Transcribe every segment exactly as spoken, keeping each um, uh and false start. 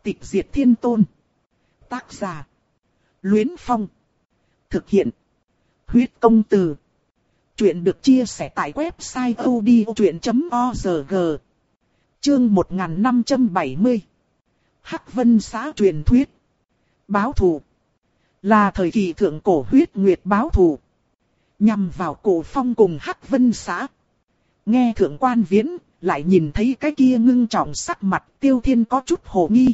Tịch diệt thiên tôn. Tác giả. Luyến Phong. Thực hiện. Huyết công từ. Chuyện được chia sẻ tại website odchuyện chấm org. Chương một nghìn năm trăm bảy mươi. Hắc Vân Xã truyền thuyết. Báo thù. Là thời kỳ thượng cổ huyết nguyệt báo thù. Nhằm vào Cổ Phong cùng Hắc Vân Xã. Nghe Thượng Quan Viễn, lại nhìn thấy cái kia ngưng trọng sắc mặt, Tiêu Thiên có chút hồ nghi.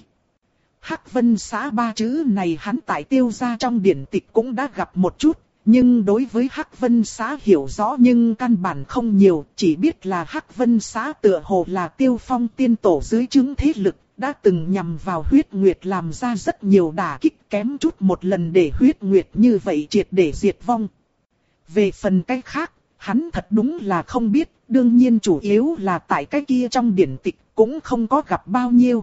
Hắc Vân Xã ba chữ này hắn tại Tiêu gia trong điển tịch cũng đã gặp một chút, nhưng đối với Hắc Vân Xã hiểu rõ nhưng căn bản không nhiều, chỉ biết là Hắc Vân Xã tựa hồ là Tiêu Phong tiên tổ dưới trướng thế lực, đã từng nhằm vào huyết nguyệt làm ra rất nhiều đả kích, kém chút một lần để huyết nguyệt như vậy triệt để diệt vong. Về phần cái khác, hắn thật đúng là không biết, đương nhiên chủ yếu là tại cái kia trong điển tịch cũng không có gặp bao nhiêu.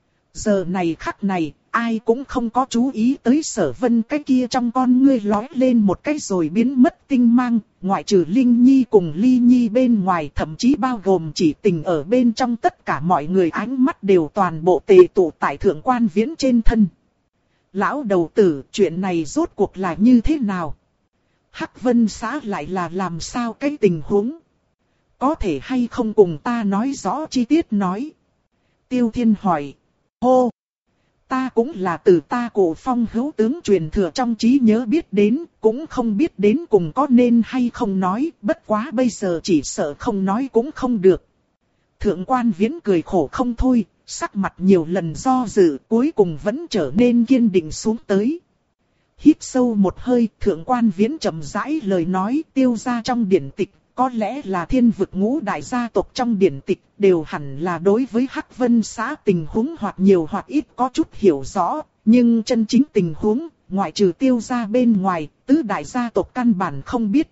Giờ này khắc này, ai cũng không có chú ý tới Sở Vân cái kia trong con ngươi lóe lên một cái rồi biến mất tinh mang, ngoại trừ Linh Nhi cùng Ly Nhi bên ngoài, thậm chí bao gồm chỉ tình ở bên trong, tất cả mọi người ánh mắt đều toàn bộ tề tụ tại Thượng Quan Viễn trên thân. Lão đầu tử, chuyện này rốt cuộc là như thế nào? Hắc Vân Xã lại là làm sao cái tình huống? Có thể hay không cùng ta nói rõ chi tiết nói? Tiêu Thiên hỏi. Hô! Ta cũng là từ ta Cổ Phong hữu tướng truyền thừa trong trí nhớ biết đến, cũng không biết đến cùng có nên hay không nói, bất quá bây giờ chỉ sợ không nói cũng không được. Thượng Quan Viễn cười khổ không thôi, sắc mặt nhiều lần do dự, cuối cùng vẫn trở nên kiên định xuống tới. Hít sâu một hơi, Thượng Quan Viễn chậm rãi lời nói, Tiêu gia trong điển tịch, có lẽ là thiên vực ngũ đại gia tộc trong điển tịch, đều hẳn là đối với Hắc Vân Xã tình huống hoặc nhiều hoặc ít có chút hiểu rõ, nhưng chân chính tình huống, ngoại trừ Tiêu gia bên ngoài, tứ đại gia tộc căn bản không biết.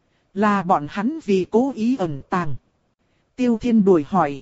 Là bọn hắn vì cố ý ẩn tàng. Tiêu Thiên đuổi hỏi.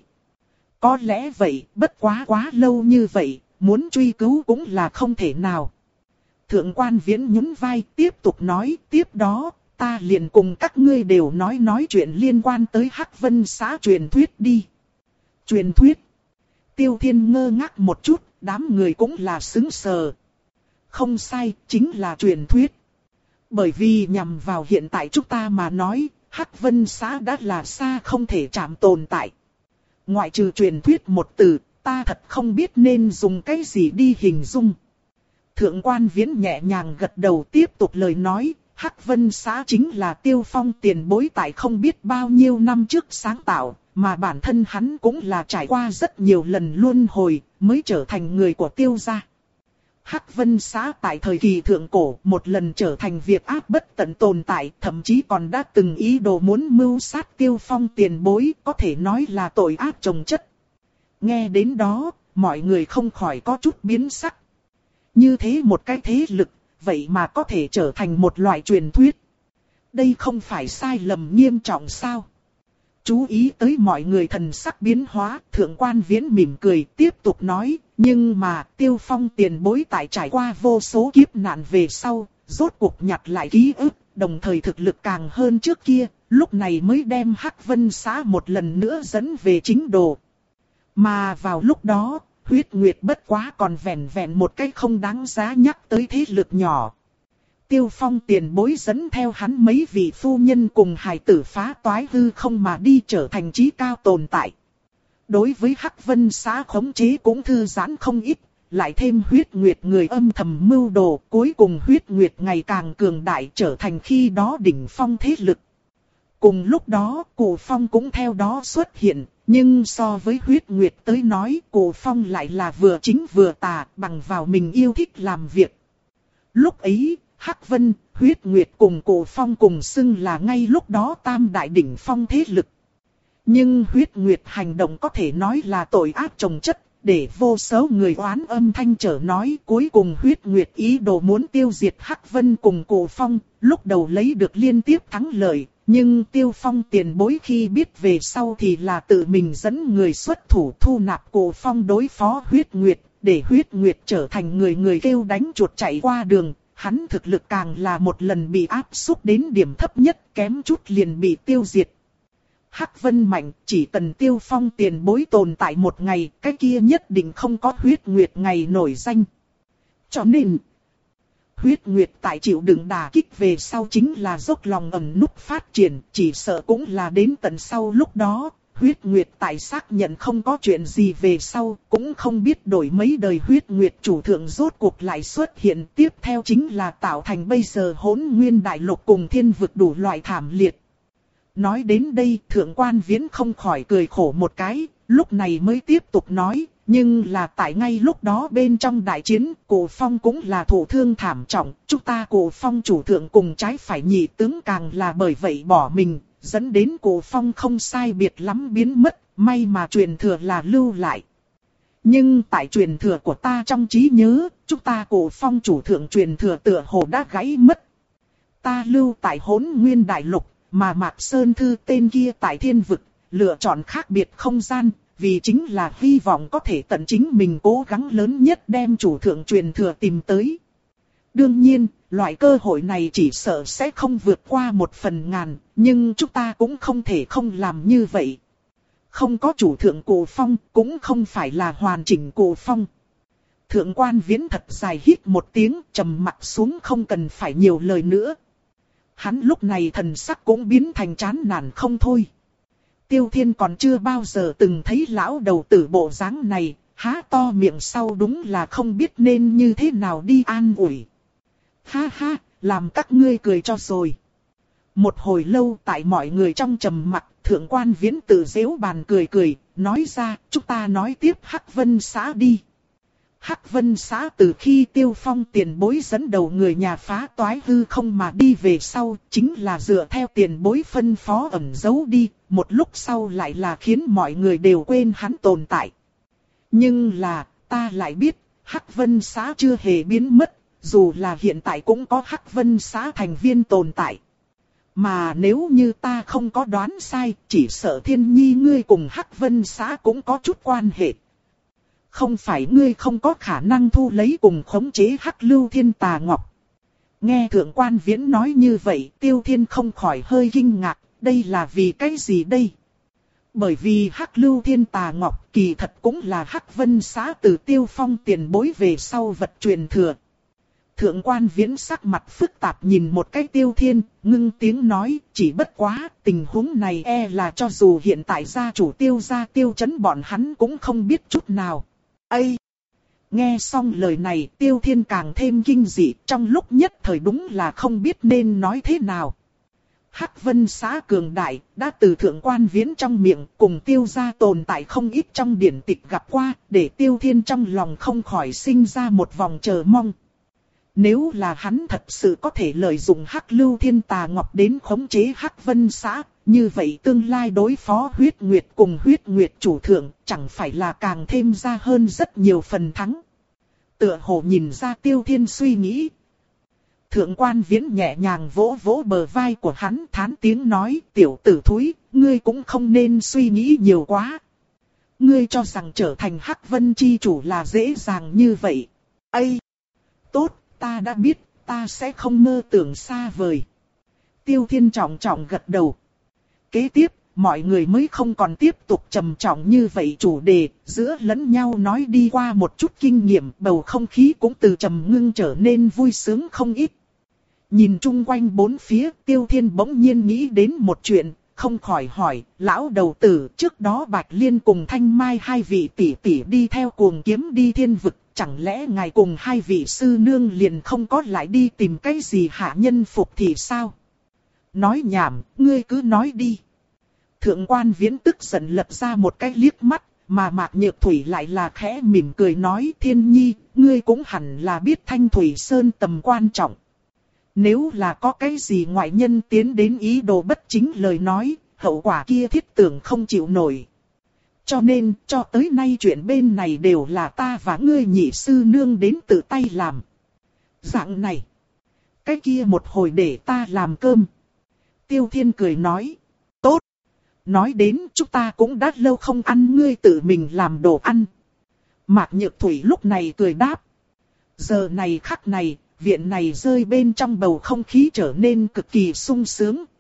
Có lẽ vậy, bất quá quá lâu như vậy, muốn truy cứu cũng là không thể nào. Thượng Quan Viễn nhún vai, tiếp tục nói, tiếp đó, ta liền cùng các ngươi đều nói nói chuyện liên quan tới Hắc Vân Xã truyền thuyết đi. Truyền thuyết. Tiêu Thiên ngơ ngác một chút, đám người cũng là sững sờ. Không sai, chính là truyền thuyết. Bởi vì nhằm vào hiện tại chúng ta mà nói, Hắc Vân Xã đã là xa không thể chạm tồn tại. Ngoại trừ truyền thuyết một từ, ta thật không biết nên dùng cái gì đi hình dung. Thượng Quan Viễn nhẹ nhàng gật đầu, tiếp tục lời nói, Hắc Vân Xã chính là Tiêu Phong tiền bối tại không biết bao nhiêu năm trước sáng tạo, mà bản thân hắn cũng là trải qua rất nhiều lần luân hồi, mới trở thành người của Tiêu gia. Hắc Vân Xã tại thời kỳ thượng cổ một lần trở thành việc ác bất tận tồn tại, thậm chí còn đã từng ý đồ muốn mưu sát Tiêu Phong tiền bối, có thể nói là tội ác chồng chất. Nghe đến đó, mọi người không khỏi có chút biến sắc. Như thế một cái thế lực, vậy mà có thể trở thành một loại truyền thuyết. Đây không phải sai lầm nghiêm trọng sao? Chú ý tới mọi người thần sắc biến hóa, Thượng Quan Viễn mỉm cười tiếp tục nói, nhưng mà Tiêu Phong tiền bối tại trải qua vô số kiếp nạn về sau, rốt cuộc nhặt lại ký ức, đồng thời thực lực càng hơn trước kia, lúc này mới đem Hắc Vân Xã một lần nữa dẫn về chính đồ. Mà vào lúc đó, huyết nguyệt bất quá còn vẹn vẹn một cái không đáng giá nhắc tới thế lực nhỏ. Tiêu Phong tiền bối dẫn theo hắn mấy vị phu nhân cùng hài tử phá toái hư không mà đi trở thành trí cao tồn tại. Đối với Hắc Vân Xã khống chế cũng thư giãn không ít, lại thêm huyết nguyệt người âm thầm mưu đồ, cuối cùng huyết nguyệt ngày càng cường đại trở thành khi đó đỉnh phong thế lực. Cùng lúc đó, Cổ Phong cũng theo đó xuất hiện, nhưng so với huyết nguyệt tới nói, Cổ Phong lại là vừa chính vừa tà, bằng vào mình yêu thích làm việc. Lúc ấy, Hắc Vân, huyết nguyệt cùng Cổ Phong cùng xưng là ngay lúc đó tam đại đỉnh phong thế lực. Nhưng huyết nguyệt hành động có thể nói là tội ác chồng chất, để vô số người oán âm thanh trở nói, cuối cùng huyết nguyệt ý đồ muốn tiêu diệt Hắc Vân cùng Cổ Phong, lúc đầu lấy được liên tiếp thắng lợi. Nhưng Tiêu Phong tiền bối khi biết về sau thì là tự mình dẫn người xuất thủ thu nạp Cổ Phong đối phó huyết nguyệt, để huyết nguyệt trở thành người người kêu đánh chuột chạy qua đường, hắn thực lực càng là một lần bị áp xúc đến điểm thấp nhất, kém chút liền bị tiêu diệt. Hắc Vân mạnh, chỉ cần Tiêu Phong tiền bối tồn tại một ngày, cái kia nhất định không có huyết nguyệt ngày nổi danh. Cho nên, huyết nguyệt tại chịu đựng đả kích về sau chính là dốc lòng ẩn núp phát triển, chỉ sợ cũng là đến tận sau lúc đó. Huyết nguyệt tại xác nhận không có chuyện gì về sau, cũng không biết đổi mấy đời huyết nguyệt chủ thượng rốt cuộc lại xuất hiện. Tiếp theo chính là tạo thành bây giờ Hỗn Nguyên Đại Lục cùng thiên vực đủ loại thảm liệt. Nói đến đây, thượng quan Viễn không khỏi cười khổ một cái, lúc này mới tiếp tục nói, nhưng là tại ngay lúc đó bên trong đại chiến, Cổ Phong cũng là thụ thương thảm trọng, chúng ta Cổ Phong chủ thượng cùng trái phải nhị tướng càng là bởi vậy bỏ mình, dẫn đến Cổ Phong không sai biệt lắm biến mất, may mà truyền thừa là lưu lại. Nhưng tại truyền thừa của ta trong trí nhớ, chúng ta Cổ Phong chủ thượng truyền thừa tựa hồ đã gãy mất. Ta lưu tại Hỗn Nguyên Đại Lục, mà Mạc Sơn Thư tên kia tại thiên vực, lựa chọn khác biệt không gian, vì chính là hy vọng có thể tận chính mình cố gắng lớn nhất đem chủ thượng truyền thừa tìm tới. Đương nhiên, loại cơ hội này chỉ sợ sẽ không vượt qua một phần ngàn, nhưng chúng ta cũng không thể không làm như vậy. Không có chủ thượng Cổ Phong, cũng không phải là hoàn chỉnh Cổ Phong. Thượng quan Viễn thật dài hít một tiếng, trầm mặt xuống không cần phải nhiều lời nữa. Hắn lúc này thần sắc cũng biến thành chán nản không thôi. Tiêu Thiên còn chưa bao giờ từng thấy lão đầu tử bộ dáng này, há to miệng sau đúng là không biết nên như thế nào đi an ủi. Ha ha, làm các ngươi cười cho rồi. Một hồi lâu tại mọi người trong trầm mặc, thượng quan Viễn tự giễu bàn cười cười, nói ra, chúng ta nói tiếp Hắc Vân xã đi. Hắc Vân xã từ khi Tiêu Phong tiền bối dẫn đầu người nhà phá toái hư không mà đi về sau, chính là dựa theo tiền bối phân phó ẩn giấu đi, một lúc sau lại là khiến mọi người đều quên hắn tồn tại. Nhưng là, ta lại biết, Hắc Vân xã chưa hề biến mất, dù là hiện tại cũng có Hắc Vân xã thành viên tồn tại. Mà nếu như ta không có đoán sai, chỉ sợ Thiên Nhi ngươi cùng Hắc Vân xã cũng có chút quan hệ. Không phải ngươi không có khả năng thu lấy cùng khống chế Hắc Lưu Thiên Tà Ngọc. Nghe thượng quan Viễn nói như vậy, Tiêu Thiên không khỏi hơi kinh ngạc, đây là vì cái gì đây? Bởi vì Hắc Lưu Thiên Tà Ngọc kỳ thật cũng là Hắc Vân xã từ Tiêu Phong tiền bối về sau vật truyền thừa. Thượng quan Viễn sắc mặt phức tạp nhìn một cái Tiêu Thiên, ngưng tiếng nói, chỉ bất quá, tình huống này e là cho dù hiện tại gia chủ Tiêu gia Tiêu Chấn bọn hắn cũng không biết chút nào. Ây! Nghe xong lời này, Tiêu Thiên càng thêm kinh dị, trong lúc nhất thời đúng là không biết nên nói thế nào. Hắc Vân xã cường đại, đã từ thượng quan Viễn trong miệng, cùng Tiêu gia tồn tại không ít trong điển tịch gặp qua, để Tiêu Thiên trong lòng không khỏi sinh ra một vòng chờ mong. Nếu là hắn thật sự có thể lợi dụng Hắc Lưu Thiên Tà Ngọc đến khống chế Hắc Vân xã, như vậy tương lai đối phó huyết nguyệt cùng huyết nguyệt chủ thượng, chẳng phải là càng thêm ra hơn rất nhiều phần thắng. Tựa hồ nhìn ra Tiêu Thiên suy nghĩ. Thượng quan Viễn nhẹ nhàng vỗ vỗ bờ vai của hắn, thán tiếng nói, tiểu tử thúi, ngươi cũng không nên suy nghĩ nhiều quá. Ngươi cho rằng trở thành Hắc Vân chi chủ là dễ dàng như vậy. Ây! Tốt, ta đã biết, ta sẽ không mơ tưởng xa vời. Tiêu Thiên trọng trọng gật đầu. Kế tiếp, mọi người mới không còn tiếp tục trầm trọng như vậy chủ đề, giữa lẫn nhau nói đi qua một chút kinh nghiệm, bầu không khí cũng từ trầm ngưng trở nên vui sướng không ít. Nhìn chung quanh bốn phía, Tiêu Thiên bỗng nhiên nghĩ đến một chuyện, không khỏi hỏi, lão đầu tử, trước đó Bạch Liên cùng Thanh Mai hai vị tỷ tỷ đi theo Cuồng Kiếm đi thiên vực, chẳng lẽ ngài cùng hai vị sư nương liền không có lại đi tìm cái gì hạ nhân phục thì sao? Nói nhảm, ngươi cứ nói đi. Thượng quan Viễn tức giận lật ra một cái liếc mắt, mà Mạc Nhược Thủy lại là khẽ mỉm cười nói, Thiên Nhi, ngươi cũng hẳn là biết Thanh Thủy Sơn tầm quan trọng. Nếu là có cái gì ngoại nhân tiến đến ý đồ bất chính lời nói, hậu quả kia thiết tưởng không chịu nổi. Cho nên, cho tới nay chuyện bên này đều là ta và ngươi nhị sư nương đến tự tay làm. Dạng này, cái kia một hồi để ta làm cơm. Tiêu Thiên cười nói, tốt. Nói đến chúng ta cũng đã lâu không ăn ngươi tự mình làm đồ ăn. Mạc Nhược Thủy lúc này cười đáp. Giờ này khắc này, viện này rơi bên trong bầu không khí trở nên cực kỳ sung sướng,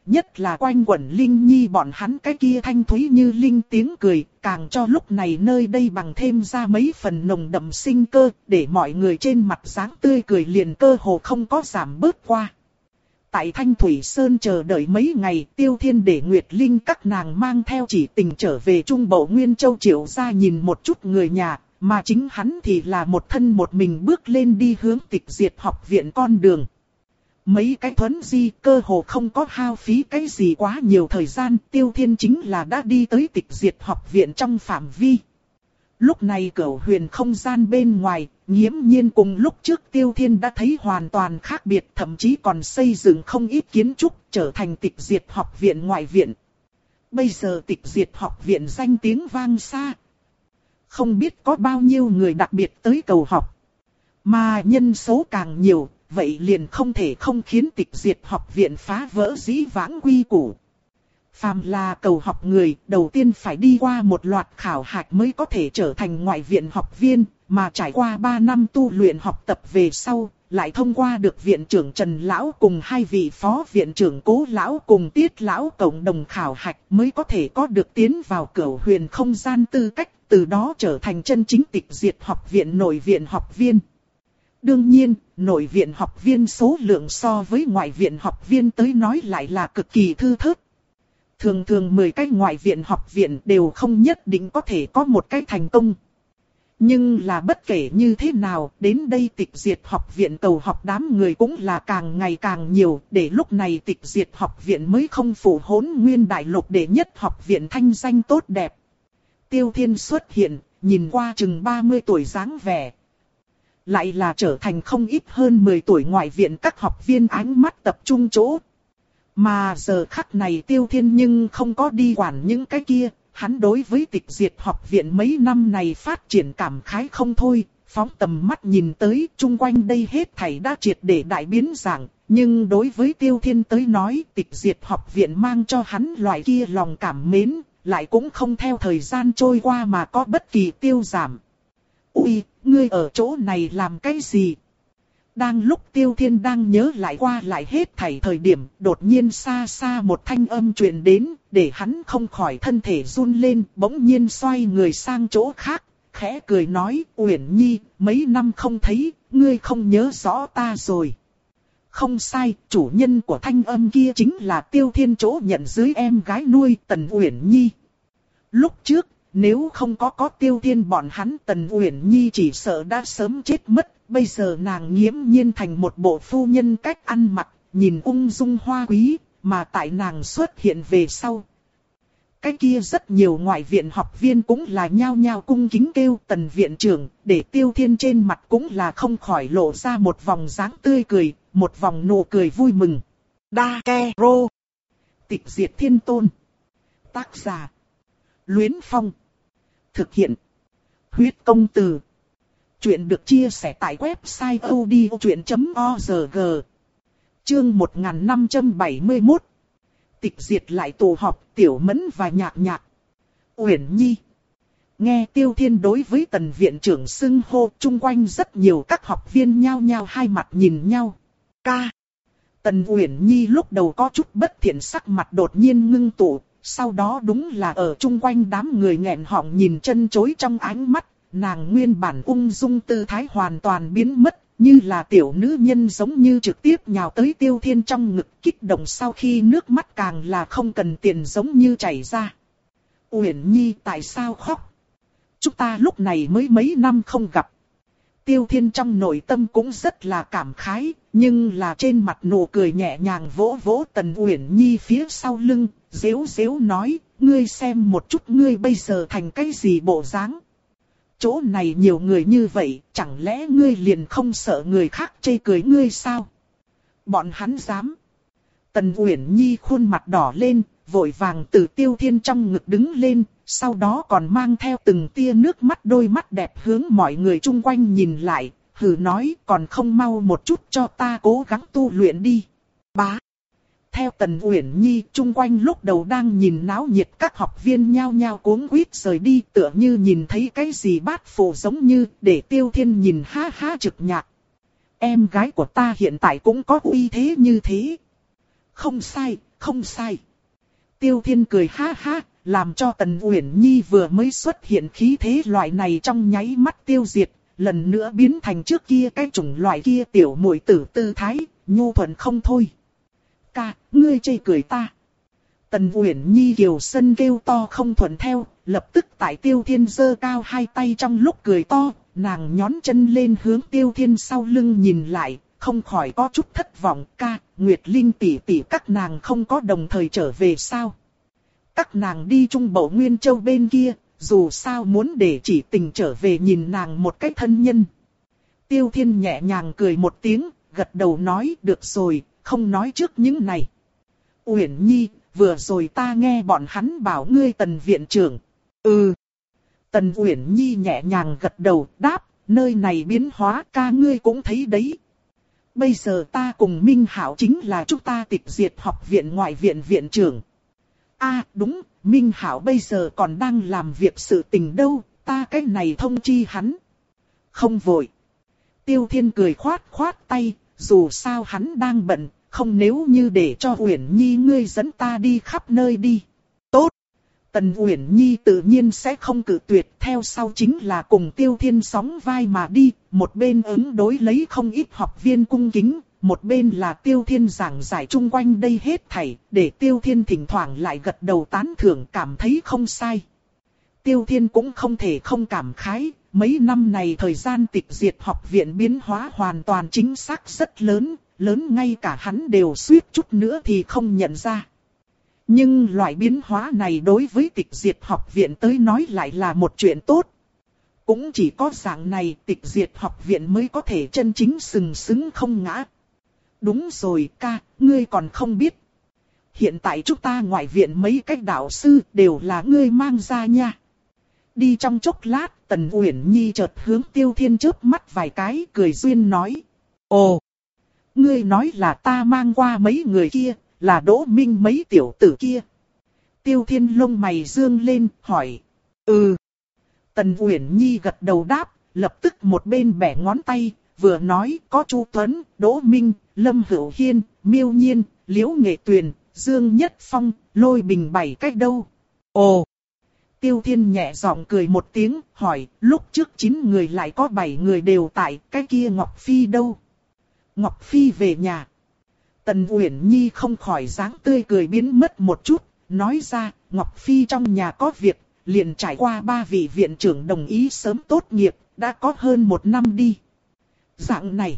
nhất là quanh quẩn Linh Nhi bọn hắn cái kia thanh thúy như linh tiếng cười, càng cho lúc này nơi đây bằng thêm ra mấy phần nồng đậm sinh cơ, để mọi người trên mặt dáng tươi cười liền cơ hồ không có giảm bớt qua. Tại Thanh Thủy Sơn chờ đợi mấy ngày, Tiêu Thiên để Nguyệt Linh các nàng mang theo chỉ tình trở về Trung Bộ Nguyên Châu Triệu ra nhìn một chút người nhà, mà chính hắn thì là một thân một mình bước lên đi hướng Tịch Diệt học viện con đường. Mấy cái thuấn di cơ hồ không có hao phí cái gì quá nhiều thời gian, Tiêu Thiên chính là đã đi tới Tịch Diệt học viện trong phạm vi. Lúc này Cửu Huyền không gian bên ngoài, nghiễm nhiên cùng lúc trước Tiêu Thiên đã thấy hoàn toàn khác biệt, thậm chí còn xây dựng không ít kiến trúc, trở thành Tịch Diệt học viện ngoại viện. Bây giờ Tịch Diệt học viện danh tiếng vang xa. Không biết có bao nhiêu người đặc biệt tới cầu học. Mà nhân số càng nhiều, vậy liền không thể không khiến Tịch Diệt học viện phá vỡ dĩ vãng quy củ. Phàm là cầu học người, đầu tiên phải đi qua một loạt khảo hạch mới có thể trở thành ngoại viện học viên, mà trải qua ba năm tu luyện học tập về sau, lại thông qua được viện trưởng Trần Lão cùng hai vị phó viện trưởng Cố Lão cùng Tiết Lão cộng đồng khảo hạch mới có thể có được tiến vào Cửu Huyền không gian tư cách, từ đó trở thành chân chính Tịch Diệt học viện nội viện học viên. Đương nhiên, nội viện học viên số lượng so với ngoại viện học viên tới nói lại là cực kỳ thưa thớt. Thường thường mười cái ngoại viện học viện đều không nhất định có thể có một cái thành công. Nhưng là bất kể như thế nào, đến đây Tịch Diệt học viện cầu học đám người cũng là càng ngày càng nhiều, để lúc này Tịch Diệt học viện mới không phủ Hỗn Nguyên Đại Lục đệ nhất học viện thanh danh tốt đẹp. Tiêu Thiên xuất hiện, nhìn qua chừng ba mươi tuổi dáng vẻ. Lại là trở thành không ít hơn mười tuổi ngoại viện các học viên ánh mắt tập trung chỗ. Mà giờ khắc này Tiêu Thiên nhưng không có đi quản những cái kia, hắn đối với Tịch Diệt học viện mấy năm này phát triển cảm khái không thôi, phóng tầm mắt nhìn tới chung quanh đây hết thảy đã triệt để đại biến dạng, nhưng đối với Tiêu Thiên tới nói Tịch Diệt học viện mang cho hắn loại kia lòng cảm mến, lại cũng không theo thời gian trôi qua mà có bất kỳ tiêu giảm. Ui, ngươi ở chỗ này làm cái gì? Đang lúc Tiêu Thiên đang nhớ lại qua lại hết thảy thời điểm, đột nhiên xa xa một thanh âm truyền đến, để hắn không khỏi thân thể run lên, bỗng nhiên xoay người sang chỗ khác, khẽ cười nói, Uyển Nhi, mấy năm không thấy, ngươi không nhớ rõ ta rồi. Không sai, chủ nhân của thanh âm kia chính là Tiêu Thiên chỗ nhận dưới em gái nuôi Tần Uyển Nhi. Lúc trước, nếu không có có Tiêu Thiên bọn hắn, Tần Uyển Nhi chỉ sợ đã sớm chết mất. Bây giờ nàng nghiễm nhiên thành một bộ phu nhân cách ăn mặc, nhìn ung dung hoa quý, mà tại nàng xuất hiện về sau. Cái kia rất nhiều ngoại viện học viên cũng là nhao nhao cung kính kêu Tần viện trưởng, để Tiêu Thiên trên mặt cũng là không khỏi lộ ra một vòng dáng tươi cười, một vòng nụ cười vui mừng. Đa-ke-rô. Tịch Diệt Thiên Tôn. Tác giả. Luyến Phong. Thực hiện. Huyết Công Từ. Chuyện được chia sẻ tại website odchuyện chấm org. Chương một nghìn năm trăm bảy mươi mốt. Tịch Diệt lại tụ họp, Tiểu Mẫn và Nhạc Nhạc. Uyển Nhi. Nghe Tiêu Thiên đối với Tần viện trưởng xưng hô, chung quanh rất nhiều các học viên nhao nhao hai mặt nhìn nhau. Ca. Tần Uyển Nhi lúc đầu có chút bất thiện, sắc mặt đột nhiên ngưng tụ, sau đó đúng là ở chung quanh đám người nghẹn họng nhìn chân chối trong ánh mắt. Nàng nguyên bản ung dung tư thái hoàn toàn biến mất, như là tiểu nữ nhân giống như trực tiếp nhào tới Tiêu Thiên trong ngực, kích động sau khi nước mắt càng là không cần tiền giống như chảy ra. Uyển Nhi, tại sao khóc? Chúng ta lúc này mới mấy năm không gặp. Tiêu Thiên trong nội tâm cũng rất là cảm khái, nhưng là trên mặt nụ cười nhẹ nhàng vỗ vỗ Tần Uyển Nhi phía sau lưng, giễu giễu nói, ngươi xem một chút ngươi bây giờ thành cái gì bộ dáng. Chỗ này nhiều người như vậy, chẳng lẽ ngươi liền không sợ người khác chê cười ngươi sao? Bọn hắn dám. Tần Uyển Nhi khuôn mặt đỏ lên, vội vàng từ Tiêu Thiên trong ngực đứng lên, sau đó còn mang theo từng tia nước mắt, đôi mắt đẹp hướng mọi người chung quanh nhìn lại, hừ nói còn không mau một chút cho ta cố gắng tu luyện đi. Bá. Theo Tần Uyển Nhi, chung quanh lúc đầu đang nhìn náo nhiệt các học viên nhao nhao cuống quýt rời đi, tựa như nhìn thấy cái gì bát phụ giống như, để Tiêu Thiên nhìn ha ha trực nhạc. Em gái của ta hiện tại cũng có uy thế như thế. Không sai, không sai. Tiêu Thiên cười ha ha, làm cho Tần Uyển Nhi vừa mới xuất hiện khí thế loại này trong nháy mắt tiêu diệt, lần nữa biến thành trước kia cái chủng loại kia tiểu muội tử tư thái, nhu thuận không thôi. Ca, ngươi chê cười ta. Tần Uyển Nhi kiều sân kêu to không thuận theo, lập tức tại Tiêu Thiên giơ cao hai tay trong lúc cười to, nàng nhón chân lên hướng Tiêu Thiên sau lưng nhìn lại, không khỏi có chút thất vọng. Ca, Nguyệt Linh tỷ tỷ các nàng không có đồng thời trở về sao? Các nàng đi Trung Bộ Nguyên Châu bên kia, dù sao muốn để chỉ tình trở về nhìn nàng một cách thân nhân. Tiêu Thiên nhẹ nhàng cười một tiếng, gật đầu nói được rồi, không nói trước những này. Uyển Nhi, vừa rồi ta nghe bọn hắn bảo ngươi Tần viện trưởng. Ừ. Tần Uyển Nhi nhẹ nhàng gật đầu, đáp, nơi này biến hóa ca ngươi cũng thấy đấy. Bây giờ ta cùng Minh Hảo chính là chúng ta tịch diệt học viện ngoại viện viện trưởng. A à, đúng, Minh Hảo bây giờ còn đang làm việc sự tình đâu, ta cái này thông chi hắn. Không vội. Tiêu Thiên cười khoát khoát tay, dù sao hắn đang bận, không nếu như để cho Uyển Nhi ngươi dẫn ta đi khắp nơi đi. Tốt. Tần Uyển Nhi tự nhiên sẽ không cự tuyệt, theo sau chính là cùng Tiêu Thiên sóng vai mà đi, một bên ứng đối lấy không ít học viên cung kính, một bên là Tiêu Thiên giảng giải chung quanh đây hết thảy, để Tiêu Thiên thỉnh thoảng lại gật đầu tán thưởng cảm thấy không sai. Tiêu Thiên cũng không thể không cảm khái, mấy năm này thời gian tịch diệt học viện biến hóa hoàn toàn chính xác rất lớn, lớn ngay cả hắn đều suýt chút nữa thì không nhận ra. Nhưng loại biến hóa này đối với tịch diệt học viện tới nói lại là một chuyện tốt. Cũng chỉ có dạng này tịch diệt học viện mới có thể chân chính sừng sững không ngã. Đúng rồi ca, ngươi còn không biết. Hiện tại chúng ta ngoại viện mấy cách đạo sư đều là ngươi mang ra nha. Đi trong chốc lát, Tần Uyển Nhi chợt hướng Tiêu Thiên chớp mắt vài cái, cười duyên nói. Ồ, ngươi nói là ta mang qua mấy người kia, là Đỗ Minh mấy tiểu tử kia. Tiêu Thiên lông mày dương lên, hỏi. Ừ. Tần Uyển Nhi gật đầu đáp, lập tức một bên bẻ ngón tay, vừa nói có Chu Tuấn, Đỗ Minh, Lâm Hữu Hiên, Miêu Nhiên, Liễu Nghệ Tuyền, Dương Nhất Phong, Lôi Bình bảy cách đâu. Ồ. Tiêu Thiên nhẹ giọng cười một tiếng, hỏi, lúc trước chín người lại có bảy người đều tại, cái kia Ngọc Phi đâu? Ngọc Phi về nhà. Tần Uyển Nhi không khỏi dáng tươi cười biến mất một chút, nói ra, Ngọc Phi trong nhà có việc, liền trải qua ba vị viện trưởng đồng ý sớm tốt nghiệp, đã có hơn một năm đi. Dạng này.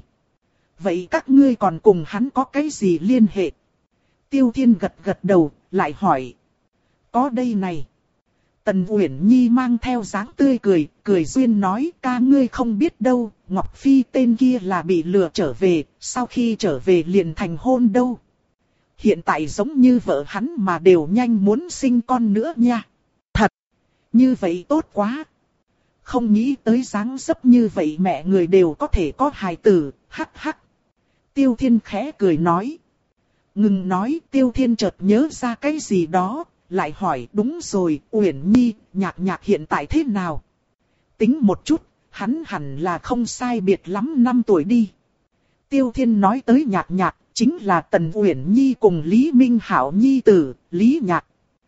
Vậy các ngươi còn cùng hắn có cái gì liên hệ? Tiêu Thiên gật gật đầu, lại hỏi. Có đây này. Tần Uyển Nhi mang theo dáng tươi cười, cười duyên nói ca ngươi không biết đâu, Ngọc Phi tên kia là bị lừa trở về, sau khi trở về liền thành hôn đâu. Hiện tại giống như vợ hắn mà đều nhanh muốn sinh con nữa nha. Thật, như vậy tốt quá. Không nghĩ tới dáng dấp như vậy mẹ người đều có thể có hài tử, hắc hắc. Tiêu Thiên khẽ cười nói. Ngừng nói, Tiêu Thiên chợt nhớ ra cái gì đó. Lại hỏi đúng rồi, Uyển Nhi, Nhạc Nhạc hiện tại thế nào? Tính một chút, hắn hẳn là không sai biệt lắm năm tuổi đi. Tiêu Thiên nói tới Nhạc Nhạc, chính là Tần Uyển Nhi cùng Lý Minh Hảo Nhi tử, Lý Nhạc.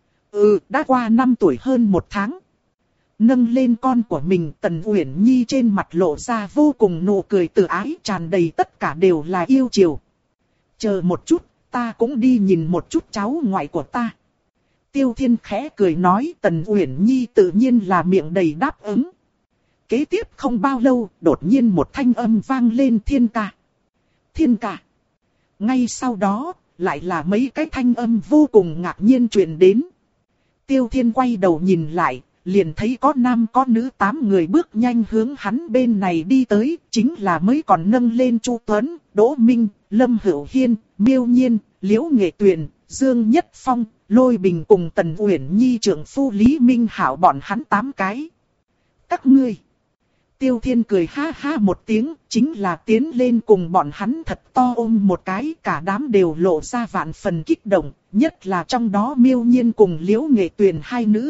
Ừ, đã qua năm tuổi hơn một tháng. Nâng lên con của mình, Tần Uyển Nhi trên mặt lộ ra vô cùng nụ cười từ ái, tràn đầy tất cả đều là yêu chiều. Chờ một chút, ta cũng đi nhìn một chút cháu ngoại của ta. Tiêu Thiên khẽ cười nói, Tần Uyển Nhi tự nhiên là miệng đầy đáp ứng. Kế tiếp không bao lâu, đột nhiên một thanh âm vang lên, Thiên ca. Thiên ca. Ngay sau đó, lại là mấy cái thanh âm vô cùng ngạc nhiên truyền đến. Tiêu Thiên quay đầu nhìn lại, liền thấy có nam có nữ tám người bước nhanh hướng hắn bên này đi tới, chính là mới còn nâng lên Chu Tuấn, Đỗ Minh, Lâm Hữu Hiên, Miêu Nhiên, Liễu Nghệ Tuyền, Dương Nhất Phong, Lôi Bình cùng Tần Uyển Nhi trưởng phu Lý Minh Hảo bọn hắn tám cái. Các ngươi. Tiêu Thiên cười ha ha một tiếng, chính là tiến lên cùng bọn hắn thật to ôm một cái, cả đám đều lộ ra vạn phần kích động, nhất là trong đó Miêu Nhiên cùng Liễu Nghệ Tuyền hai nữ.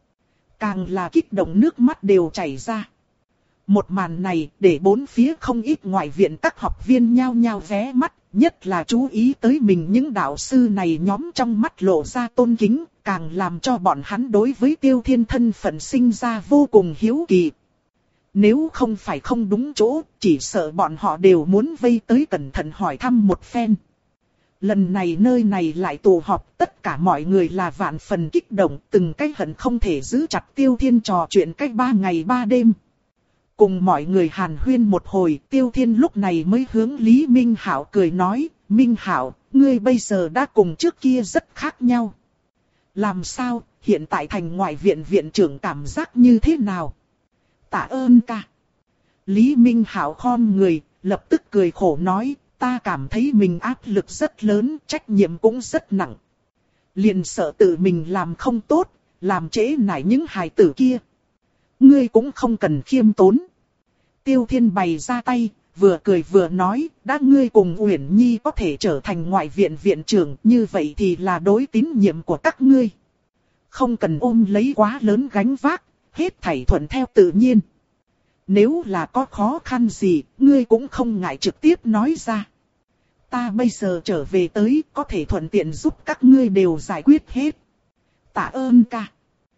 Càng là kích động nước mắt đều chảy ra. Một màn này để bốn phía không ít ngoại viện các học viên nhao nhao vé mắt, nhất là chú ý tới mình những đạo sư này nhóm trong mắt lộ ra tôn kính, càng làm cho bọn hắn đối với Tiêu Thiên thân phận sinh ra vô cùng hiếu kỳ. Nếu không phải không đúng chỗ, chỉ sợ bọn họ đều muốn vây tới cẩn thận hỏi thăm một phen. Lần này nơi này lại tụ họp, tất cả mọi người là vạn phần kích động, từng cái hận không thể giữ chặt Tiêu Thiên trò chuyện cách ba ngày ba đêm. Cùng mọi người hàn huyên một hồi, Tiêu Thiên lúc này mới hướng Lý Minh Hạo cười nói, Minh Hạo, ngươi bây giờ đã cùng trước kia rất khác nhau. Làm sao, hiện tại thành ngoại viện viện trưởng cảm giác như thế nào? Tạ ơn ca. Lý Minh Hạo khom người, lập tức cười khổ nói, ta cảm thấy mình áp lực rất lớn, trách nhiệm cũng rất nặng. Liền sợ tự mình làm không tốt, làm trễ nải những hài tử kia. Ngươi cũng không cần khiêm tốn. Tiêu Thiên bày ra tay, vừa cười vừa nói, đã ngươi cùng Uyển Nhi có thể trở thành ngoại viện viện trưởng, như vậy thì là đối tín nhiệm của các ngươi. Không cần ôm lấy quá lớn gánh vác, hết thảy thuận theo tự nhiên. Nếu là có khó khăn gì, ngươi cũng không ngại trực tiếp nói ra. Ta bây giờ trở về tới, có thể thuận tiện giúp các ngươi đều giải quyết hết. Tạ ơn ca.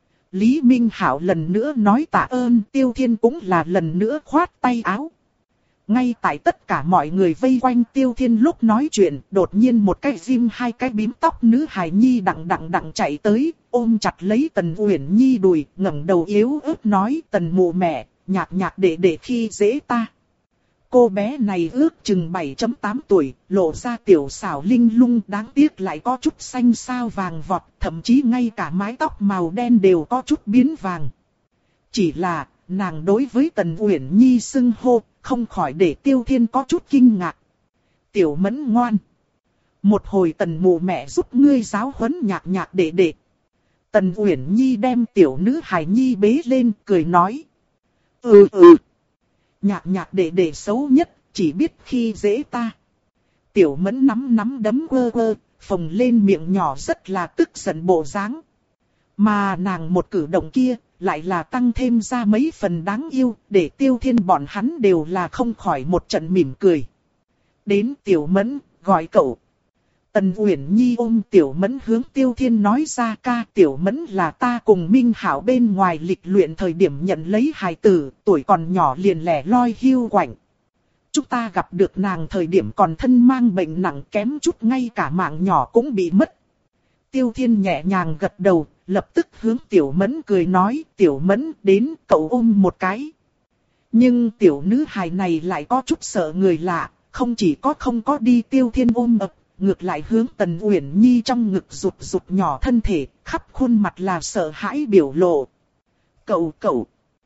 Lý Minh Hạo lần nữa nói tạ ơn, Tiêu Thiên cũng là lần nữa khoát tay áo. Ngay tại tất cả mọi người vây quanh Tiêu Thiên lúc nói chuyện, đột nhiên một cái rim hai cái bím tóc nữ hài nhi đặng đặng đặng chạy tới, ôm chặt lấy Tần Uyển Nhi đùi, ngẩng đầu yếu ớt nói, Tần mụ mẹ, nhạc nhạc để để khi dễ ta. Cô bé này ước chừng bảy chấm tám tuổi, lộ ra tiểu xảo linh lung, đáng tiếc lại có chút xanh xao vàng vọt, thậm chí ngay cả mái tóc màu đen đều có chút biến vàng. Chỉ là, nàng đối với Tần Uyển Nhi xưng hô, không khỏi để Tiêu Thiên có chút kinh ngạc. Tiểu Mẫn ngoan. Một hồi Tần mụ mẹ giúp ngươi giáo huấn nhạc nhạc đệ đệ. Tần Uyển Nhi đem tiểu nữ hài nhi bế lên, cười nói. Ừ ừ. Nhạc nhạc đệ đệ xấu nhất, chỉ biết khi dễ ta. Tiểu Mẫn nắm nắm đấm quơ quơ, phồng lên miệng nhỏ rất là tức giận bộ dáng. Mà nàng một cử động kia, lại là tăng thêm ra mấy phần đáng yêu, để Tiêu Thiên bọn hắn đều là không khỏi một trận mỉm cười. Đến Tiểu Mẫn, gọi cậu. Tần Uyển Nhi ôm Tiểu Mẫn hướng Tiêu Thiên nói ra, ca, Tiểu Mẫn là ta cùng Minh Hạo bên ngoài lịch luyện thời điểm nhận lấy hài tử, tuổi còn nhỏ liền lẻ loi hiu quạnh. Chúng ta gặp được nàng thời điểm còn thân mang bệnh nặng, kém chút ngay cả mạng nhỏ cũng bị mất. Tiêu Thiên nhẹ nhàng gật đầu, lập tức hướng Tiểu Mẫn cười nói, Tiểu Mẫn đến, cậu ôm một cái. Nhưng tiểu nữ hài này lại có chút sợ người lạ, không chỉ có không có đi Tiêu Thiên ôm ập, ngược lại hướng Tần Uyển Nhi trong ngực rụt rụt nhỏ thân thể, khắp khuôn mặt là sợ hãi biểu lộ. Cậu cậu.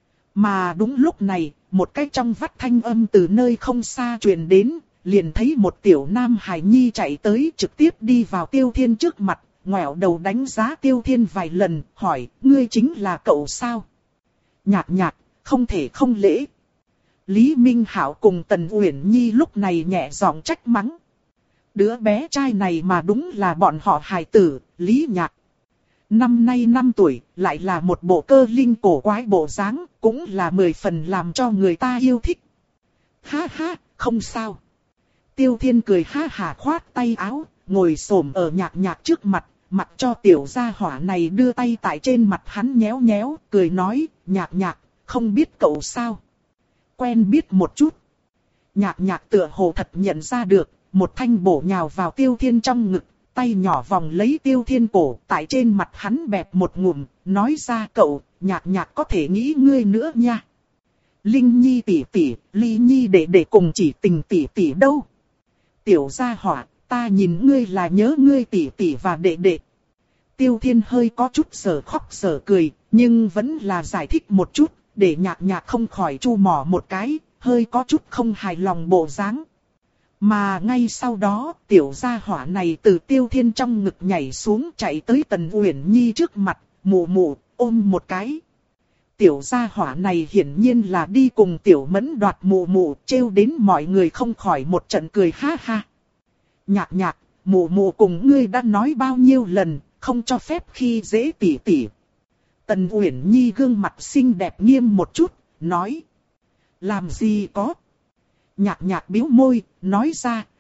Mà đúng lúc này, một cái trong vắt thanh âm từ nơi không xa truyền đến, liền thấy một tiểu nam hài nhi chạy tới, trực tiếp đi vào Tiêu Thiên trước mặt, ngoẹo đầu đánh giá Tiêu Thiên vài lần, hỏi, ngươi chính là cậu sao? Nhạc nhạc, không thể không lễ. Lý Minh Hạo cùng Tần Uyển Nhi lúc này nhẹ giọng trách mắng. Đứa bé trai này mà đúng là bọn họ hài tử, Lý Nhạc. Năm nay năm tuổi, lại là một bộ cơ linh cổ quái bộ dáng, cũng là mười phần làm cho người ta yêu thích. Ha ha, không sao. Tiêu Thiên cười ha hả khoát tay áo, ngồi xổm ở Nhạc Nhạc trước mặt, mặc cho tiểu gia hỏa này đưa tay tại trên mặt hắn nhéo nhéo, cười nói, Nhạc Nhạc, không biết cậu sao? Quen biết một chút. Nhạc Nhạc tựa hồ thật nhận ra được, một thanh bổ nhào vào Tiêu Thiên trong ngực, tay nhỏ vòng lấy Tiêu Thiên cổ, tại trên mặt hắn bẹp một ngụm, nói ra, cậu, Nhạc Nhạc có thể nghĩ ngươi nữa nha. Linh Nhi tỷ tỷ, Ly Nhi đệ đệ cùng chỉ tình tỷ tỷ đâu? Tiểu gia hỏa, ta nhìn ngươi là nhớ ngươi tỷ tỷ và đệ đệ. Tiêu Thiên hơi có chút sở khóc sở cười, nhưng vẫn là giải thích một chút, để Nhạc Nhạc không khỏi chu mỏ một cái, hơi có chút không hài lòng bộ dáng. Mà ngay sau đó, tiểu gia hỏa này từ Tiêu Thiên trong ngực nhảy xuống, chạy tới Tần Uyển Nhi trước mặt, mụ mụ, ôm một cái. Tiểu gia hỏa này hiển nhiên là đi cùng Tiểu Mẫn đoạt mụ mụ, trêu đến mọi người không khỏi một trận cười ha ha. Nhạc nhạc, mụ mụ cùng ngươi đã nói bao nhiêu lần, không cho phép khi dễ tỉ tỉ. Tần Uyển Nhi gương mặt xinh đẹp nghiêm một chút, nói. Làm gì có. Nhạc nhạc bĩu môi, nói ra,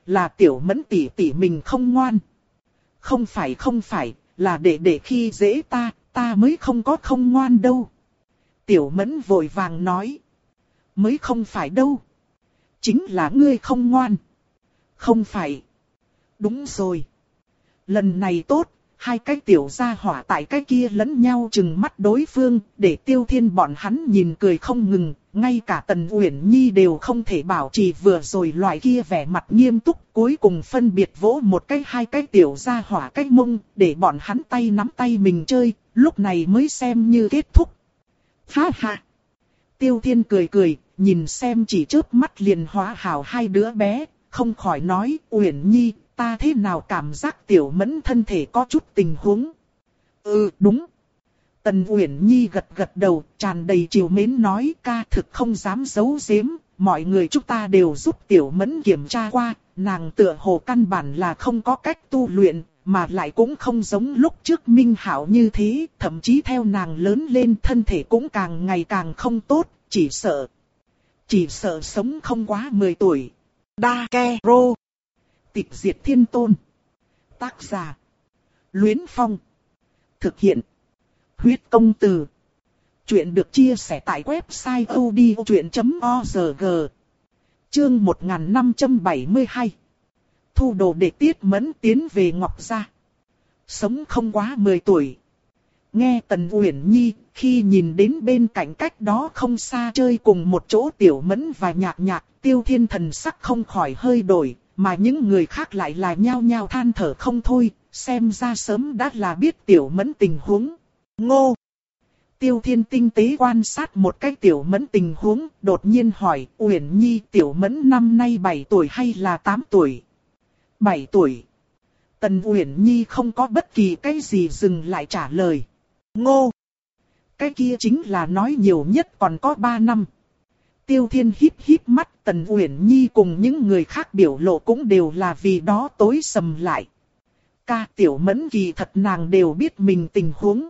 là tiểu mẫn tỷ tỷ mình không ngoan. Không phải không phải, là để để khi dễ ta, ta mới không có không ngoan đâu. Tiểu mẫn vội vàng nói. Mới không phải đâu. Chính là ngươi không ngoan. Không phải. Đúng rồi. Lần này tốt, hai cái tiểu gia hỏa tại cái kia lẫn nhau chừng mắt đối phương, để Tiêu Thiên bọn hắn nhìn cười không ngừng, ngay cả Tần Uyển Nhi đều không thể bảo trì vừa rồi loại kia vẻ mặt nghiêm túc, cuối cùng phân biệt vỗ một cái hai cái tiểu gia hỏa cái mông, để bọn hắn tay nắm tay mình chơi, lúc này mới xem như kết thúc. Ha ha! Tiêu Thiên cười cười, nhìn xem chỉ chớp mắt liền hóa hảo hai đứa bé, không khỏi nói, Uyển Nhi, ta thế nào cảm giác tiểu mẫn thân thể có chút tình huống. Ừ, đúng. Tần Uyển Nhi gật gật đầu, tràn đầy trìu mến nói, ca thực không dám giấu giếm, mọi người chúng ta đều giúp tiểu mẫn kiểm tra qua, nàng tựa hồ căn bản là không có cách tu luyện, mà lại cũng không giống lúc trước Minh Hạo như thế, thậm chí theo nàng lớn lên thân thể cũng càng ngày càng không tốt, chỉ sợ. Chỉ sợ sống không quá mười tuổi. Đa Ke Rô. Tịch diệt thiên tôn. Tác giả. Luyến Phong. Thực hiện. Huyết công từ. Chuyện được chia sẻ tại website odchuyện chấm org. Chương một nghìn năm trăm bảy mươi hai. Thu đồ để Tiết Mẫn tiến về Ngọc Gia. Sống không quá mười tuổi. Nghe Tần Uyển Nhi, khi nhìn đến bên cạnh cách đó không xa chơi cùng một chỗ Tiểu Mẫn và Nhạc Nhạc, Tiêu Thiên thần sắc không khỏi hơi đổi, mà những người khác lại là nhao nhao than thở không thôi, xem ra sớm đã là biết Tiểu Mẫn tình huống. Ngô! Tiêu Thiên tinh tế quan sát một cái Tiểu Mẫn tình huống, đột nhiên hỏi, Uyển Nhi, Tiểu Mẫn năm nay bảy tuổi hay là tám tuổi? bảy tuổi. Tần Uyển Nhi không có bất kỳ cái gì dừng lại trả lời. Ngô! Cái kia chính là nói nhiều nhất còn có ba năm. Tiêu Thiên híp híp mắt, Tần Uyển Nhi cùng những người khác biểu lộ cũng đều là vì đó tối sầm lại. Ca Tiểu Mẫn kỳ thật nàng đều biết mình tình huống.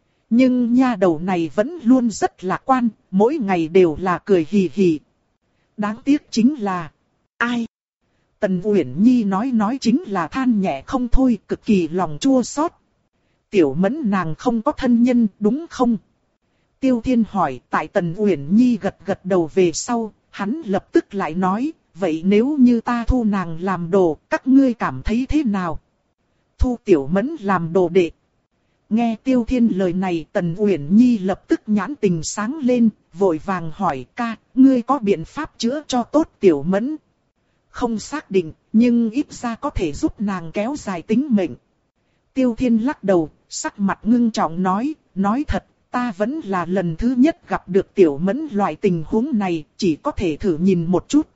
Nhưng nha đầu này vẫn luôn rất lạc quan, mỗi ngày đều là cười hì hì. Đáng tiếc chính là... Ai? Tần Uyển Nhi nói nói chính là than nhẹ không thôi, cực kỳ lòng chua xót. Tiểu Mẫn nàng không có thân nhân, đúng không? Tiêu Thiên hỏi, tại Tần Uyển Nhi gật gật đầu về sau, hắn lập tức lại nói, vậy nếu như ta thu nàng làm đồ, các ngươi cảm thấy thế nào? Thu Tiểu Mẫn làm đồ đệ. Nghe Tiêu Thiên lời này, Tần Uyển Nhi lập tức nhãn tình sáng lên, vội vàng hỏi, ca, ngươi có biện pháp chữa cho tốt Tiểu Mẫn? Không xác định, nhưng ít ra có thể giúp nàng kéo dài tính mệnh. Tiêu Thiên lắc đầu, sắc mặt ngưng trọng nói, nói thật, ta vẫn là lần thứ nhất gặp được Tiểu Mẫn loại tình huống này, chỉ có thể thử nhìn một chút.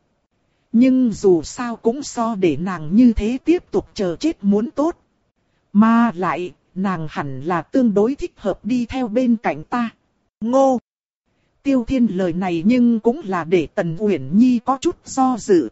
Nhưng dù sao cũng so để nàng như thế tiếp tục chờ chết muốn tốt. Mà lại, nàng hẳn là tương đối thích hợp đi theo bên cạnh ta. Ngô! Tiêu Thiên lời này nhưng cũng là để Tần Uyển Nhi có chút do dự.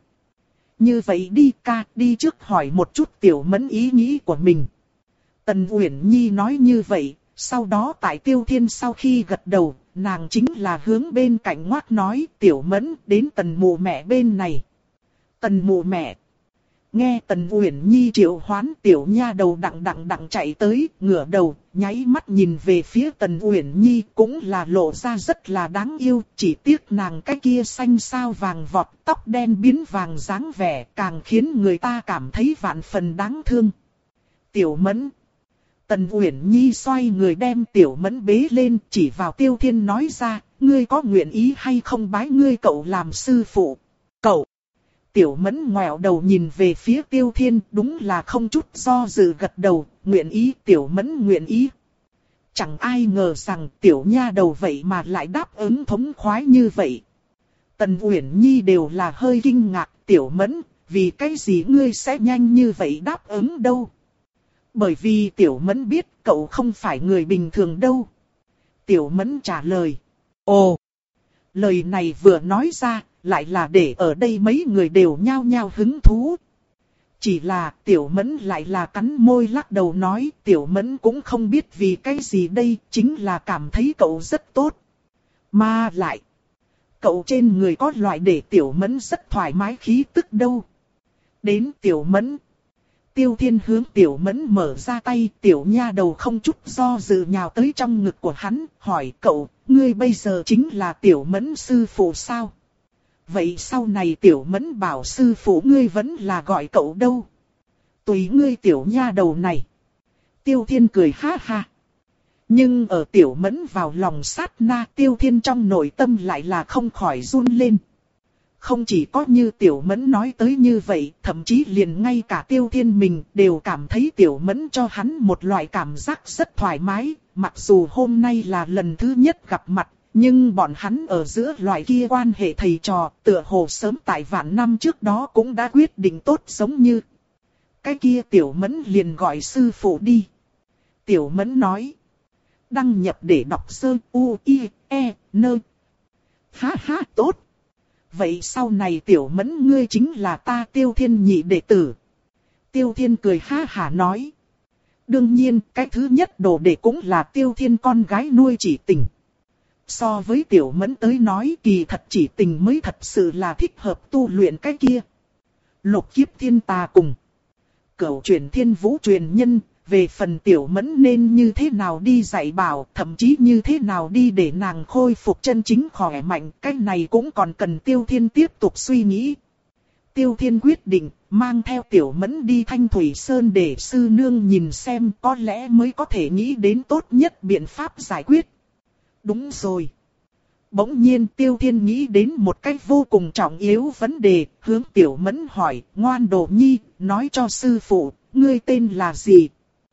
Như vậy đi ca, đi trước hỏi một chút Tiểu Mẫn ý nghĩ của mình. Tần Uyển Nhi nói như vậy, sau đó tại Tiêu Thiên sau khi gật đầu, nàng chính là hướng bên cạnh ngoác nói, Tiểu Mẫn đến Tần mụ mẹ bên này. Tần mụ mẹ. Nghe Tần Uyển Nhi triệu hoán, tiểu nha đầu đặng đặng đặng chạy tới, ngửa đầu, nháy mắt nhìn về phía Tần Uyển Nhi, cũng là lộ ra rất là đáng yêu, chỉ tiếc nàng cái kia xanh sao vàng vọt, tóc đen biến vàng dáng vẻ, càng khiến người ta cảm thấy vạn phần đáng thương. Tiểu Mẫn. Tần Uyển Nhi xoay người đem Tiểu Mẫn bế lên, chỉ vào Tiêu Thiên nói ra, ngươi có nguyện ý hay không bái ngươi cậu làm sư phụ? Cậu! Tiểu Mẫn ngoẹo đầu nhìn về phía Tiêu Thiên, đúng là không chút do dự gật đầu, nguyện ý, Tiểu Mẫn nguyện ý. Chẳng ai ngờ rằng Tiểu nha đầu vậy mà lại đáp ứng thống khoái như vậy. Tần Uyển Nhi đều là hơi kinh ngạc, Tiểu Mẫn, vì cái gì ngươi sẽ nhanh như vậy đáp ứng đâu? Bởi vì Tiểu Mẫn biết cậu không phải người bình thường đâu. Tiểu Mẫn trả lời. Ồ! Lời này vừa nói ra, lại là để ở đây mấy người đều nhao nhao hứng thú. Chỉ là Tiểu Mẫn lại là cắn môi lắc đầu nói, Tiểu Mẫn cũng không biết vì cái gì đây, chính là cảm thấy cậu rất tốt. Mà lại, cậu trên người có loại để Tiểu Mẫn rất thoải mái khí tức đâu. Đến Tiểu Mẫn. Tiêu Thiên hướng Tiểu Mẫn mở ra tay, tiểu nha đầu không chút do dự nhào tới trong ngực của hắn, hỏi cậu, ngươi bây giờ chính là Tiểu Mẫn sư phụ sao? Vậy sau này Tiểu Mẫn bảo sư phụ ngươi vẫn là gọi cậu đâu? Tùy ngươi tiểu nha đầu này. Tiêu Thiên cười ha ha. Nhưng ở Tiểu Mẫn vào lòng sát na, Tiêu Thiên trong nội tâm lại là không khỏi run lên. Không chỉ có như Tiểu Mẫn nói tới như vậy, thậm chí liền ngay cả Tiêu Thiên mình đều cảm thấy Tiểu Mẫn cho hắn một loại cảm giác rất thoải mái. Mặc dù hôm nay là lần thứ nhất gặp mặt, nhưng bọn hắn ở giữa loại kia quan hệ thầy trò, tựa hồ sớm tại vạn năm trước đó cũng đã quyết định tốt giống như. Cái kia Tiểu Mẫn liền gọi sư phụ đi. Tiểu Mẫn nói. Đăng nhập để đọc sơ u i e nơ. Ha ha tốt. Vậy sau này Tiểu Mẫn ngươi chính là ta Tiêu Thiên nhị đệ tử. Tiêu Thiên cười ha hả nói. Đương nhiên cái thứ nhất đồ đệ cũng là Tiêu Thiên con gái nuôi Chỉ Tình. So với Tiểu Mẫn tới nói kỳ thật Chỉ Tình mới thật sự là thích hợp tu luyện cái kia. Lục kiếp thiên tà cùng. Cửu truyền thiên vũ truyền nhân. Về phần Tiểu Mẫn nên như thế nào đi dạy bảo, thậm chí như thế nào đi để nàng khôi phục chân chính khỏe mạnh, cái này cũng còn cần Tiêu Thiên tiếp tục suy nghĩ. Tiêu Thiên quyết định, mang theo Tiểu Mẫn đi Thanh Thủy Sơn để sư nương nhìn xem có lẽ mới có thể nghĩ đến tốt nhất biện pháp giải quyết. Đúng rồi. Bỗng nhiên Tiêu Thiên nghĩ đến một cách vô cùng trọng yếu vấn đề, hướng Tiểu Mẫn hỏi, ngoan đồ nhi, nói cho sư phụ, ngươi tên là gì?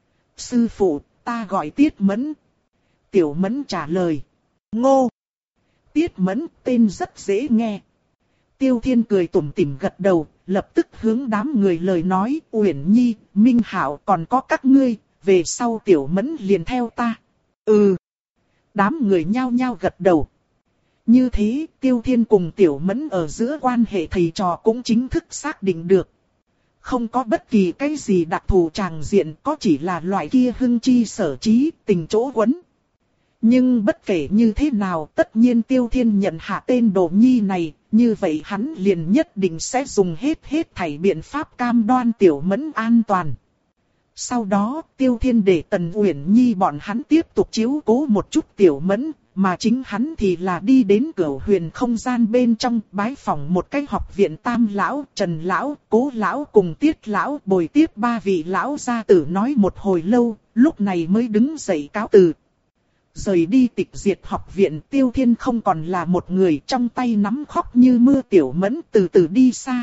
Sư phụ, ta gọi Tiết Mẫn. Tiểu Mẫn trả lời. Ngô. Tiết Mẫn, tên rất dễ nghe. Tiêu Thiên cười tủm tỉm gật đầu, lập tức hướng đám người lời nói, Uyển Nhi, Minh Hạo còn có các ngươi, về sau Tiểu Mẫn liền theo ta. Ừ. Đám người nhao nhao gật đầu. Như thế, Tiêu Thiên cùng Tiểu Mẫn ở giữa quan hệ thầy trò cũng chính thức xác định được. Không có bất kỳ cái gì đặc thù tràng diện, có chỉ là loại kia hưng chi sở trí, tình chỗ quấn. Nhưng bất kể như thế nào, tất nhiên Tiêu Thiên nhận hạ tên đồ nhi này, như vậy hắn liền nhất định sẽ dùng hết hết thảy biện pháp cam đoan Tiểu Mẫn an toàn. Sau đó, Tiêu Thiên để Tần Uyển Nhi bọn hắn tiếp tục chiếu cố một chút Tiểu Mẫn, mà chính hắn thì là đi đến Cửu Huyền không gian bên trong bái phỏng một cái học viện Tam Lão, Trần Lão, Cố Lão cùng Tiết Lão bồi tiếp ba vị Lão gia tử nói một hồi lâu, lúc này mới đứng dậy cáo từ. Rời đi Tịch Diệt học viện, Tiêu Thiên không còn là một người, trong tay nắm khóc như mưa Tiểu Mẫn từ từ đi xa.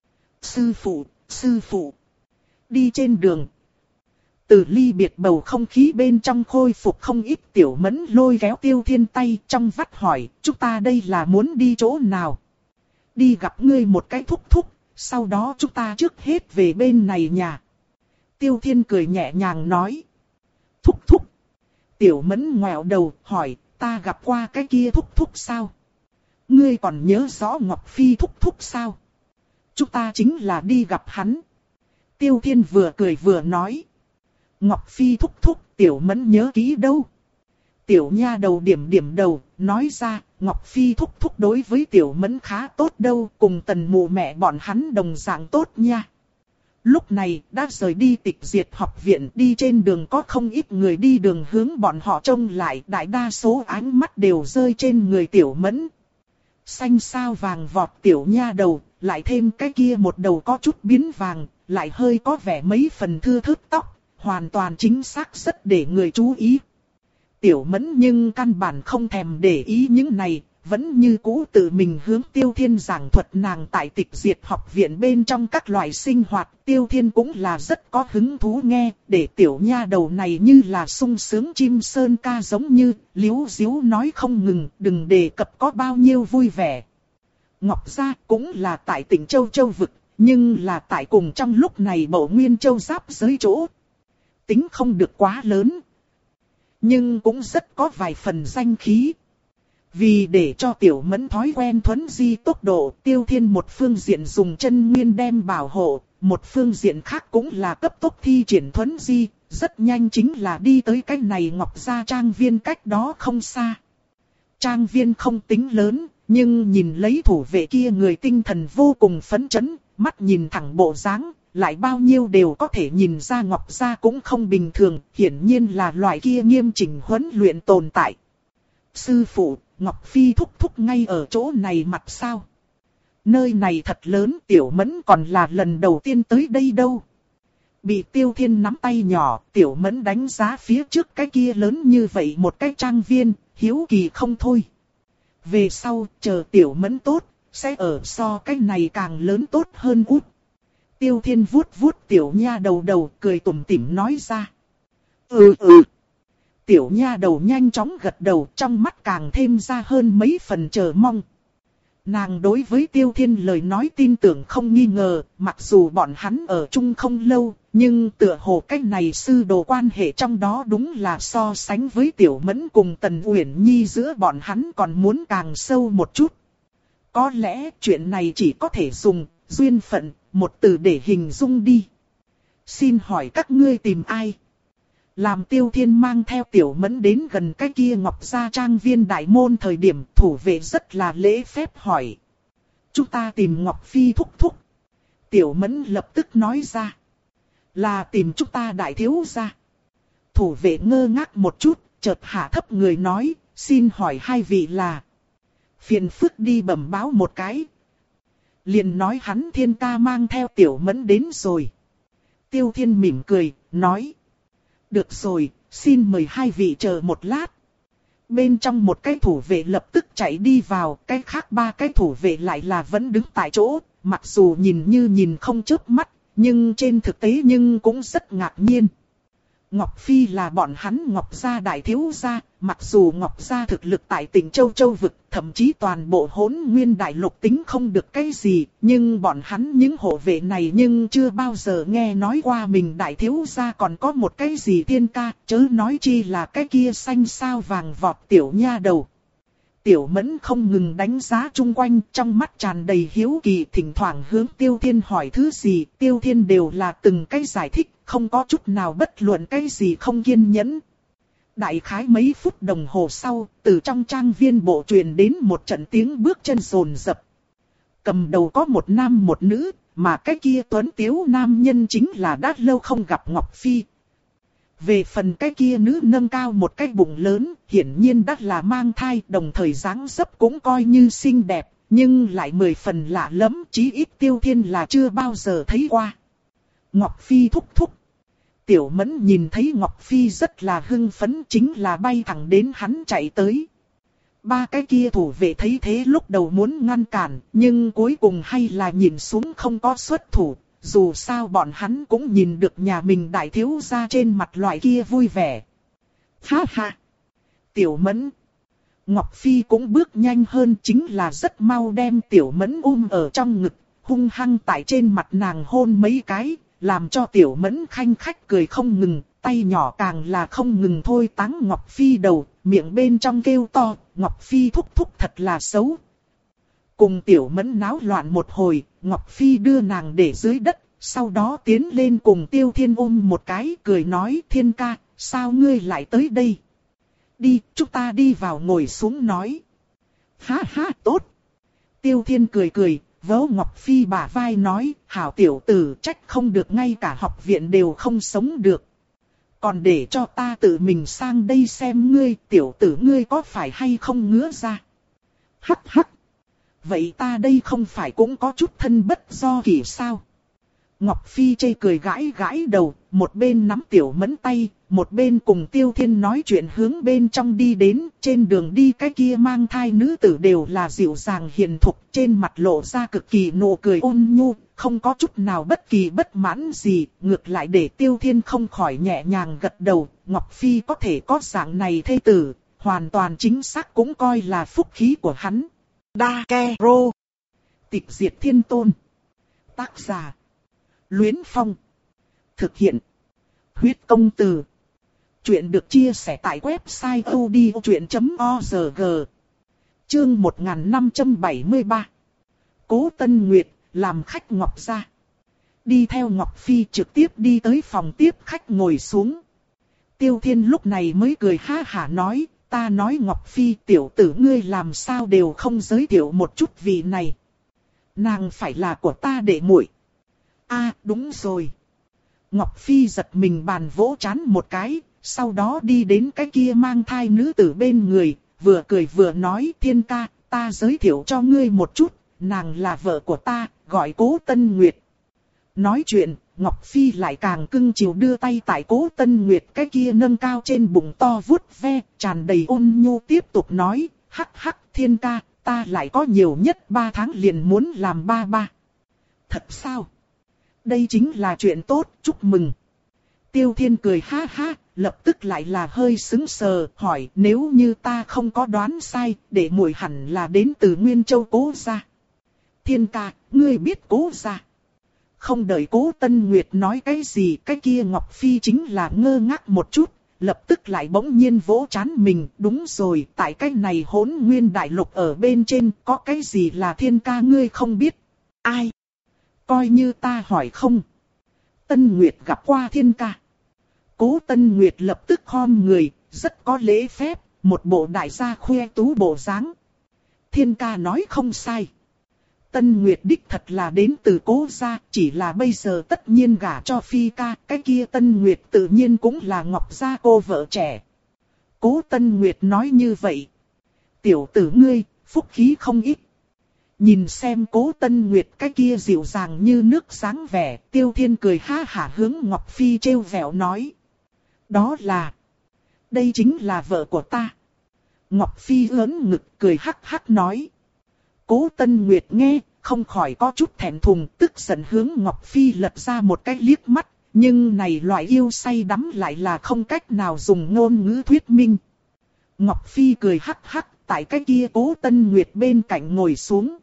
Sư phụ, sư phụ. Đi trên đường. Từ ly biệt bầu không khí bên trong khôi phục không ít, Tiểu Mẫn lôi kéo Tiêu Thiên tay trong vắt hỏi, chúng ta đây là muốn đi chỗ nào? Đi gặp ngươi một cái thúc thúc, sau đó chúng ta trước hết về bên này nhà. Tiêu Thiên cười nhẹ nhàng nói. Thúc thúc. Tiểu Mẫn ngoẹo đầu hỏi, ta gặp qua cái kia thúc thúc sao? Ngươi còn nhớ rõ Ngọc Phi thúc thúc sao? Chúng ta chính là đi gặp hắn. Tiêu Thiên vừa cười vừa nói. Ngọc Phi thúc thúc, Tiểu Mẫn nhớ kỹ đâu. Tiểu nha đầu điểm điểm đầu, nói ra, Ngọc Phi thúc thúc đối với Tiểu Mẫn khá tốt đâu, cùng Tần mụ mẹ bọn hắn đồng dạng tốt nha. Lúc này, đã rời đi Tịch Diệt học viện, đi trên đường có không ít người đi đường hướng bọn họ trông lại, đại đa số ánh mắt đều rơi trên người Tiểu Mẫn. Xanh sao vàng vọt Tiểu nha đầu, lại thêm cái kia một đầu có chút biến vàng, lại hơi có vẻ mấy phần thưa thớt tóc. Hoàn toàn chính xác rất để người chú ý. Tiểu Mẫn nhưng căn bản không thèm để ý những này, vẫn như cũ tự mình hướng Tiêu Thiên giảng thuật nàng tại Tịch Diệt học viện bên trong các loại sinh hoạt. Tiêu Thiên cũng là rất có hứng thú nghe, để tiểu nha đầu này như là sung sướng chim sơn ca giống như, líu díu nói không ngừng, đừng đề cập có bao nhiêu vui vẻ. Ngọc Gia cũng là tại tỉnh Châu Châu Vực, nhưng là tại cùng trong lúc này Bổ Nguyên Châu giáp giới chỗ. Tính không được quá lớn, nhưng cũng rất có vài phần danh khí. Vì để cho Tiểu Mẫn thói quen thuấn di tốc độ, Tiêu Thiên một phương diện dùng chân nguyên đem bảo hộ, một phương diện khác cũng là cấp tốc thi triển thuấn di, rất nhanh chính là đi tới cái này Ngọc Gia trang viên cách đó không xa. Trang viên không tính lớn, nhưng nhìn lấy thủ vệ kia người tinh thần vô cùng phấn chấn, mắt nhìn thẳng bộ dáng, lại bao nhiêu đều có thể nhìn ra Ngọc Gia cũng không bình thường, hiển nhiên là loại kia nghiêm chỉnh huấn luyện tồn tại. Sư phụ, Ngọc Phi thúc thúc ngay ở chỗ này mặt sao? Nơi này thật lớn, Tiểu Mẫn còn là lần đầu tiên tới đây đâu. Bị Tiêu Thiên nắm tay nhỏ, Tiểu Mẫn đánh giá phía trước cái kia lớn như vậy một cái trang viên, hiếu kỳ không thôi. Về sau, chờ Tiểu Mẫn tốt, sẽ ở so cái này càng lớn tốt hơn út. Tiêu Thiên vuốt vuốt Tiểu Nha đầu đầu, cười tủm tỉm nói ra. Ừ ừ. Tiểu Nha đầu nhanh chóng gật đầu, trong mắt càng thêm ra hơn mấy phần chờ mong. Nàng đối với Tiêu Thiên lời nói tin tưởng không nghi ngờ, mặc dù bọn hắn ở chung không lâu, nhưng tựa hồ cách này sư đồ quan hệ trong đó đúng là so sánh với Tiểu Mẫn cùng Tần Uyển Nhi giữa bọn hắn còn muốn càng sâu một chút. Có lẽ chuyện này chỉ có thể dùng duyên phận, một từ để hình dung đi. Xin hỏi các ngươi tìm ai? Làm Tiêu Thiên mang theo Tiểu Mẫn đến gần cái kia Ngọc Gia trang viên đại môn thời điểm, thủ vệ rất là lễ phép hỏi. Chúng ta tìm Ngọc Phi thúc thúc. Tiểu Mẫn lập tức nói ra. Là tìm chúng ta đại thiếu gia. Thủ vệ ngơ ngác một chút, chợt hạ thấp người nói, xin hỏi hai vị là. Phiền phức đi bẩm báo một cái. Liền nói hắn Thiên ca mang theo Tiểu Mẫn đến rồi. Tiêu Thiên mỉm cười, nói. Được rồi, xin mời hai vị chờ một lát. Bên trong một cái thủ vệ lập tức chạy đi vào, cái khác ba cái thủ vệ lại là vẫn đứng tại chỗ, mặc dù nhìn như nhìn không chớp mắt, nhưng trên thực tế nhưng cũng rất ngạc nhiên. Ngọc Phi là bọn hắn Ngọc Gia đại thiếu gia, mặc dù Ngọc Gia thực lực tại tỉnh Châu Châu Vực, thậm chí toàn bộ Hỗn Nguyên Đại Lục tính không được cái gì, nhưng bọn hắn những hộ vệ này nhưng chưa bao giờ nghe nói qua mình đại thiếu gia còn có một cái gì Thiên ca, chớ nói chi là cái kia xanh sao vàng vọt Tiểu Nha đầu. Tiểu Mẫn không ngừng đánh giá chung quanh, trong mắt tràn đầy hiếu kỳ, thỉnh thoảng hướng Tiêu Thiên hỏi thứ gì, Tiêu Thiên đều là từng cái giải thích, không có chút nào bất luận cái gì không kiên nhẫn. Đại khái mấy phút đồng hồ sau, từ trong trang viên bộ truyền đến một trận tiếng bước chân rồn rập. Cầm đầu có một nam một nữ, mà cái kia tuấn tiếu nam nhân chính là đã lâu không gặp Ngọc Phi. Về phần cái kia nữ nâng cao một cái bụng lớn, hiển nhiên đã là mang thai, đồng thời dáng dấp cũng coi như xinh đẹp, nhưng lại mười phần lạ lắm, chí ít Tiêu Thiên là chưa bao giờ thấy qua. Ngọc Phi thúc thúc. Tiểu Mẫn nhìn thấy Ngọc Phi rất là hưng phấn, chính là bay thẳng đến hắn chạy tới. Ba cái kia thủ vệ thấy thế lúc đầu muốn ngăn cản, nhưng cuối cùng hay là nhìn xuống không có xuất thủ. Dù sao bọn hắn cũng nhìn được nhà mình đại thiếu gia trên mặt loại kia vui vẻ. Ha ha! Tiểu Mẫn! Ngọc Phi cũng bước nhanh hơn, chính là rất mau đem Tiểu Mẫn ôm ở trong ngực, hung hăng tại trên mặt nàng hôn mấy cái, làm cho Tiểu Mẫn khanh khách cười không ngừng, tay nhỏ càng là không ngừng thôi táng Ngọc Phi đầu, miệng bên trong kêu to, Ngọc Phi thúc thúc thật là xấu. Cùng Tiểu Mẫn náo loạn một hồi, Ngọc Phi đưa nàng để dưới đất, sau đó tiến lên cùng Tiêu Thiên ôm một cái, cười nói Thiên ca, sao ngươi lại tới đây? Đi, chúng ta đi vào ngồi xuống nói. Ha ha, tốt. Tiêu Thiên cười cười, vỗ Ngọc Phi bả vai nói, hảo tiểu tử trách không được ngay cả học viện đều không sống được. Còn để cho ta tự mình sang đây xem ngươi, tiểu tử ngươi có phải hay không ngứa ra. Hắc hắc. Vậy ta đây không phải cũng có chút thân bất do kỷ sao? Ngọc Phi chê cười gãi gãi đầu, một bên nắm Tiểu Mẫn tay, một bên cùng Tiêu Thiên nói chuyện hướng bên trong đi đến, trên đường đi cái kia mang thai nữ tử đều là dịu dàng hiền thục, trên mặt lộ ra cực kỳ nụ cười ôn nhu, không có chút nào bất kỳ bất mãn gì, ngược lại để Tiêu Thiên không khỏi nhẹ nhàng gật đầu, Ngọc Phi có thể có dạng này thê tử, hoàn toàn chính xác cũng coi là phúc khí của hắn. Đa Ke Rô. Tịch diệt thiên tôn. Tác giả. Luyến Phong. Thực hiện. Huyết công từ. Chuyện được chia sẻ tại website odchuyện chấm org. Chương một nghìn năm trăm bảy mươi ba. Cố Tân Nguyệt, làm khách Ngọc Gia. Đi theo Ngọc Phi trực tiếp đi tới phòng tiếp khách ngồi xuống. Tiêu Thiên lúc này mới cười ha hả nói, ta nói Ngọc Phi tiểu tử ngươi làm sao đều không giới thiệu một chút vị này. Nàng phải là của ta đệ muội. A đúng rồi. Ngọc Phi giật mình bàn vỗ trán một cái, sau đó đi đến cái kia mang thai nữ tử bên người, vừa cười vừa nói Thiên ca, ta giới thiệu cho ngươi một chút, nàng là vợ của ta, gọi Cố Tân Nguyệt. Nói chuyện, Ngọc Phi lại càng cưng chiều đưa tay tại Cố Tân Nguyệt cái kia nâng cao trên bụng to vuốt ve, tràn đầy ôn nhu tiếp tục nói, hắc hắc Thiên ca, ta lại có nhiều nhất ba tháng liền muốn làm ba ba. Thật sao? Đây chính là chuyện tốt, chúc mừng. Tiêu Thiên cười ha ha, lập tức lại là hơi sững sờ, hỏi nếu như ta không có đoán sai, đệ muội hẳn là đến từ Nguyên Châu Cố gia. Thiên ca, ngươi biết Cố gia? Không đợi Cố Tân Nguyệt nói cái gì, cái kia Ngọc Phi chính là ngơ ngác một chút, lập tức lại bỗng nhiên vỗ trán mình, đúng rồi, tại cái này Hỗn Nguyên Đại Lục ở bên trên, có cái gì là Thiên ca ngươi không biết? Ai? Coi như ta hỏi không. Tân Nguyệt gặp qua Thiên ca. Cố Tân Nguyệt lập tức khom người, rất có lễ phép, một bộ đại gia khoe tú bộ dáng. Thiên ca nói không sai. Tân Nguyệt đích thật là đến từ Cố gia, chỉ là bây giờ tất nhiên gả cho Phi ca, cái kia Tân Nguyệt tự nhiên cũng là Ngọc gia cô vợ trẻ. Cố Tân Nguyệt nói như vậy. Tiểu tử ngươi, phúc khí không ít. Nhìn xem Cố Tân Nguyệt cái kia dịu dàng như nước sáng vẻ, Tiêu Thiên cười ha hả hướng Ngọc Phi trêu vẹo nói. Đó là, đây chính là vợ của ta. Ngọc Phi ớn ngực cười hắc hắc nói. Cố Tân Nguyệt nghe, không khỏi có chút thẹn thùng, tức giận hướng Ngọc Phi lật ra một cái liếc mắt, nhưng này loại yêu say đắm lại là không cách nào dùng ngôn ngữ thuyết minh. Ngọc Phi cười hắc hắc, tại cái kia Cố Tân Nguyệt bên cạnh ngồi xuống.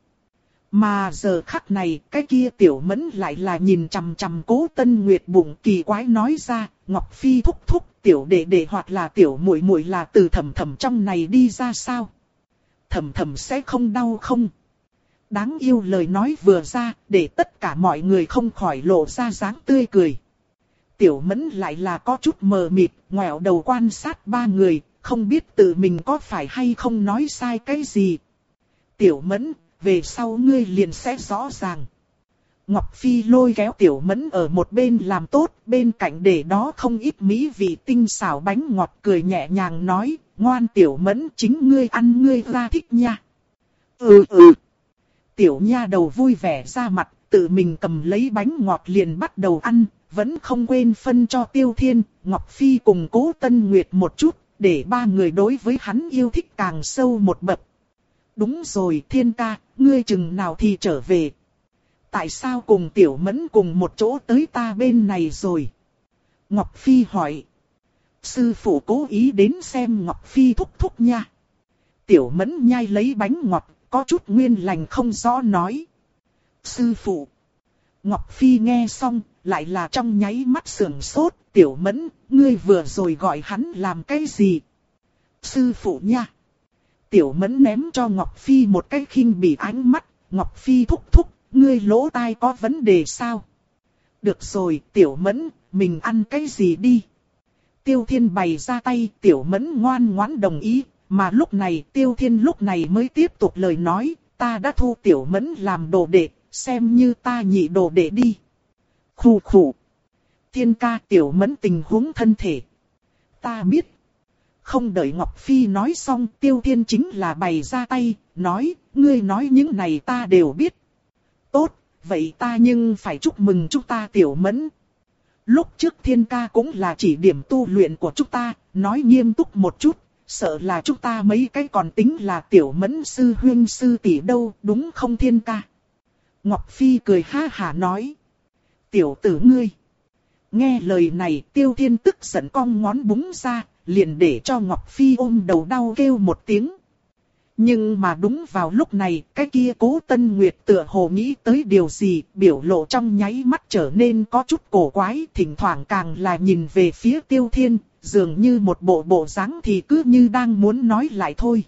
Mà giờ khắc này, cái kia Tiểu Mẫn lại là nhìn chằm chằm Cố Tân Nguyệt bụng kỳ quái nói ra, Ngọc Phi thúc thúc, tiểu đệ đệ hoặc là tiểu muội muội là từ Thầm Thầm trong này đi ra sao? Thầm Thầm sẽ không đau không? Đáng yêu lời nói vừa ra, để tất cả mọi người không khỏi lộ ra dáng tươi cười. Tiểu Mẫn lại là có chút mờ mịt, ngoẹo đầu quan sát ba người, không biết tự mình có phải hay không nói sai cái gì. Tiểu Mẫn, về sau ngươi liền sẽ rõ ràng. Ngọc Phi lôi kéo Tiểu Mẫn ở một bên làm tốt, bên cạnh để đó không ít mỹ vị tinh xảo bánh ngọt, cười nhẹ nhàng nói, ngoan Tiểu Mẫn, chính ngươi ăn ngươi ra thích nha. Ừ ừ. Tiểu nha đầu vui vẻ ra mặt, tự mình cầm lấy bánh ngọt liền bắt đầu ăn, vẫn không quên phân cho Tiêu Thiên, Ngọc Phi cùng Cố Tân Nguyệt một chút, để ba người đối với hắn yêu thích càng sâu một bậc. Đúng rồi Thiên ca, ngươi chừng nào thì trở về. Tại sao cùng Tiểu Mẫn cùng một chỗ tới ta bên này rồi? Ngọc Phi hỏi. Sư phụ cố ý đến xem Ngọc Phi thúc thúc nha. Tiểu Mẫn nhai lấy bánh ngọt, có chút nguyên lành không rõ nói. Sư phụ. Ngọc Phi nghe xong, lại là trong nháy mắt sườn sốt. Tiểu Mẫn, ngươi vừa rồi gọi hắn làm cái gì? Sư phụ nha. Tiểu Mẫn ném cho Ngọc Phi một cái khinh bỉ ánh mắt. Ngọc Phi thúc thúc, ngươi lỗ tai có vấn đề sao? Được rồi, Tiểu Mẫn, mình ăn cái gì đi? Tiêu Thiên bày ra tay, Tiểu Mẫn ngoan ngoãn đồng ý. Mà lúc này, Tiêu Thiên lúc này mới tiếp tục lời nói, ta đã thu Tiểu Mẫn làm đồ đệ, xem như ta nhị đồ đệ đi. Khủ khủ. Thiên ca, Tiểu Mẫn tình huống thân thể. Ta biết. Không đợi Ngọc Phi nói xong, Tiêu Thiên chính là bày ra tay, nói, ngươi nói những này ta đều biết. Tốt, vậy ta nhưng phải chúc mừng chúng ta Tiểu Mẫn. Lúc trước Thiên ca cũng là chỉ điểm tu luyện của chúng ta, nói nghiêm túc một chút, sợ là chúng ta mấy cái còn tính là Tiểu Mẫn sư huynh sư tỷ đâu, đúng không Thiên ca? Ngọc Phi cười ha hả nói. Tiểu tử ngươi. Nghe lời này, Tiêu Thiên tức giận cong ngón búng ra, liền để cho Ngọc Phi ôm đầu đau kêu một tiếng. Nhưng mà đúng vào lúc này, cái kia Cố Tân Nguyệt tựa hồ nghĩ tới điều gì, biểu lộ trong nháy mắt trở nên có chút cổ quái, thỉnh thoảng càng là nhìn về phía Tiêu Thiên, dường như một bộ bộ dáng thì cứ như đang muốn nói lại thôi.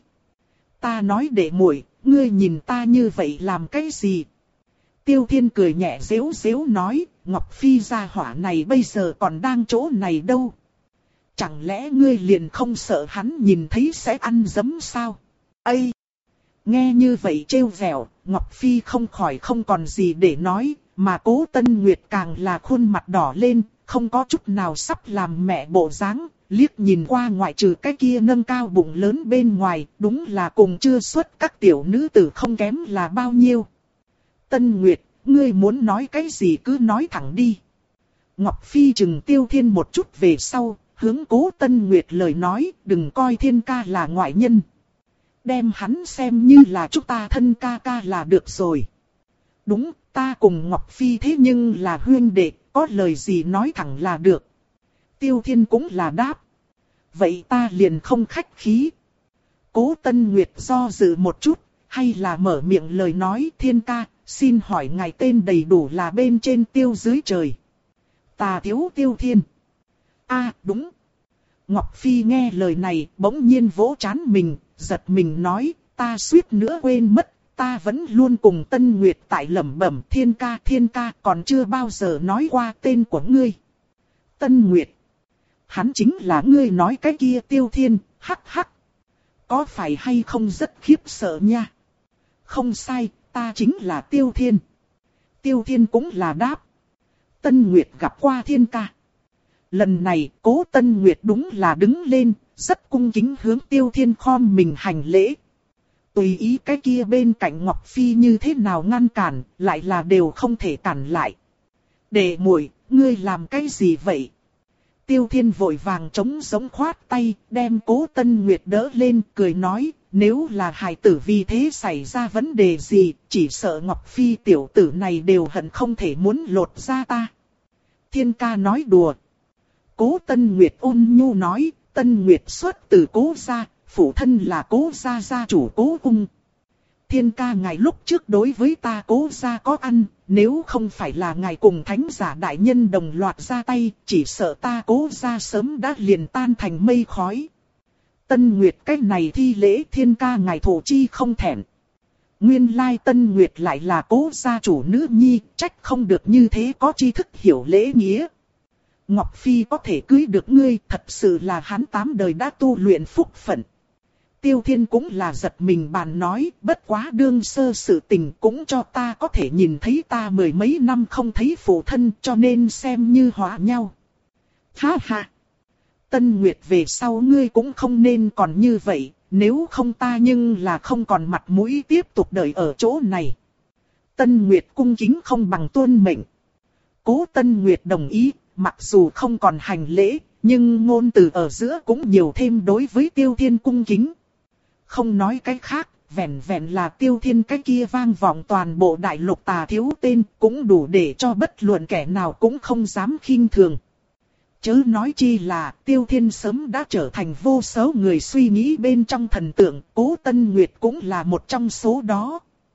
Ta nói đệ muội, ngươi nhìn ta như vậy làm cái gì? Tiêu Thiên cười nhẹ giễu giễu nói, Ngọc Phi gia hỏa này bây giờ còn đang chỗ này đâu. Chẳng lẽ ngươi liền không sợ hắn nhìn thấy sẽ ăn dấm sao? Ây! Nghe như vậy trêu vẻo, Ngọc Phi không khỏi không còn gì để nói, mà Cố Tân Nguyệt càng là khuôn mặt đỏ lên, không có chút nào sắp làm mẹ bộ dáng, liếc nhìn qua ngoại trừ cái kia nâng cao bụng lớn bên ngoài, đúng là cùng chưa xuất các tiểu nữ tử không kém là bao nhiêu. Tân Nguyệt, ngươi muốn nói cái gì cứ nói thẳng đi. Ngọc Phi chừng Tiêu Thiên một chút về sau, hướng Cố Tân Nguyệt lời nói, đừng coi Thiên ca là ngoại nhân. Đem hắn xem như là chúng ta thân ca ca là được rồi. Đúng, ta cùng Ngọc Phi thế nhưng là huynh đệ, có lời gì nói thẳng là được. Tiêu Thiên cũng là đáp. Vậy ta liền không khách khí. Cố Tân Nguyệt do dự một chút, hay là mở miệng lời nói Thiên ca, xin hỏi ngài tên đầy đủ là bên trên tiêu dưới trời. Ta thiếu Tiêu Thiên. A đúng. Ngọc Phi nghe lời này bỗng nhiên vỗ trán mình, giật mình nói, ta suýt nữa quên mất, ta vẫn luôn cùng Tân Nguyệt tại lẩm bẩm Thiên ca Thiên ca còn chưa bao giờ nói qua tên của ngươi. Tân Nguyệt. Hắn chính là ngươi nói cái kia Tiêu Thiên, hắc hắc. Có phải hay không rất khiếp sợ nha? Không sai, ta chính là Tiêu Thiên. Tiêu Thiên cũng là đáp. Tân Nguyệt gặp qua Thiên ca. Lần này, Cố Tân Nguyệt đúng là đứng lên, rất cung kính hướng Tiêu Thiên khom mình hành lễ. Tùy ý cái kia bên cạnh Ngọc Phi như thế nào ngăn cản, lại là đều không thể cản lại. Đệ muội, ngươi làm cái gì vậy? Tiêu Thiên vội vàng chống giống khoát tay, đem Cố Tân Nguyệt đỡ lên, cười nói, nếu là hài tử vì thế xảy ra vấn đề gì, chỉ sợ Ngọc Phi tiểu tử này đều hận không thể muốn lột ra ta. Thiên ca nói đùa. Cố Tân Nguyệt ôn nhu nói, Tân Nguyệt xuất từ Cố gia, phụ thân là Cố gia gia chủ Cố Ung. Thiên ca ngài lúc trước đối với ta Cố gia có ăn, nếu không phải là ngài cùng thánh giả đại nhân đồng loạt ra tay, chỉ sợ ta Cố gia sớm đã liền tan thành mây khói. Tân Nguyệt cái này thi lễ Thiên ca ngài thổ chi không thẹn. Nguyên lai Tân Nguyệt lại là Cố gia chủ nữ nhi, trách không được như thế có tri thức hiểu lễ nghĩa. Ngọc Phi có thể cưới được ngươi, thật sự là hắn tám đời đã tu luyện phúc phận. Tiêu Thiên cũng là giật mình bàn nói, bất quá đương sơ sự tình cũng cho ta có thể nhìn thấy ta mười mấy năm không thấy phụ thân cho nên xem như hóa nhau. Ha ha! Tân Nguyệt về sau ngươi cũng không nên còn như vậy, nếu không ta nhưng là không còn mặt mũi tiếp tục đợi ở chỗ này. Tân Nguyệt cung kính không bằng tuân mệnh. Cố Tân Nguyệt đồng ý. Mặc dù không còn hành lễ, nhưng ngôn từ ở giữa cũng nhiều thêm đối với Tiêu Thiên cung kính. Không nói cái khác, vẹn vẹn là Tiêu Thiên cái kia vang vọng toàn bộ đại lục tà thiếu tên cũng đủ để cho bất luận kẻ nào cũng không dám khinh thường. Chớ nói chi là Tiêu Thiên sớm đã trở thành vô số người suy nghĩ bên trong thần tượng, Cố Tân Nguyệt cũng là một trong số đó.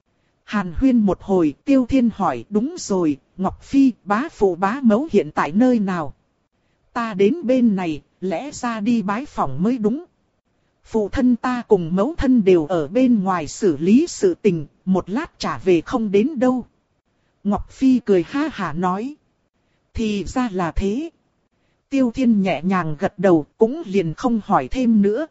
Hàn huyên một hồi, Tiêu Thiên hỏi, đúng rồi, Ngọc Phi, bá phụ bá mẫu hiện tại nơi nào? Ta đến bên này, lẽ ra đi bái phỏng mới đúng. Phụ thân ta cùng mẫu thân đều ở bên ngoài xử lý sự tình, một lát trả về không đến đâu. Ngọc Phi cười ha hả nói. Thì ra là thế. Tiêu Thiên nhẹ nhàng gật đầu, cũng liền không hỏi thêm nữa.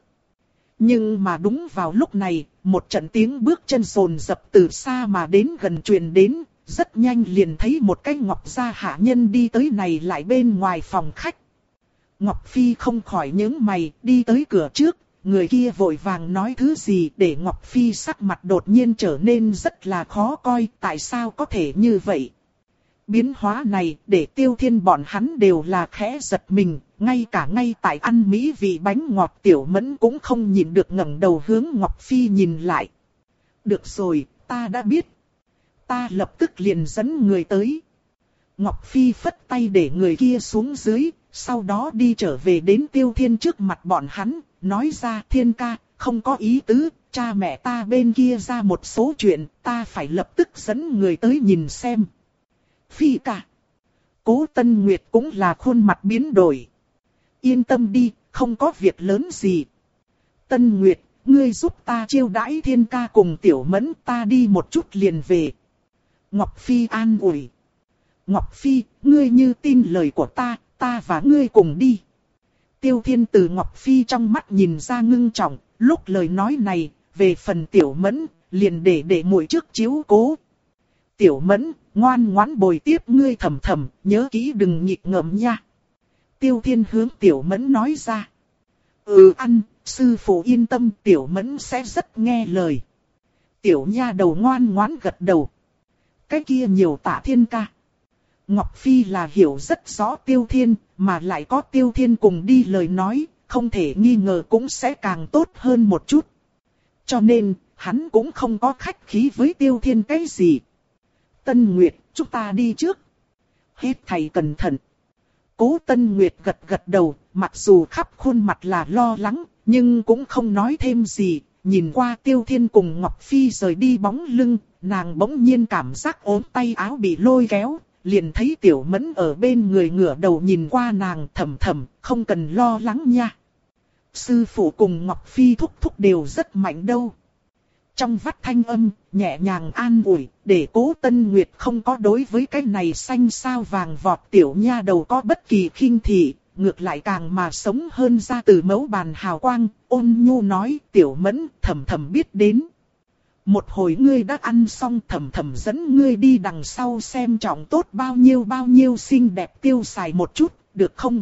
Nhưng mà đúng vào lúc này, một trận tiếng bước chân sồn dập từ xa mà đến gần truyền đến, rất nhanh liền thấy một cái Ngọc gia hạ nhân đi tới này lại bên ngoài phòng khách. Ngọc Phi không khỏi nhướng mày, đi tới cửa trước, người kia vội vàng nói thứ gì để Ngọc Phi sắc mặt đột nhiên trở nên rất là khó coi, tại sao có thể như vậy? Biến hóa này để Tiêu Thiên bọn hắn đều là khẽ giật mình, ngay cả ngay tại ăn mỹ vị bánh ngọt Tiểu Mẫn cũng không nhìn được ngẩng đầu hướng Ngọc Phi nhìn lại. Được rồi, ta đã biết. Ta lập tức liền dẫn người tới. Ngọc Phi phất tay để người kia xuống dưới, sau đó đi trở về đến Tiêu Thiên trước mặt bọn hắn, nói ra Thiên ca, không có ý tứ, cha mẹ ta bên kia ra một số chuyện, ta phải lập tức dẫn người tới nhìn xem. Phi ca. Cố Tân Nguyệt cũng là khuôn mặt biến đổi. Yên tâm đi, không có việc lớn gì. Tân Nguyệt, ngươi giúp ta chiêu đãi Thiên ca cùng Tiểu Mẫn, ta đi một chút liền về. Ngọc Phi an ủi. Ngọc Phi, ngươi như tin lời của ta, ta và ngươi cùng đi. Tiêu Thiên từ Ngọc Phi trong mắt nhìn ra ngưng trọng, lúc lời nói này, về phần Tiểu Mẫn, liền để để muội trước chiếu cố. Tiểu Mẫn, ngoan ngoãn bồi tiếp ngươi Thầm Thầm, nhớ kỹ đừng nghịch ngợm nha. Tiêu Thiên hướng Tiểu Mẫn nói ra. Ừ ăn, sư phụ yên tâm, Tiểu Mẫn sẽ rất nghe lời. Tiểu nha đầu ngoan ngoãn gật đầu. Cái kia nhiều Tạ Thiên ca. Ngọc Phi là hiểu rất rõ Tiêu Thiên, mà lại có Tiêu Thiên cùng đi lời nói, không thể nghi ngờ cũng sẽ càng tốt hơn một chút. Cho nên, hắn cũng không có khách khí với Tiêu Thiên cái gì. Tân Nguyệt, chúng ta đi trước. Hết thầy cẩn thận. Cố Tân Nguyệt gật gật đầu, mặc dù khắp khuôn mặt là lo lắng, nhưng cũng không nói thêm gì. Nhìn qua Tiêu Thiên cùng Ngọc Phi rời đi bóng lưng, nàng bỗng nhiên cảm giác ốm tay áo bị lôi kéo, liền thấy Tiểu Mẫn ở bên người ngửa đầu nhìn qua nàng Thầm Thầm, không cần lo lắng nha. Sư phụ cùng Ngọc Phi thúc thúc đều rất mạnh đâu. Trong vắt thanh âm, nhẹ nhàng an ủi, để Cố Tân Nguyệt không có đối với cái này xanh sao vàng vọt tiểu nha đầu có bất kỳ khinh thị, ngược lại càng mà sống hơn ra từ mẫu bàn hào quang, ôn nhu nói Tiểu Mẫn Thầm Thầm biết đến. Một hồi ngươi đã ăn xong Thầm Thầm dẫn ngươi đi đằng sau xem trọng tốt bao nhiêu bao nhiêu xinh đẹp tiêu xài một chút, được không?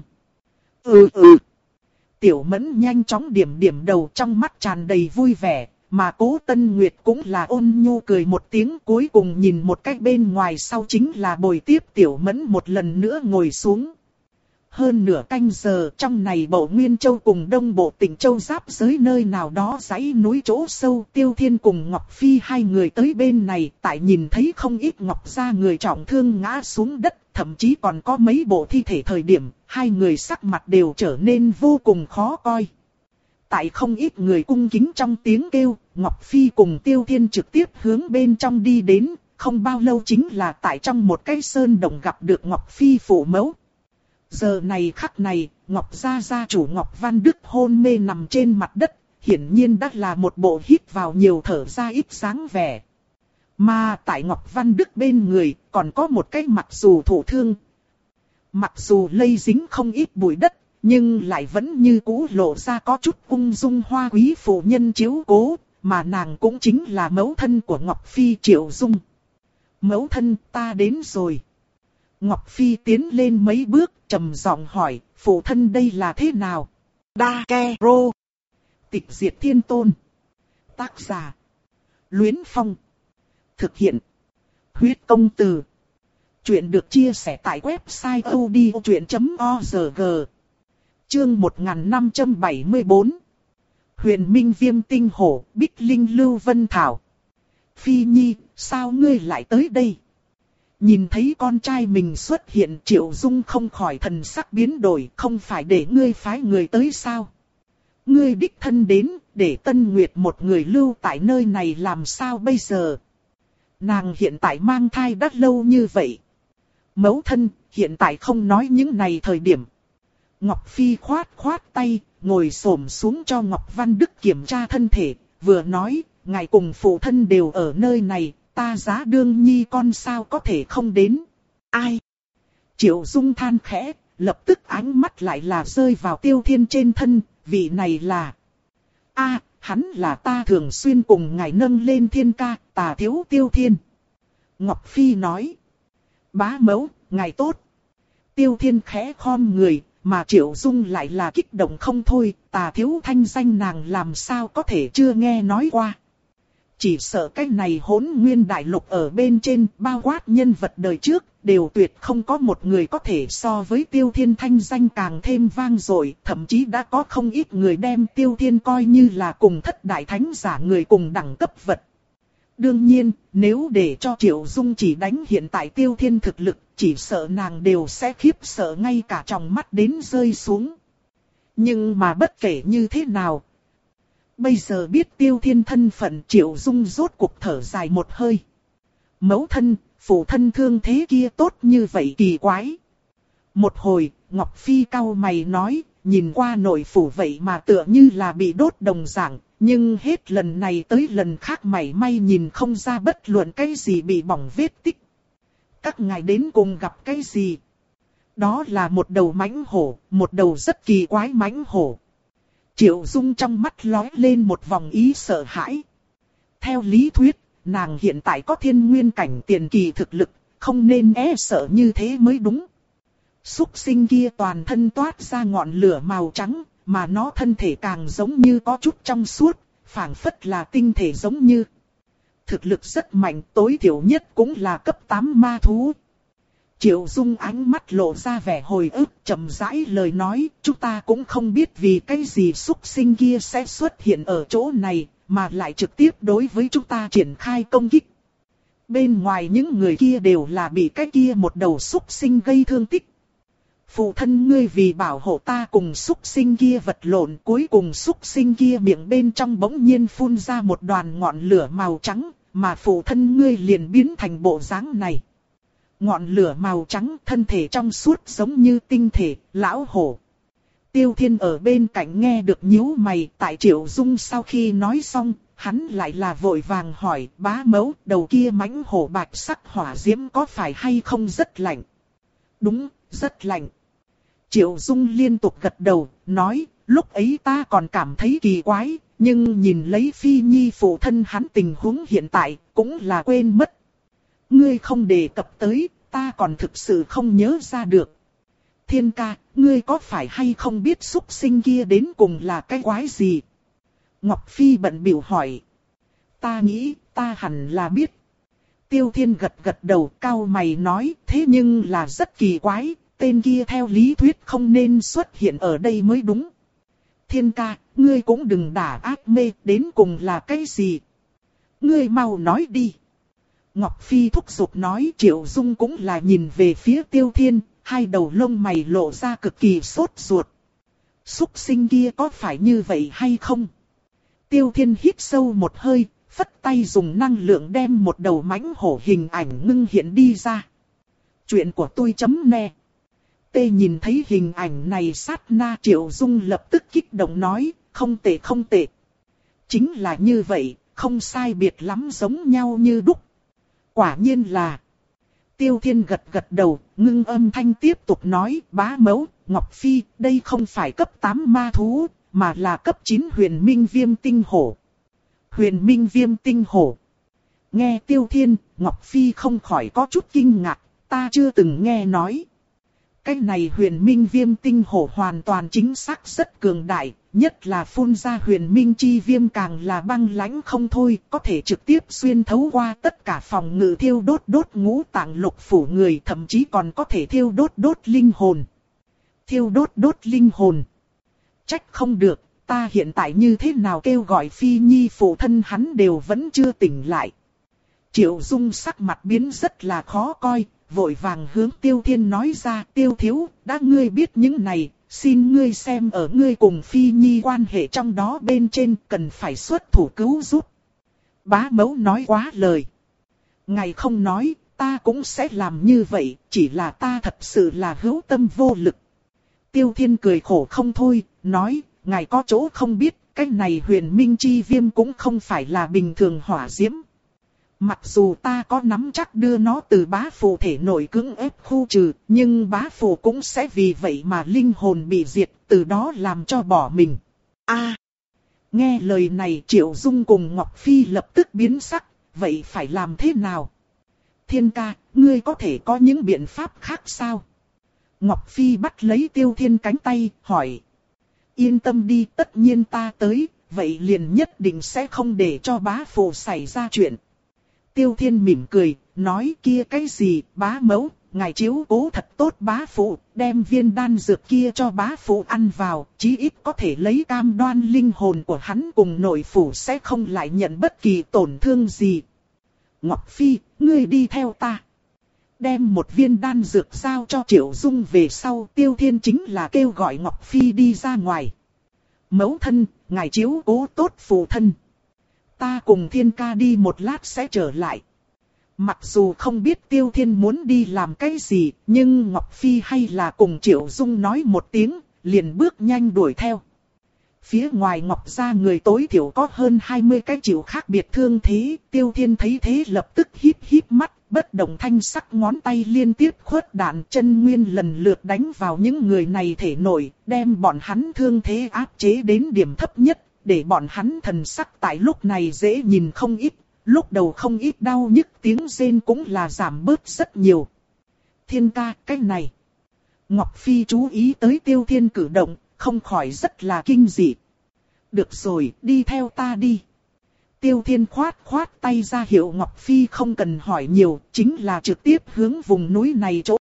Ừ ừ. Tiểu Mẫn nhanh chóng điểm điểm đầu trong mắt tràn đầy vui vẻ, mà Cố Tân Nguyệt cũng là ôn nhu cười một tiếng cuối cùng nhìn một cách bên ngoài sau chính là bồi tiếp Tiểu Mẫn một lần nữa ngồi xuống. Hơn nửa canh giờ trong này Bộ Nguyên Châu cùng Đông Bộ Tỉnh Châu giáp giới nơi nào đó dãy núi chỗ sâu Tiêu Thiên cùng Ngọc Phi hai người tới bên này tại nhìn thấy không ít Ngọc gia người trọng thương ngã xuống đất, thậm chí còn có mấy bộ thi thể thời điểm, hai người sắc mặt đều trở nên vô cùng khó coi. Tại không ít người cung kính trong tiếng kêu, Ngọc Phi cùng Tiêu Thiên trực tiếp hướng bên trong đi đến, không bao lâu chính là tại trong một cái sơn động gặp được Ngọc Phi phụ mẫu. Giờ này khắc này, Ngọc gia gia chủ Ngọc Văn Đức hôn mê nằm trên mặt đất, hiển nhiên đã là một bộ hít vào nhiều thở ra ít dáng vẻ. Mà tại Ngọc Văn Đức bên người, còn có một cái mặc dù thụ thương. Mặc dù lây dính không ít bụi đất, nhưng lại vẫn như cũ lộ ra có chút ung dung hoa quý phụ nhân chiếu cố, mà nàng cũng chính là mẫu thân của Ngọc Phi Triệu Dung. Mẫu thân ta đến rồi. Ngọc Phi tiến lên mấy bước, trầm giọng hỏi, phụ thân đây là thế nào? Đa Ke Rô. Tịch diệt thiên tôn. Tác giả. Luyến Phong. Thực hiện. Huyết công từ. Chuyện được chia sẻ tại website odchuyện chấm org. Chương một nghìn năm trăm bảy mươi tư. Huyền Minh Viêm Tinh Hổ, Bích Linh Lưu Vân Thảo. Phi Nhi, sao ngươi lại tới đây? Nhìn thấy con trai mình xuất hiện Triệu Dung không khỏi thần sắc biến đổi, không phải để ngươi phái người tới sao? Ngươi đích thân đến, để Tân Nguyệt một người lưu tại nơi này làm sao bây giờ? Nàng hiện tại mang thai đã lâu như vậy. Mẫu thân, hiện tại không nói những này thời điểm. Ngọc Phi khoát khoát tay, ngồi xổm xuống cho Ngọc Văn Đức kiểm tra thân thể, vừa nói, ngài cùng phụ thân đều ở nơi này, ta giá đương nhi con sao có thể không đến. Ai? Triệu Dung than khẽ, lập tức ánh mắt lại là rơi vào Tiêu Thiên trên thân, vị này là... a hắn là ta thường xuyên cùng ngài nâng lên thiên ca, Tà Thiếu Tiêu Thiên. Ngọc Phi nói. Bá mẫu, ngài tốt. Tiêu Thiên khẽ khom người, mà Triệu Dung lại là kích động không thôi, Tà Thiếu thanh danh nàng làm sao có thể chưa nghe nói qua. Chỉ sợ cái này hỗn nguyên đại lục ở bên trên bao quát nhân vật đời trước, đều tuyệt không có một người có thể so với Tiêu Thiên thanh danh càng thêm vang dội, thậm chí đã có không ít người đem Tiêu Thiên coi như là cùng thất đại thánh giả người cùng đẳng cấp vật. Đương nhiên, nếu để cho Triệu Dung chỉ đánh hiện tại Tiêu Thiên thực lực, chỉ sợ nàng đều sẽ khiếp sợ ngay cả trong mắt đến rơi xuống. Nhưng mà bất kể như thế nào, bây giờ biết Tiêu Thiên thân phận Triệu Dung rốt cuộc thở dài một hơi. Mẫu thân, phụ thân thương thế kia tốt như vậy kỳ quái. Một hồi, Ngọc Phi cau mày nói, nhìn qua nội phủ vậy mà tựa như là bị đốt đồng dạng, nhưng hết lần này tới lần khác mảy may nhìn không ra bất luận cái gì bị bỏng vết tích. Các ngài đến cùng gặp cái gì? Đó là một đầu mãnh hổ, một đầu rất kỳ quái mãnh hổ. Triệu Dung trong mắt lóe lên một vòng ý sợ hãi. Theo lý thuyết, nàng hiện tại có thiên nguyên cảnh tiền kỳ thực lực, không nên e sợ như thế mới đúng. Súc sinh kia toàn thân toát ra ngọn lửa màu trắng, mà nó thân thể càng giống như có chút trong suốt, phảng phất là tinh thể giống như. Thực lực rất mạnh, tối thiểu nhất cũng là cấp tám ma thú. Triệu Dung ánh mắt lộ ra vẻ hồi ức, chậm rãi lời nói, chúng ta cũng không biết vì cái gì súc sinh kia sẽ xuất hiện ở chỗ này, mà lại trực tiếp đối với chúng ta triển khai công kích. Bên ngoài những người kia đều là bị cái kia một đầu súc sinh gây thương tích. Phụ thân ngươi vì bảo hộ ta cùng súc sinh kia vật lộn, cuối cùng súc sinh kia miệng bên trong bỗng nhiên phun ra một đoàn ngọn lửa màu trắng, mà phụ thân ngươi liền biến thành bộ dáng này. Ngọn lửa màu trắng, thân thể trong suốt giống như tinh thể, lão hổ. Tiêu Thiên ở bên cạnh nghe được nhíu mày, tại Triệu Dung sau khi nói xong, hắn lại là vội vàng hỏi, bá mẫu, đầu kia mãnh hổ bạch sắc hỏa diễm có phải hay không rất lạnh? Đúng, rất lạnh. Triệu Dung liên tục gật đầu, nói, lúc ấy ta còn cảm thấy kỳ quái, nhưng nhìn lấy Phi Nhi phụ thân hắn tình huống hiện tại, cũng là quên mất. Ngươi không đề cập tới, ta còn thực sự không nhớ ra được. Thiên ca, ngươi có phải hay không biết súc sinh kia đến cùng là cái quái gì? Ngọc Phi bận bịu hỏi. Ta nghĩ, ta hẳn là biết. Tiêu Thiên gật gật đầu, cau mày nói, thế nhưng là rất kỳ quái, tên kia theo lý thuyết không nên xuất hiện ở đây mới đúng. Thiên ca, ngươi cũng đừng đả ác mê, đến cùng là cái gì? Ngươi mau nói đi. Ngọc Phi thúc giục nói. Triệu Dung cũng là nhìn về phía Tiêu Thiên, hai đầu lông mày lộ ra cực kỳ sốt ruột. Súc sinh kia có phải như vậy hay không? Tiêu Thiên hít sâu một hơi, phất tay dùng năng lượng đem một đầu mãnh hổ hình ảnh ngưng hiện đi ra. Chuyện của tôi chấm ne. Tê nhìn thấy hình ảnh này sát na, Triệu Dung lập tức kích động nói, không tệ không tệ. Chính là như vậy, không sai biệt lắm giống nhau như đúc. Quả nhiên là. Tiêu Thiên gật gật đầu, ngưng âm thanh tiếp tục nói, bá mẫu, Ngọc Phi, đây không phải cấp tám ma thú, mà là cấp chín huyền minh viêm tinh hổ. Huyền minh viêm tinh hổ. Nghe Tiêu Thiên, Ngọc Phi không khỏi có chút kinh ngạc, ta chưa từng nghe nói. Cái này huyền minh viêm tinh hổ hoàn toàn chính xác rất cường đại, nhất là phun ra huyền minh chi viêm càng là băng lãnh không thôi, có thể trực tiếp xuyên thấu qua tất cả phòng ngự thiêu đốt đốt ngũ tạng lục phủ người, thậm chí còn có thể thiêu đốt đốt linh hồn. Thiêu đốt đốt linh hồn. Trách không được, ta hiện tại như thế nào kêu gọi Phi Nhi phụ thân hắn đều vẫn chưa tỉnh lại. Triệu Dung sắc mặt biến rất là khó coi, vội vàng hướng Tiêu Thiên nói ra, Tiêu thiếu, đã ngươi biết những này, xin ngươi xem ở ngươi cùng Phi Nhi quan hệ trong đó bên trên, cần phải xuất thủ cứu giúp. Bá mẫu nói quá lời. Ngài không nói, ta cũng sẽ làm như vậy, chỉ là ta thật sự là hữu tâm vô lực. Tiêu Thiên cười khổ không thôi, nói, ngài có chỗ không biết, cái này huyền minh chi viêm cũng không phải là bình thường hỏa diễm. Mặc dù ta có nắm chắc đưa nó từ bá phụ thể nội cưỡng ép khu trừ, nhưng bá phụ cũng sẽ vì vậy mà linh hồn bị diệt, từ đó làm cho bỏ mình. A, à, nghe lời này Triệu Dung cùng Ngọc Phi lập tức biến sắc, vậy phải làm thế nào? Thiên ca, ngươi có thể có những biện pháp khác sao? Ngọc Phi bắt lấy Tiêu Thiên cánh tay, hỏi. Yên tâm đi, tất nhiên ta tới, vậy liền nhất định sẽ không để cho bá phụ xảy ra chuyện. Tiêu Thiên mỉm cười, nói kia cái gì, bá mẫu, ngài chiếu cố thật tốt bá phụ, đem viên đan dược kia cho bá phụ ăn vào, chí ít có thể lấy cam đoan linh hồn của hắn cùng nội phủ sẽ không lại nhận bất kỳ tổn thương gì. Ngọc Phi, ngươi đi theo ta. Đem một viên đan dược giao cho Triệu Dung về sau, Tiêu Thiên chính là kêu gọi Ngọc Phi đi ra ngoài. Mẫu thân, ngài chiếu cố tốt phụ thân. Ta cùng Thiên ca đi một lát sẽ trở lại. Mặc dù không biết Tiêu Thiên muốn đi làm cái gì, nhưng Ngọc Phi hay là cùng Triệu Dung nói một tiếng, liền bước nhanh đuổi theo. Phía ngoài Ngọc gia người tối thiểu có hơn hai mươi cái chịu khác biệt thương thế, Tiêu Thiên thấy thế lập tức híp híp mắt, bất động thanh sắc ngón tay liên tiếp khuất đạn chân nguyên lần lượt đánh vào những người này thể nội, đem bọn hắn thương thế áp chế đến điểm thấp nhất, để bọn hắn thần sắc tại lúc này dễ nhìn không ít, lúc đầu không ít đau nhức tiếng rên cũng là giảm bớt rất nhiều. Thiên ca, cái này. Ngọc Phi chú ý tới Tiêu Thiên cử động, không khỏi rất là kinh dị. Được rồi, đi theo ta đi. Tiêu Thiên khoát khoát tay ra hiệu Ngọc Phi không cần hỏi nhiều, chính là trực tiếp hướng vùng núi này chỗ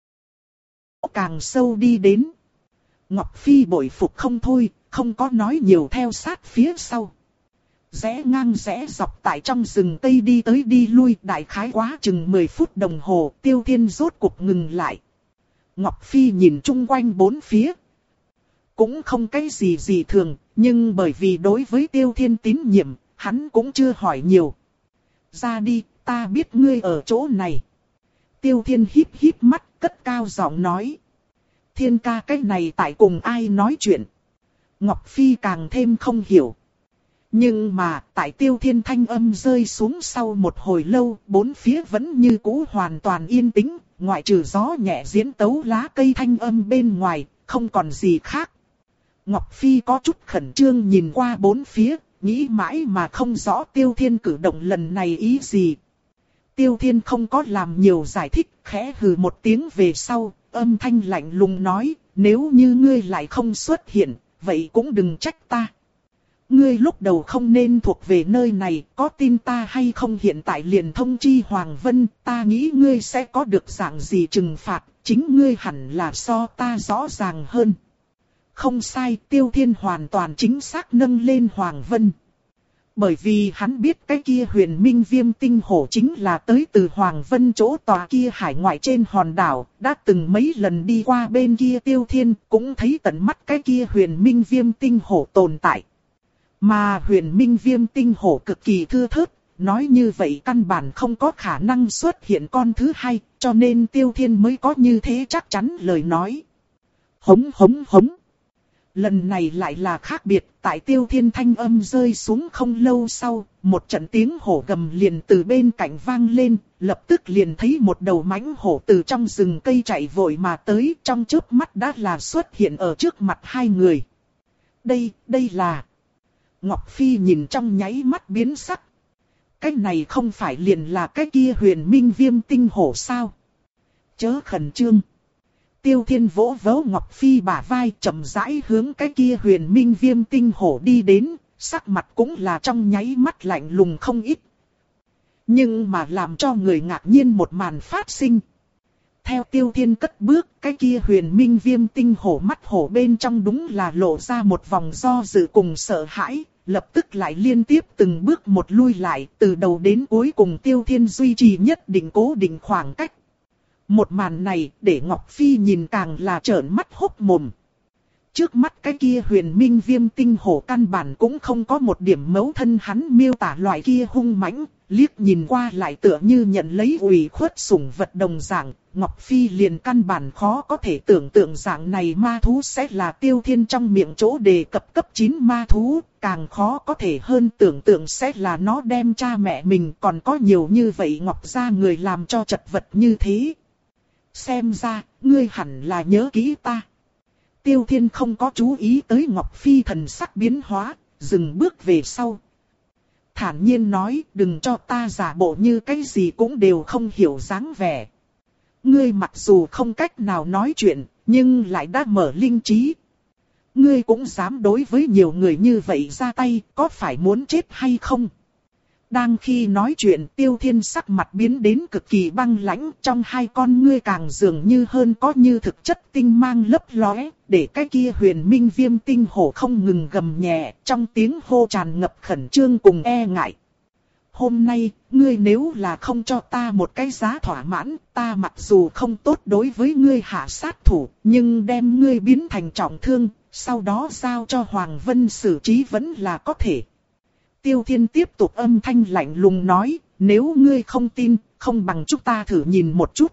càng sâu đi đến. Ngọc Phi bội phục không thôi, không có nói nhiều theo sát phía sau. Rẽ ngang rẽ dọc tại trong rừng cây đi tới đi lui, đại khái quá chừng mười phút đồng hồ, Tiêu Thiên rốt cuộc ngừng lại. Ngọc Phi nhìn chung quanh bốn phía. Cũng không cái gì gì thường, nhưng bởi vì đối với Tiêu Thiên tín nhiệm, hắn cũng chưa hỏi nhiều. Ra đi, ta biết ngươi ở chỗ này. Tiêu Thiên híp híp mắt, cất cao giọng nói. Thiên ca, cái này tại cùng ai nói chuyện? Ngọc Phi càng thêm không hiểu. Nhưng mà, tại Tiêu Thiên thanh âm rơi xuống sau một hồi lâu, bốn phía vẫn như cũ hoàn toàn yên tĩnh, ngoại trừ gió nhẹ diễn tấu lá cây thanh âm bên ngoài, không còn gì khác. Ngọc Phi có chút khẩn trương nhìn qua bốn phía, nghĩ mãi mà không rõ Tiêu Thiên cử động lần này ý gì. Tiêu Thiên không có làm nhiều giải thích, khẽ hừ một tiếng về sau, âm thanh lạnh lùng nói, nếu như ngươi lại không xuất hiện, vậy cũng đừng trách ta. Ngươi lúc đầu không nên thuộc về nơi này, có tin ta hay không hiện tại liền thông chi Hoàng Vân, ta nghĩ ngươi sẽ có được dạng gì trừng phạt, chính ngươi hẳn là so ta rõ ràng hơn. Không sai, Tiêu Thiên hoàn toàn chính xác nâng lên Hoàng Vân. Bởi vì hắn biết cái kia huyền minh viêm tinh hổ chính là tới từ Hoàng Vân chỗ tòa kia hải ngoại trên hòn đảo, đã từng mấy lần đi qua bên kia Tiêu Thiên, cũng thấy tận mắt cái kia huyền minh viêm tinh hổ tồn tại. Mà huyền minh viêm tinh hổ cực kỳ thưa thớt, nói như vậy căn bản không có khả năng xuất hiện con thứ hai, cho nên Tiêu Thiên mới có như thế chắc chắn lời nói. Hống hống hống. Lần này lại là khác biệt, tại Tiêu Thiên thanh âm rơi xuống không lâu sau, một trận tiếng hổ gầm liền từ bên cạnh vang lên, lập tức liền thấy một đầu mãnh hổ từ trong rừng cây chạy vội mà tới, trong chớp mắt đã là xuất hiện ở trước mặt hai người. Đây, đây là... Ngọc Phi nhìn trong nháy mắt biến sắc. Cái này không phải liền là cái kia huyền minh viêm tinh hổ sao? Chớ khẩn trương. Tiêu Thiên vỗ vỗ Ngọc Phi bả vai, chậm rãi hướng cái kia huyền minh viêm tinh hổ đi đến, sắc mặt cũng là trong nháy mắt lạnh lùng không ít. Nhưng mà làm cho người ngạc nhiên một màn phát sinh. Theo Tiêu Thiên cất bước, cái kia huyền minh viêm tinh hổ mắt hổ bên trong đúng là lộ ra một vòng do dự cùng sợ hãi, lập tức lại liên tiếp từng bước một lui lại, từ đầu đến cuối cùng Tiêu Thiên duy trì nhất định cố định khoảng cách. Một màn này để Ngọc Phi nhìn càng là trợn mắt hốc mồm. Trước mắt cái kia huyền minh viêm tinh hổ căn bản cũng không có một điểm mấu thân hắn miêu tả loại kia hung mãnh, liếc nhìn qua lại tựa như nhận lấy ủy khuất sủng vật đồng dạng. Ngọc Phi liền căn bản khó có thể tưởng tượng dạng này ma thú sẽ là Tiêu Thiên trong miệng chỗ đề cập cấp chín ma thú, càng khó có thể hơn tưởng tượng sẽ là nó đem cha mẹ mình còn có nhiều như vậy Ngọc gia người làm cho chật vật như thế. Xem ra, ngươi hẳn là nhớ kỹ ta. Tiêu Thiên không có chú ý tới Ngọc Phi thần sắc biến hóa, dừng bước về sau. Thản nhiên nói, đừng cho ta giả bộ như cái gì cũng đều không hiểu dáng vẻ. Ngươi mặc dù không cách nào nói chuyện, nhưng lại đã mở linh trí. Ngươi cũng dám đối với nhiều người như vậy ra tay, có phải muốn chết hay không? Đang khi nói chuyện, Tiêu Thiên sắc mặt biến đến cực kỳ băng lãnh, trong hai con ngươi càng dường như hơn có như thực chất tinh mang lấp lóe, để cái kia huyền minh viêm tinh hổ không ngừng gầm nhẹ, trong tiếng hô tràn ngập khẩn trương cùng e ngại. Hôm nay, ngươi nếu là không cho ta một cái giá thỏa mãn, ta mặc dù không tốt đối với ngươi hạ sát thủ, nhưng đem ngươi biến thành trọng thương, sau đó giao cho Hoàng Vân xử trí vẫn là có thể. Tiêu Thiên tiếp tục âm thanh lạnh lùng nói, nếu ngươi không tin, không bằng chúng ta thử nhìn một chút.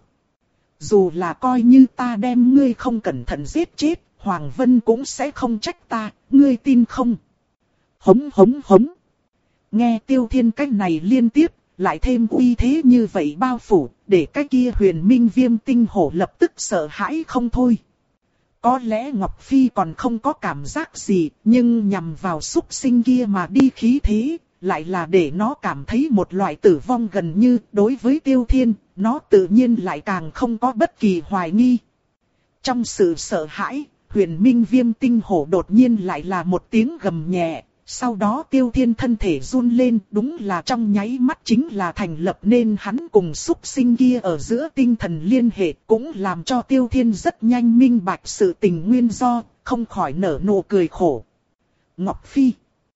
Dù là coi như ta đem ngươi không cẩn thận giết chết, Hoàng Vân cũng sẽ không trách ta, ngươi tin không? Hống hống hống. Nghe Tiêu Thiên cách này liên tiếp, lại thêm uy thế như vậy bao phủ, để cái kia huyền minh viêm tinh hổ lập tức sợ hãi không thôi. Có lẽ Ngọc Phi còn không có cảm giác gì, nhưng nhằm vào súc sinh kia mà đi khí thế, lại là để nó cảm thấy một loại tử vong gần như. Đối với Tiêu Thiên, nó tự nhiên lại càng không có bất kỳ hoài nghi. Trong sự sợ hãi, Huyền Minh Viêm Tinh Hổ đột nhiên lại là một tiếng gầm nhẹ. Sau đó Tiêu Thiên thân thể run lên, đúng là trong nháy mắt chính là thành lập nên hắn cùng súc sinh kia ở giữa tinh thần liên hệ, cũng làm cho Tiêu Thiên rất nhanh minh bạch sự tình nguyên do, không khỏi nở nụ cười khổ. Ngọc Phi.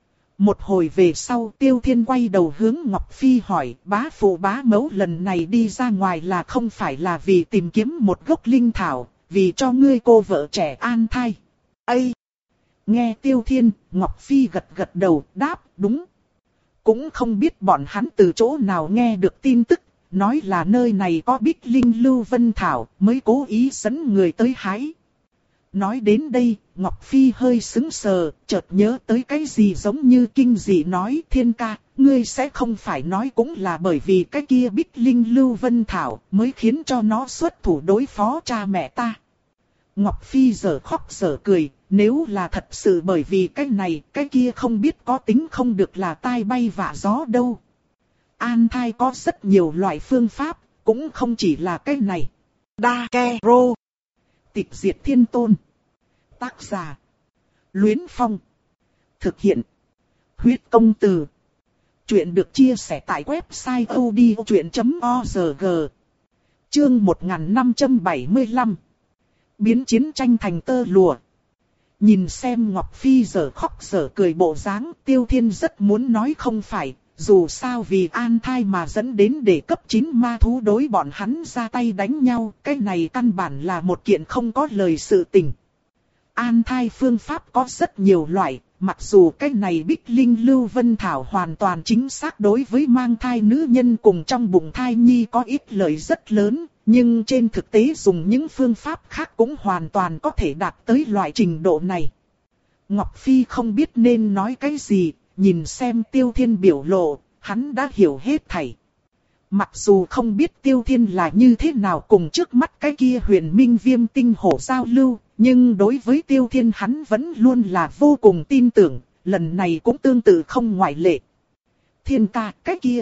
Một hồi về sau Tiêu Thiên quay đầu hướng Ngọc Phi hỏi, bá phụ bá mẫu lần này đi ra ngoài là không phải là vì tìm kiếm một gốc linh thảo, vì cho ngươi cô vợ trẻ an thai. Ây! Nghe Tiêu Thiên, Ngọc Phi gật gật đầu, đáp, đúng. Cũng không biết bọn hắn từ chỗ nào nghe được tin tức, nói là nơi này có bích linh lưu vân thảo, mới cố ý dẫn người tới hái. Nói đến đây, Ngọc Phi hơi sững sờ, chợt nhớ tới cái gì giống như kinh dị nói, Thiên ca, ngươi sẽ không phải nói cũng là bởi vì cái kia bích linh lưu vân thảo mới khiến cho nó xuất thủ đối phó cha mẹ ta. Ngọc Phi giờ khóc giờ cười, nếu là thật sự bởi vì cái này, cái kia không biết có tính không được là tai bay vạ gió đâu. An thai có rất nhiều loại phương pháp, cũng không chỉ là cái này. Đa Ke Rô. Tịch diệt thiên tôn. Tác giả. Luyến Phong. Thực hiện. Huyết công từ. Chuyện được chia sẻ tại website odchuyện chấm org. Chương một nghìn năm trăm bảy mươi lăm. Biến chiến tranh thành tơ lụa. Nhìn xem Ngọc Phi giờ khóc giờ cười bộ dáng, Tiêu Thiên rất muốn nói không phải, dù sao vì an thai mà dẫn đến để cấp chín ma thú đối bọn hắn ra tay đánh nhau, cái này căn bản là một kiện không có lời sự tình. An thai phương pháp có rất nhiều loại, mặc dù cái này bích linh lưu vân thảo hoàn toàn chính xác đối với mang thai nữ nhân cùng trong bụng thai nhi có ích lợi rất lớn, nhưng trên thực tế dùng những phương pháp khác cũng hoàn toàn có thể đạt tới loại trình độ này. Ngọc Phi không biết nên nói cái gì, nhìn xem Tiêu Thiên biểu lộ, hắn đã hiểu hết thảy. Mặc dù không biết Tiêu Thiên là như thế nào cùng trước mắt cái kia Huyền Minh Viêm Tinh Hổ giao lưu, nhưng đối với Tiêu Thiên hắn vẫn luôn là vô cùng tin tưởng, lần này cũng tương tự không ngoại lệ. Thiên ca, cái kia.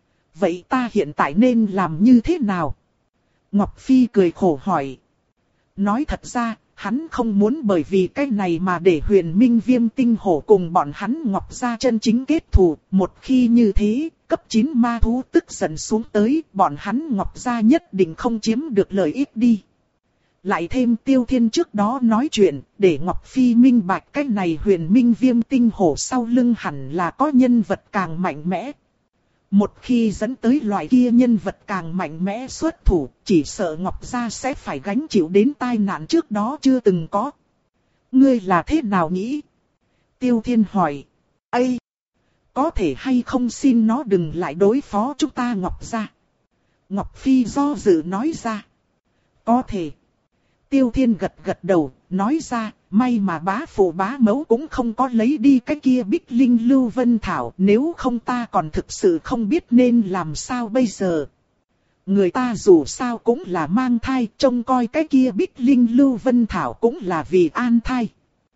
Vậy ta hiện tại nên làm như thế nào? Ngọc Phi cười khổ hỏi. Nói thật ra, hắn không muốn bởi vì cái này mà để Huyền Minh Viêm Tinh Hổ cùng bọn hắn Ngọc gia chân chính kết thù. Một khi như thế, cấp chín ma thú tức giận xuống tới, bọn hắn Ngọc gia nhất định không chiếm được lợi ích đi. Lại thêm Tiêu Thiên trước đó nói chuyện, để Ngọc Phi minh bạch cái này Huyền Minh Viêm Tinh Hổ sau lưng hẳn là có nhân vật càng mạnh mẽ. Một khi dẫn tới loại kia nhân vật càng mạnh mẽ xuất thủ, chỉ sợ Ngọc gia sẽ phải gánh chịu đến tai nạn trước đó chưa từng có. Ngươi là thế nào nghĩ? Tiêu Thiên hỏi. Ây! Có thể hay không xin nó đừng lại đối phó chúng ta Ngọc gia? Ngọc Phi do dự nói ra. Có thể. Tiêu Thiên gật gật đầu, nói ra, may mà bá phụ bá mẫu cũng không có lấy đi cái kia bích linh lưu vân thảo, nếu không ta còn thực sự không biết nên làm sao bây giờ. Người ta dù sao cũng là mang thai, trông coi cái kia bích linh lưu vân thảo cũng là vì an thai.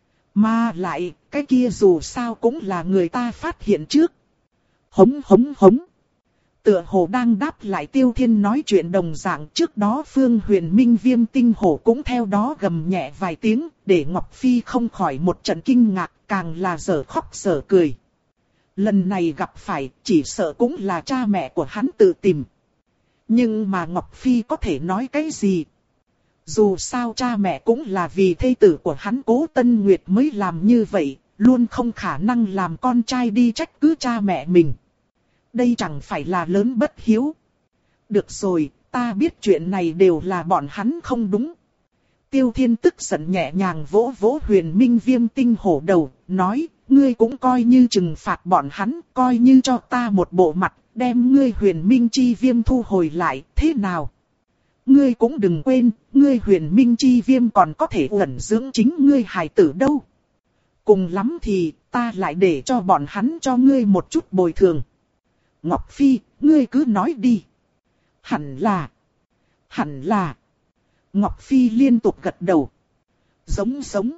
Mà lại, cái kia dù sao cũng là người ta phát hiện trước. Hống hống hống. Tựa hồ đang đáp lại Tiêu Thiên nói chuyện đồng dạng, trước đó Phương Huyền Minh Viêm Tinh Hổ cũng theo đó gầm nhẹ vài tiếng, để Ngọc Phi không khỏi một trận kinh ngạc, càng là dở khóc dở cười. Lần này gặp phải, chỉ sợ cũng là cha mẹ của hắn tự tìm. Nhưng mà Ngọc Phi có thể nói cái gì? Dù sao cha mẹ cũng là vì thê tử của hắn Cố Tân Nguyệt mới làm như vậy, luôn không khả năng làm con trai đi trách cứ cha mẹ mình. Đây chẳng phải là lớn bất hiếu. Được rồi, ta biết chuyện này đều là bọn hắn không đúng. Tiêu Thiên tức giận nhẹ nhàng vỗ vỗ Huyền Minh Viêm Tinh Hổ đầu, nói, ngươi cũng coi như trừng phạt bọn hắn, coi như cho ta một bộ mặt, đem ngươi Huyền Minh Chi Viêm thu hồi lại, thế nào? Ngươi cũng đừng quên, ngươi Huyền Minh Chi Viêm còn có thể ẩn dưỡng chính ngươi hài tử đâu. Cùng lắm thì, ta lại để cho bọn hắn cho ngươi một chút bồi thường. Ngọc Phi, ngươi cứ nói đi. Hẳn là. Hẳn là. Ngọc Phi liên tục gật đầu. Giống giống.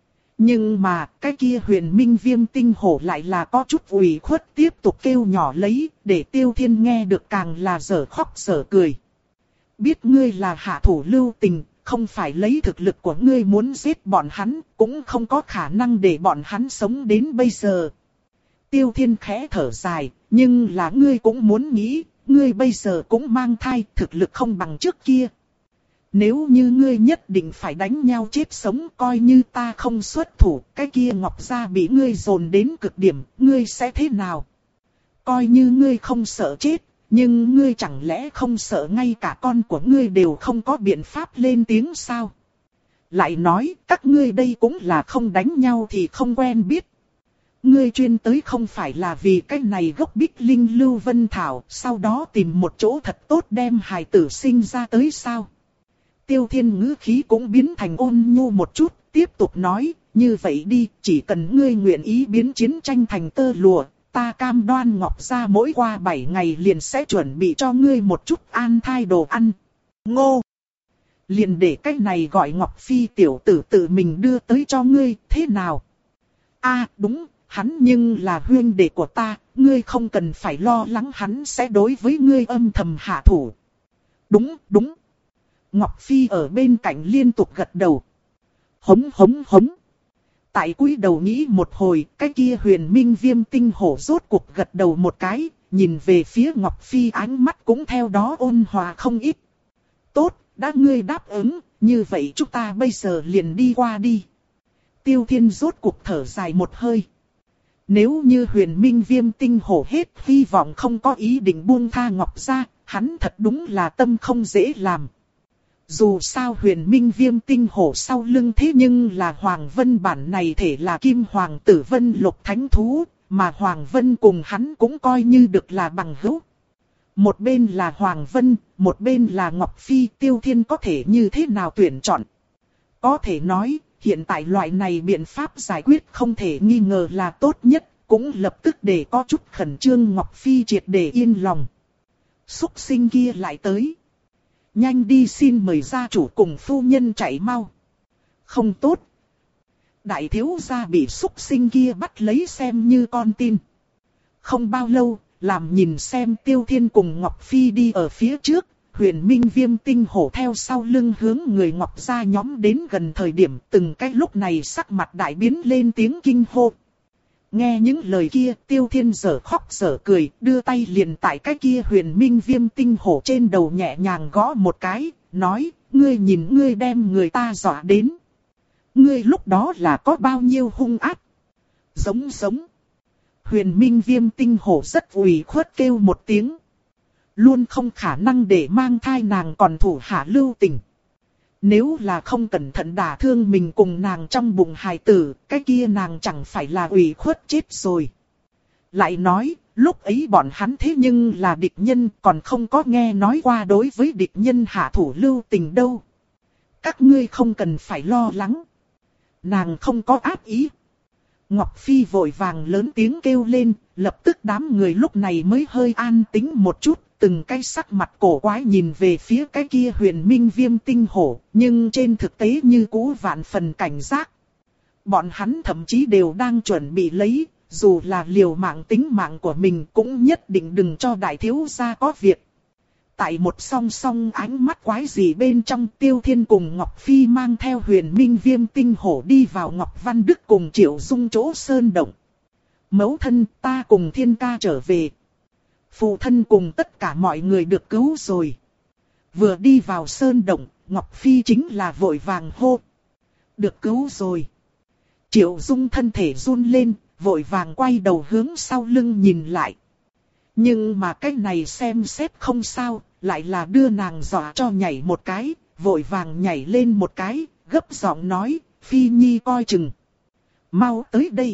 Nhưng mà cái kia huyền minh viêm tinh hổ lại là có chút ủy khuất tiếp tục kêu nhỏ lấy, để Tiêu Thiên nghe được càng là dở khóc dở cười. Biết ngươi là hạ thủ lưu tình, không phải lấy thực lực của ngươi muốn giết bọn hắn, cũng không có khả năng để bọn hắn sống đến bây giờ. Tiêu Thiên khẽ thở dài, nhưng là ngươi cũng muốn nghĩ, ngươi bây giờ cũng mang thai, thực lực không bằng trước kia. Nếu như ngươi nhất định phải đánh nhau chết sống, coi như ta không xuất thủ, cái kia Ngọc Gia bị ngươi dồn đến cực điểm, ngươi sẽ thế nào? Coi như ngươi không sợ chết, nhưng ngươi chẳng lẽ không sợ ngay cả con của ngươi đều không có biện pháp lên tiếng sao? Lại nói, các ngươi đây cũng là không đánh nhau thì không quen biết. Ngươi chuyên tới không phải là vì cái này gốc Bích Linh Lưu Vân Thảo, sau đó tìm một chỗ thật tốt đem hài tử sinh ra tới sao? Tiêu Thiên ngữ khí cũng biến thành ôn nhu một chút, tiếp tục nói, như vậy đi, chỉ cần ngươi nguyện ý biến chiến tranh thành tơ lụa, ta cam đoan Ngọc Gia mỗi qua bảy ngày liền sẽ chuẩn bị cho ngươi một chút an thai đồ ăn. Ngô! Liền để cách này gọi Ngọc Phi tiểu tử tự mình đưa tới cho ngươi, thế nào? A đúng, hắn nhưng là huynh đệ của ta, ngươi không cần phải lo lắng hắn sẽ đối với ngươi âm thầm hạ thủ. Đúng, đúng. Ngọc Phi ở bên cạnh liên tục gật đầu. Hống hống hống. Tại cúi đầu nghĩ một hồi, cái kia huyền minh viêm tinh hổ rốt cuộc gật đầu một cái, nhìn về phía Ngọc Phi ánh mắt cũng theo đó ôn hòa không ít. Tốt, đã ngươi đáp ứng, như vậy chúng ta bây giờ liền đi qua đi. Tiêu Thiên rốt cuộc thở dài một hơi. Nếu như huyền minh viêm tinh hổ hết hy vọng không có ý định buông tha Ngọc Gia, hắn thật đúng là tâm không dễ làm. Dù sao huyền minh viêm tinh hổ sau lưng thế nhưng là Hoàng Vân bản này thể là Kim Hoàng tử Vân Lục Thánh Thú, mà Hoàng Vân cùng hắn cũng coi như được là bằng hữu. Một bên là Hoàng Vân, một bên là Ngọc Phi, Tiêu Thiên có thể như thế nào tuyển chọn. Có thể nói, hiện tại loại này biện pháp giải quyết không thể nghi ngờ là tốt nhất, cũng lập tức để có chút khẩn trương Ngọc Phi triệt để yên lòng. Súc sinh kia lại tới. Nhanh đi xin mời gia chủ cùng phu nhân chạy mau. Không tốt. Đại thiếu gia bị súc sinh kia bắt lấy xem như con tin. Không bao lâu, làm nhìn xem Tiêu Thiên cùng Ngọc Phi đi ở phía trước, huyền minh viêm tinh hổ theo sau lưng hướng người Ngọc Gia nhóm đến gần thời điểm từng cái lúc này sắc mặt đại biến lên tiếng kinh hô. Nghe những lời kia, Tiêu Thiên giở khóc giở cười, đưa tay liền tại cái kia huyền minh viêm tinh hổ trên đầu nhẹ nhàng gõ một cái, nói, ngươi nhìn ngươi đem người ta dọa đến. Ngươi lúc đó là có bao nhiêu hung ác. Giống giống. Huyền minh viêm tinh hổ rất ủy khuất kêu một tiếng. Luôn không khả năng để mang thai nàng còn thủ hạ lưu tình. Nếu là không cẩn thận đả thương mình cùng nàng trong bụng hài tử, cái kia nàng chẳng phải là ủy khuất chết rồi. Lại nói, lúc ấy bọn hắn thế nhưng là địch nhân, còn không có nghe nói qua đối với địch nhân hạ thủ lưu tình đâu. Các ngươi không cần phải lo lắng. Nàng không có ác ý. Ngọc Phi vội vàng lớn tiếng kêu lên, lập tức đám người lúc này mới hơi an tĩnh một chút. Từng cái sắc mặt cổ quái nhìn về phía cái kia huyền minh viêm tinh hổ, nhưng trên thực tế như cũ vạn phần cảnh giác. Bọn hắn thậm chí đều đang chuẩn bị lấy, dù là liều mạng tính mạng của mình cũng nhất định đừng cho đại thiếu gia có việc. Tại một song song ánh mắt quái gì bên trong, Tiêu Thiên cùng Ngọc Phi mang theo huyền minh viêm tinh hổ đi vào Ngọc Văn Đức cùng Triệu Dung chỗ sơn động. Mẫu thân, ta cùng Thiên ca trở về. Phụ thân cùng tất cả mọi người được cứu rồi. Vừa đi vào sơn động, Ngọc Phi chính là vội vàng hô. Được cứu rồi. Triệu Dung thân thể run lên, vội vàng quay đầu hướng sau lưng nhìn lại. Nhưng mà cái này xem xét không sao, lại là đưa nàng dọa cho nhảy một cái, vội vàng nhảy lên một cái, gấp giọng nói, Phi Nhi coi chừng. Mau tới đây.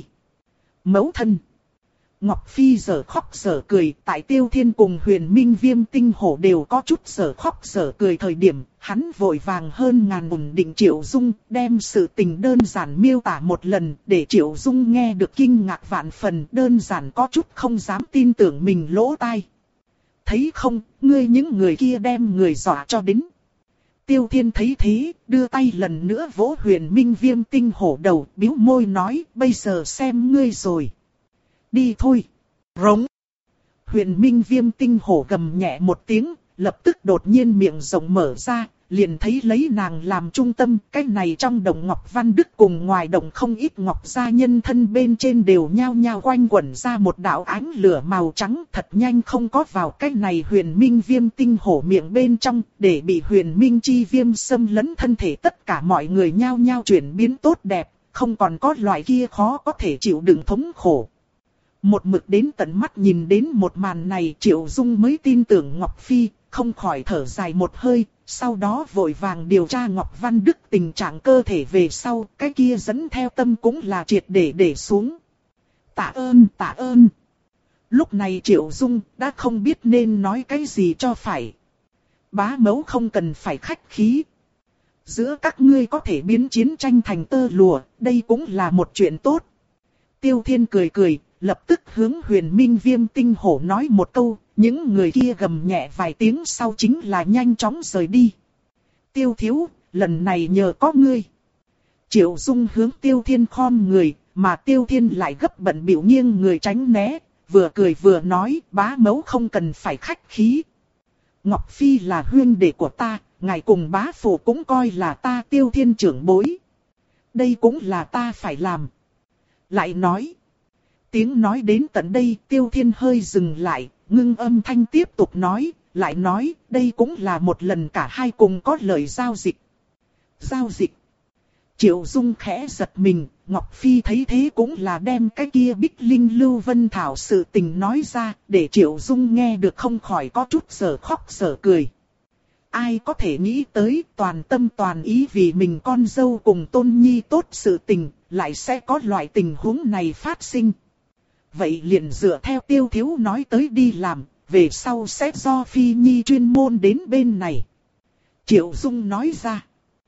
Mẫu thân. Ngọc Phi giở khóc giở cười, tại Tiêu Thiên cùng huyền minh viêm tinh hổ đều có chút giở khóc giở cười thời điểm, hắn vội vàng hơn ngàn ổn định Triệu Dung, đem sự tình đơn giản miêu tả một lần, để Triệu Dung nghe được kinh ngạc vạn phần, đơn giản có chút không dám tin tưởng mình lỗ tai. Thấy không, ngươi những người kia đem người dọa cho đến. Tiêu Thiên thấy thế, đưa tay lần nữa vỗ Huyền Minh Viêm Tinh Hổ đầu, bĩu môi nói, bây giờ xem ngươi rồi. Đi thôi. Rống. Huyền Minh Viêm Tinh Hổ gầm nhẹ một tiếng, lập tức đột nhiên miệng rộng mở ra, liền thấy lấy nàng làm trung tâm, cái này trong đồng Ngọc Văn Đức cùng ngoài đồng không ít ngọc gia nhân thân bên trên đều nhao nhao quanh quẩn ra một đạo ánh lửa màu trắng, thật nhanh không có vào cái này Huyền Minh Viêm Tinh Hổ miệng bên trong, để bị Huyền Minh Chi Viêm xâm lấn thân thể tất cả mọi người nhao nhao chuyển biến tốt đẹp, không còn có loại kia khó có thể chịu đựng thống khổ. Một mực đến tận mắt nhìn đến một màn này, Triệu Dung mới tin tưởng Ngọc Phi, không khỏi thở dài một hơi, sau đó vội vàng điều tra Ngọc Văn Đức tình trạng cơ thể về sau, cái kia dẫn theo tâm cũng là triệt để để xuống. Tạ ơn, tạ ơn. Lúc này Triệu Dung đã không biết nên nói cái gì cho phải. Bá mẫu không cần phải khách khí. Giữa các ngươi có thể biến chiến tranh thành tơ lụa, đây cũng là một chuyện tốt. Tiêu Thiên cười cười, lập tức hướng Huyền Minh Viêm Tinh Hổ nói một câu, những người kia gầm nhẹ vài tiếng sau chính là nhanh chóng rời đi. Tiêu thiếu, lần này nhờ có ngươi. Triệu Dung hướng Tiêu Thiên khom người, mà Tiêu Thiên lại gấp bận bịu nghiêng người tránh né, vừa cười vừa nói, bá mẫu không cần phải khách khí. Ngọc Phi là huynh đệ của ta, ngài cùng bá phụ cũng coi là ta Tiêu Thiên trưởng bối. Đây cũng là ta phải làm. Lại nói. Tiếng nói đến tận đây, Tiêu Thiên hơi dừng lại, ngưng âm thanh tiếp tục nói, lại nói, đây cũng là một lần cả hai cùng có lời giao dịch. Giao dịch. Triệu Dung khẽ giật mình, Ngọc Phi thấy thế cũng là đem cái kia Bích Linh Lưu Vân Thảo sự tình nói ra, để Triệu Dung nghe được không khỏi có chút sở khóc sở cười. Ai có thể nghĩ tới toàn tâm toàn ý vì mình con dâu cùng tôn nhi tốt sự tình, lại sẽ có loại tình huống này phát sinh. Vậy liền dựa theo Tiêu thiếu nói tới đi làm, về sau sẽ do Phi Nhi chuyên môn đến bên này. Triệu Dung nói ra.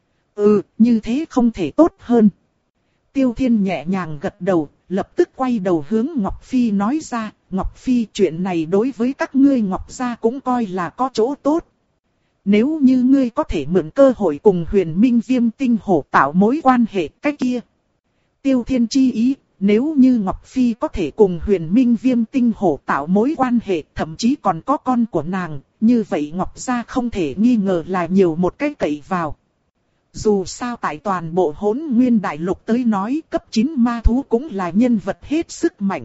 Ừ, như thế không thể tốt hơn. Tiêu Thiên nhẹ nhàng gật đầu, lập tức quay đầu hướng Ngọc Phi nói ra, Ngọc Phi chuyện này đối với các ngươi Ngọc gia cũng coi là có chỗ tốt. Nếu như ngươi có thể mượn cơ hội cùng Huyền Minh Viêm Tinh Hổ tạo mối quan hệ cái kia. Tiêu Thiên chi ý, nếu như Ngọc Phi có thể cùng Huyền Minh Viêm Tinh Hổ tạo mối quan hệ, thậm chí còn có con của nàng, như vậy Ngọc gia không thể nghi ngờ là nhiều một cái cậy vào. Dù sao tại toàn bộ Hỗn Nguyên Đại Lục tới nói, cấp chín ma thú cũng là nhân vật hết sức mạnh.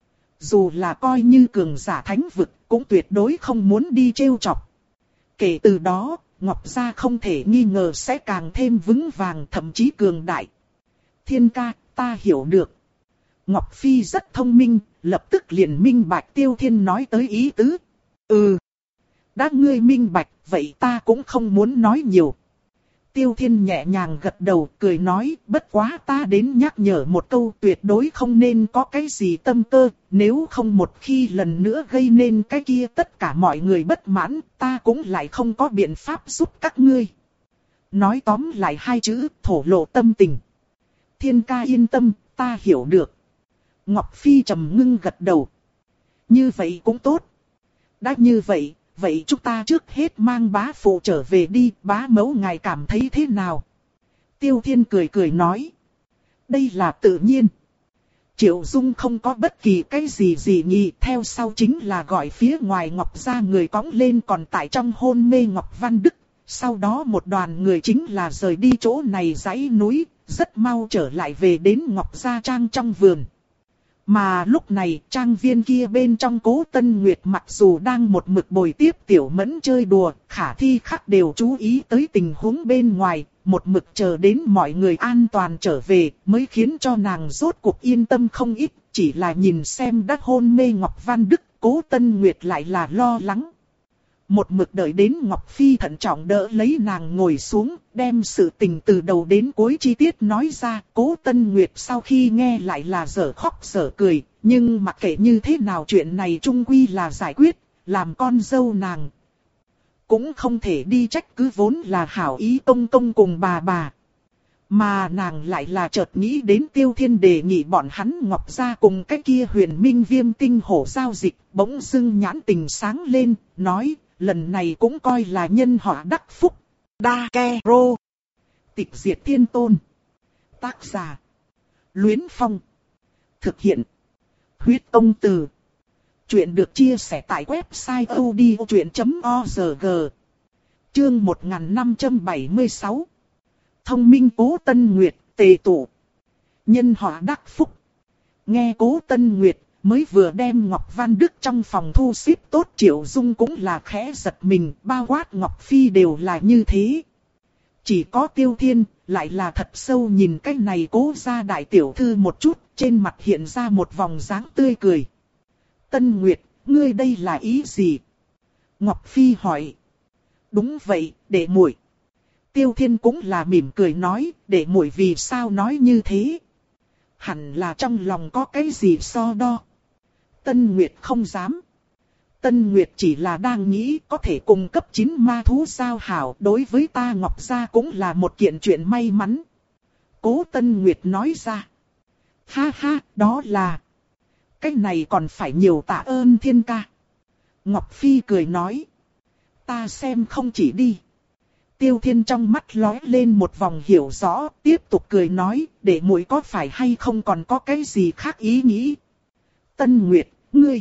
Dù là coi như cường giả thánh vực, cũng tuyệt đối không muốn đi trêu chọc. Kể từ đó, Ngọc gia không thể nghi ngờ sẽ càng thêm vững vàng, thậm chí cường đại. Thiên ca, ta hiểu được. Ngọc Phi rất thông minh, lập tức liền minh bạch Tiêu Thiên nói tới ý tứ. Ừ. Đã ngươi minh bạch, vậy ta cũng không muốn nói nhiều. Tiêu Thiên nhẹ nhàng gật đầu, cười nói, bất quá ta đến nhắc nhở một câu, tuyệt đối không nên có cái gì tâm cơ, nếu không một khi lần nữa gây nên cái kia tất cả mọi người bất mãn, ta cũng lại không có biện pháp giúp các ngươi. Nói tóm lại hai chữ, thổ lộ tâm tình. Thiên ca yên tâm, ta hiểu được. Ngọc Phi trầm ngưng gật đầu. Như vậy cũng tốt. Đã như vậy, vậy chúng ta trước hết mang bá phụ trở về đi, bá mẫu ngài cảm thấy thế nào? Tiêu Thiên cười cười nói. Đây là tự nhiên. Triệu Dung không có bất kỳ cái gì gì nhị, theo sau chính là gọi phía ngoài Ngọc gia người cõng lên còn tại trong hôn mê Ngọc Văn Đức. Sau đó một đoàn người chính là rời đi chỗ này dãy núi, rất mau trở lại về đến Ngọc gia trang trong vườn. Mà lúc này trang viên kia bên trong Cố Tân Nguyệt mặc dù đang một mực bồi tiếp Tiểu Mẫn chơi đùa, khả thi khắc đều chú ý tới tình huống bên ngoài, một mực chờ đến mọi người an toàn trở về mới khiến cho nàng rốt cuộc yên tâm không ít, chỉ là nhìn xem đã hôn mê Ngọc Văn Đức, Cố Tân Nguyệt lại là lo lắng. Một mực đợi đến Ngọc Phi thận trọng đỡ lấy nàng ngồi xuống, đem sự tình từ đầu đến cuối chi tiết nói ra. Cố Tân Nguyệt sau khi nghe lại là dở khóc dở cười, nhưng mặc kệ như thế nào chuyện này chung quy là giải quyết, làm con dâu nàng. Cũng không thể đi trách cứ vốn là hảo ý công công cùng bà bà. Mà nàng lại là chợt nghĩ đến Tiêu Thiên đề nghị bọn hắn Ngọc gia cùng cái kia Huyền Minh Viêm Tinh Hổ giao dịch, bỗng dưng nhãn tình sáng lên, nói, lần này cũng coi là nhân họa đắc phúc. Dakero. Tịch diệt thiên tôn. Tác giả. Luyến Phong. Thực hiện. Huyết Công Từ. Chuyện được chia sẻ tại website audiochuyện chấm org. Chương một nghìn năm trăm bảy mươi sáu. Thông minh Cố Tân Nguyệt, tề tụ. Nhân họa đắc phúc. Nghe Cố Tân Nguyệt mới vừa đem Ngọc Văn Đức trong phòng thu xếp tốt, Triệu Dung cũng là khẽ giật mình, bao quát Ngọc Phi đều là như thế. Chỉ có Tiêu Thiên lại là thật sâu nhìn cái này Cố gia đại tiểu thư một chút, trên mặt hiện ra một vòng dáng tươi cười. Tân Nguyệt, ngươi đây là ý gì? Ngọc Phi hỏi. Đúng vậy, đệ muội. Tiêu Thiên cũng là mỉm cười nói, đệ muội vì sao nói như thế? Hẳn là trong lòng có cái gì so đo. Tân Nguyệt không dám. Tân Nguyệt chỉ là đang nghĩ có thể cùng cấp chín ma thú giao hảo, đối với ta Ngọc gia cũng là một kiện chuyện may mắn. Cố Tân Nguyệt nói ra. Ha ha, đó là. Cái này còn phải nhiều tạ ơn Thiên ca. Ngọc Phi cười nói. Ta xem không chỉ đi. Tiêu Thiên trong mắt lóe lên một vòng hiểu rõ, tiếp tục cười nói, để muội có phải hay không còn có cái gì khác ý nghĩ. Tân Nguyệt, ngươi.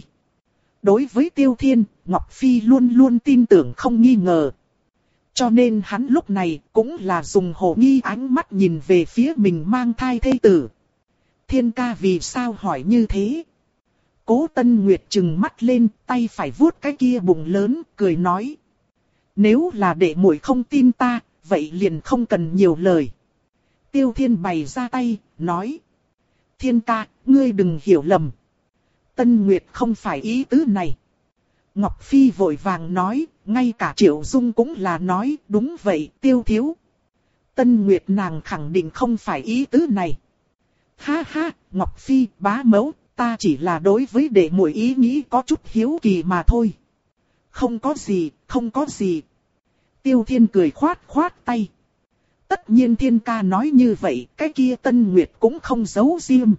Đối với Tiêu Thiên, Ngọc Phi luôn luôn tin tưởng không nghi ngờ. Cho nên hắn lúc này cũng là dùng hồ nghi ánh mắt nhìn về phía mình mang thai thê tử. Thiên ca vì sao hỏi như thế? Cố Tân Nguyệt trừng mắt lên, tay phải vuốt cái kia bụng lớn, cười nói. Nếu là đệ muội không tin ta, vậy liền không cần nhiều lời. Tiêu Thiên bày ra tay, nói. Thiên ca, ngươi đừng hiểu lầm. Tân Nguyệt không phải ý tứ này. Ngọc Phi vội vàng nói, ngay cả Triệu Dung cũng là nói, đúng vậy, Tiêu thiếu. Tân Nguyệt nàng khẳng định không phải ý tứ này. Ha ha, Ngọc Phi, bá mẫu, ta chỉ là đối với đệ muội ý nghĩ có chút hiếu kỳ mà thôi. Không có gì, không có gì. Tiêu Thiên cười khoát khoát tay. Tất nhiên Thiên ca nói như vậy, cái kia Tân Nguyệt cũng không giấu riêng.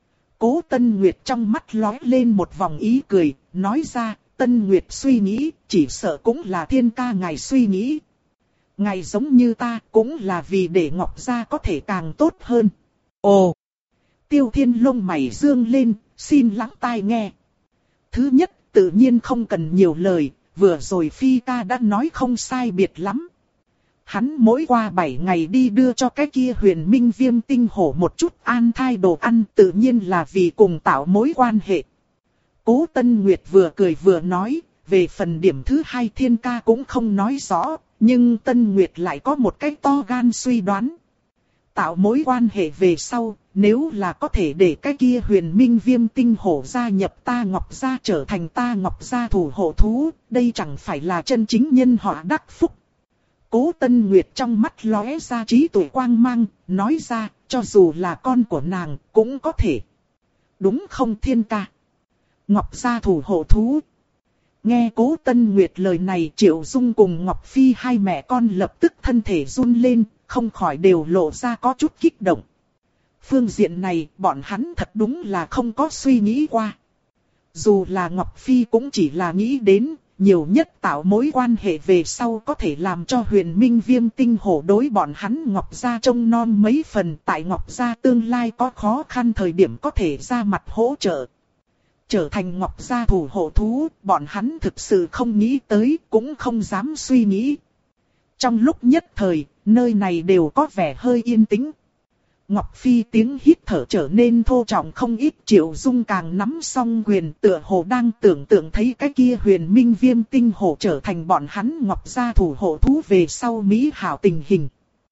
Cố Tân Nguyệt trong mắt lóe lên một vòng ý cười, nói ra, Tân Nguyệt suy nghĩ, chỉ sợ cũng là Thiên ca ngài suy nghĩ. Ngài giống như ta, cũng là vì để Ngọc gia có thể càng tốt hơn. Ồ! Tiêu Thiên lông mày dương lên, xin lắng tai nghe. Thứ nhất, tự nhiên không cần nhiều lời, vừa rồi Phi ca đã nói không sai biệt lắm. Hắn mỗi qua bảy ngày đi đưa cho cái kia Huyền Minh Viêm tinh hổ một chút an thai đồ ăn, tự nhiên là vì cùng tạo mối quan hệ. Cố Tân Nguyệt vừa cười vừa nói, về phần điểm thứ hai Thiên ca cũng không nói rõ, nhưng Tân Nguyệt lại có một cái to gan suy đoán. Tạo mối quan hệ về sau, nếu là có thể để cái kia Huyền Minh Viêm tinh hổ gia nhập ta Ngọc gia trở thành ta Ngọc gia thủ hộ thú, đây chẳng phải là chân chính nhân họa đắc phúc. Cố Tân Nguyệt trong mắt lóe ra trí tuệ quang mang, nói ra, cho dù là con của nàng, cũng có thể. Đúng không Thiên ca? Ngọc gia thủ hộ thú. Nghe Cố Tân Nguyệt lời này, Triệu Dung cùng Ngọc Phi hai mẹ con lập tức thân thể run lên, không khỏi đều lộ ra có chút kích động. Phương diện này, bọn hắn thật đúng là không có suy nghĩ qua. Dù là Ngọc Phi cũng chỉ là nghĩ đến, nhiều nhất tạo mối quan hệ về sau có thể làm cho Huyền Minh Viêm tinh hổ đối bọn hắn Ngọc gia trông non mấy phần, tại Ngọc gia tương lai có khó khăn thời điểm có thể ra mặt hỗ trợ. Trở thành Ngọc gia thủ hộ thú, bọn hắn thực sự không nghĩ tới, cũng không dám suy nghĩ. Trong lúc nhất thời, nơi này đều có vẻ hơi yên tĩnh. Ngọc Phi tiếng hít thở trở nên thô trọng không ít, Triệu Dung càng nắm song quyền, tựa hồ đang tưởng tượng thấy cái kia Huyền Minh Viêm tinh hổ trở thành bọn hắn Ngọc gia thủ hộ thú về sau mỹ hảo tình hình.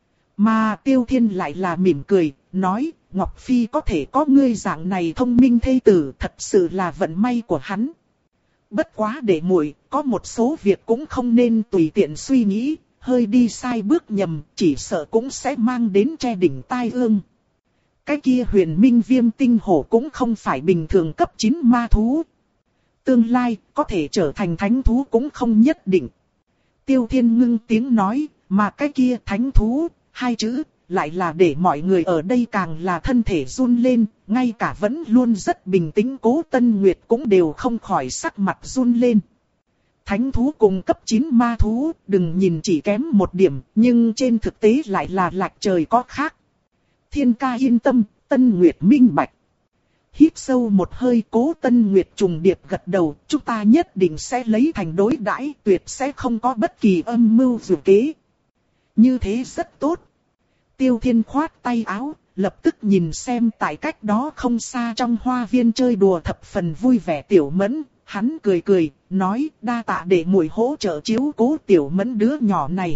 Mà Tiêu Thiên lại là mỉm cười, nói, Ngọc Phi có thể có ngươi dạng này thông minh thê tử, thật sự là vận may của hắn. Bất quá để muội, có một số việc cũng không nên tùy tiện suy nghĩ, hơi đi sai bước nhầm, chỉ sợ cũng sẽ mang đến che đỉnh tai ương. Cái kia Huyền Minh Viêm tinh hổ cũng không phải bình thường cấp chín ma thú. Tương lai, có thể trở thành thánh thú cũng không nhất định. Tiêu Thiên ngưng tiếng nói, mà cái kia thánh thú, hai chữ, lại là để mọi người ở đây càng là thân thể run lên, ngay cả vẫn luôn rất bình tĩnh Cố Tân Nguyệt cũng đều không khỏi sắc mặt run lên. thánh thú cùng cấp chín ma thú, đừng nhìn chỉ kém một điểm, nhưng trên thực tế lại là lệch trời có khác. Thiên ca yên tâm, Tân Nguyệt minh bạch. Hít sâu một hơi, Cố Tân Nguyệt trùng điệp gật đầu, chúng ta nhất định sẽ lấy thành đối đãi, tuyệt sẽ không có bất kỳ âm mưu dự kế. Như thế rất tốt. Tiêu Thiên khoát tay áo, lập tức nhìn xem tại cách đó không xa trong hoa viên chơi đùa thập phần vui vẻ Tiểu Mẫn, hắn cười cười, nói đa tạ để muội hỗ trợ chiếu cố Tiểu Mẫn đứa nhỏ này.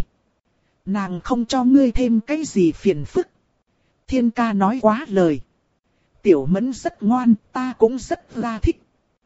Nàng không cho ngươi thêm cái gì phiền phức. Thiên ca nói quá lời. Tiểu Mẫn rất ngoan, ta cũng rất là thích.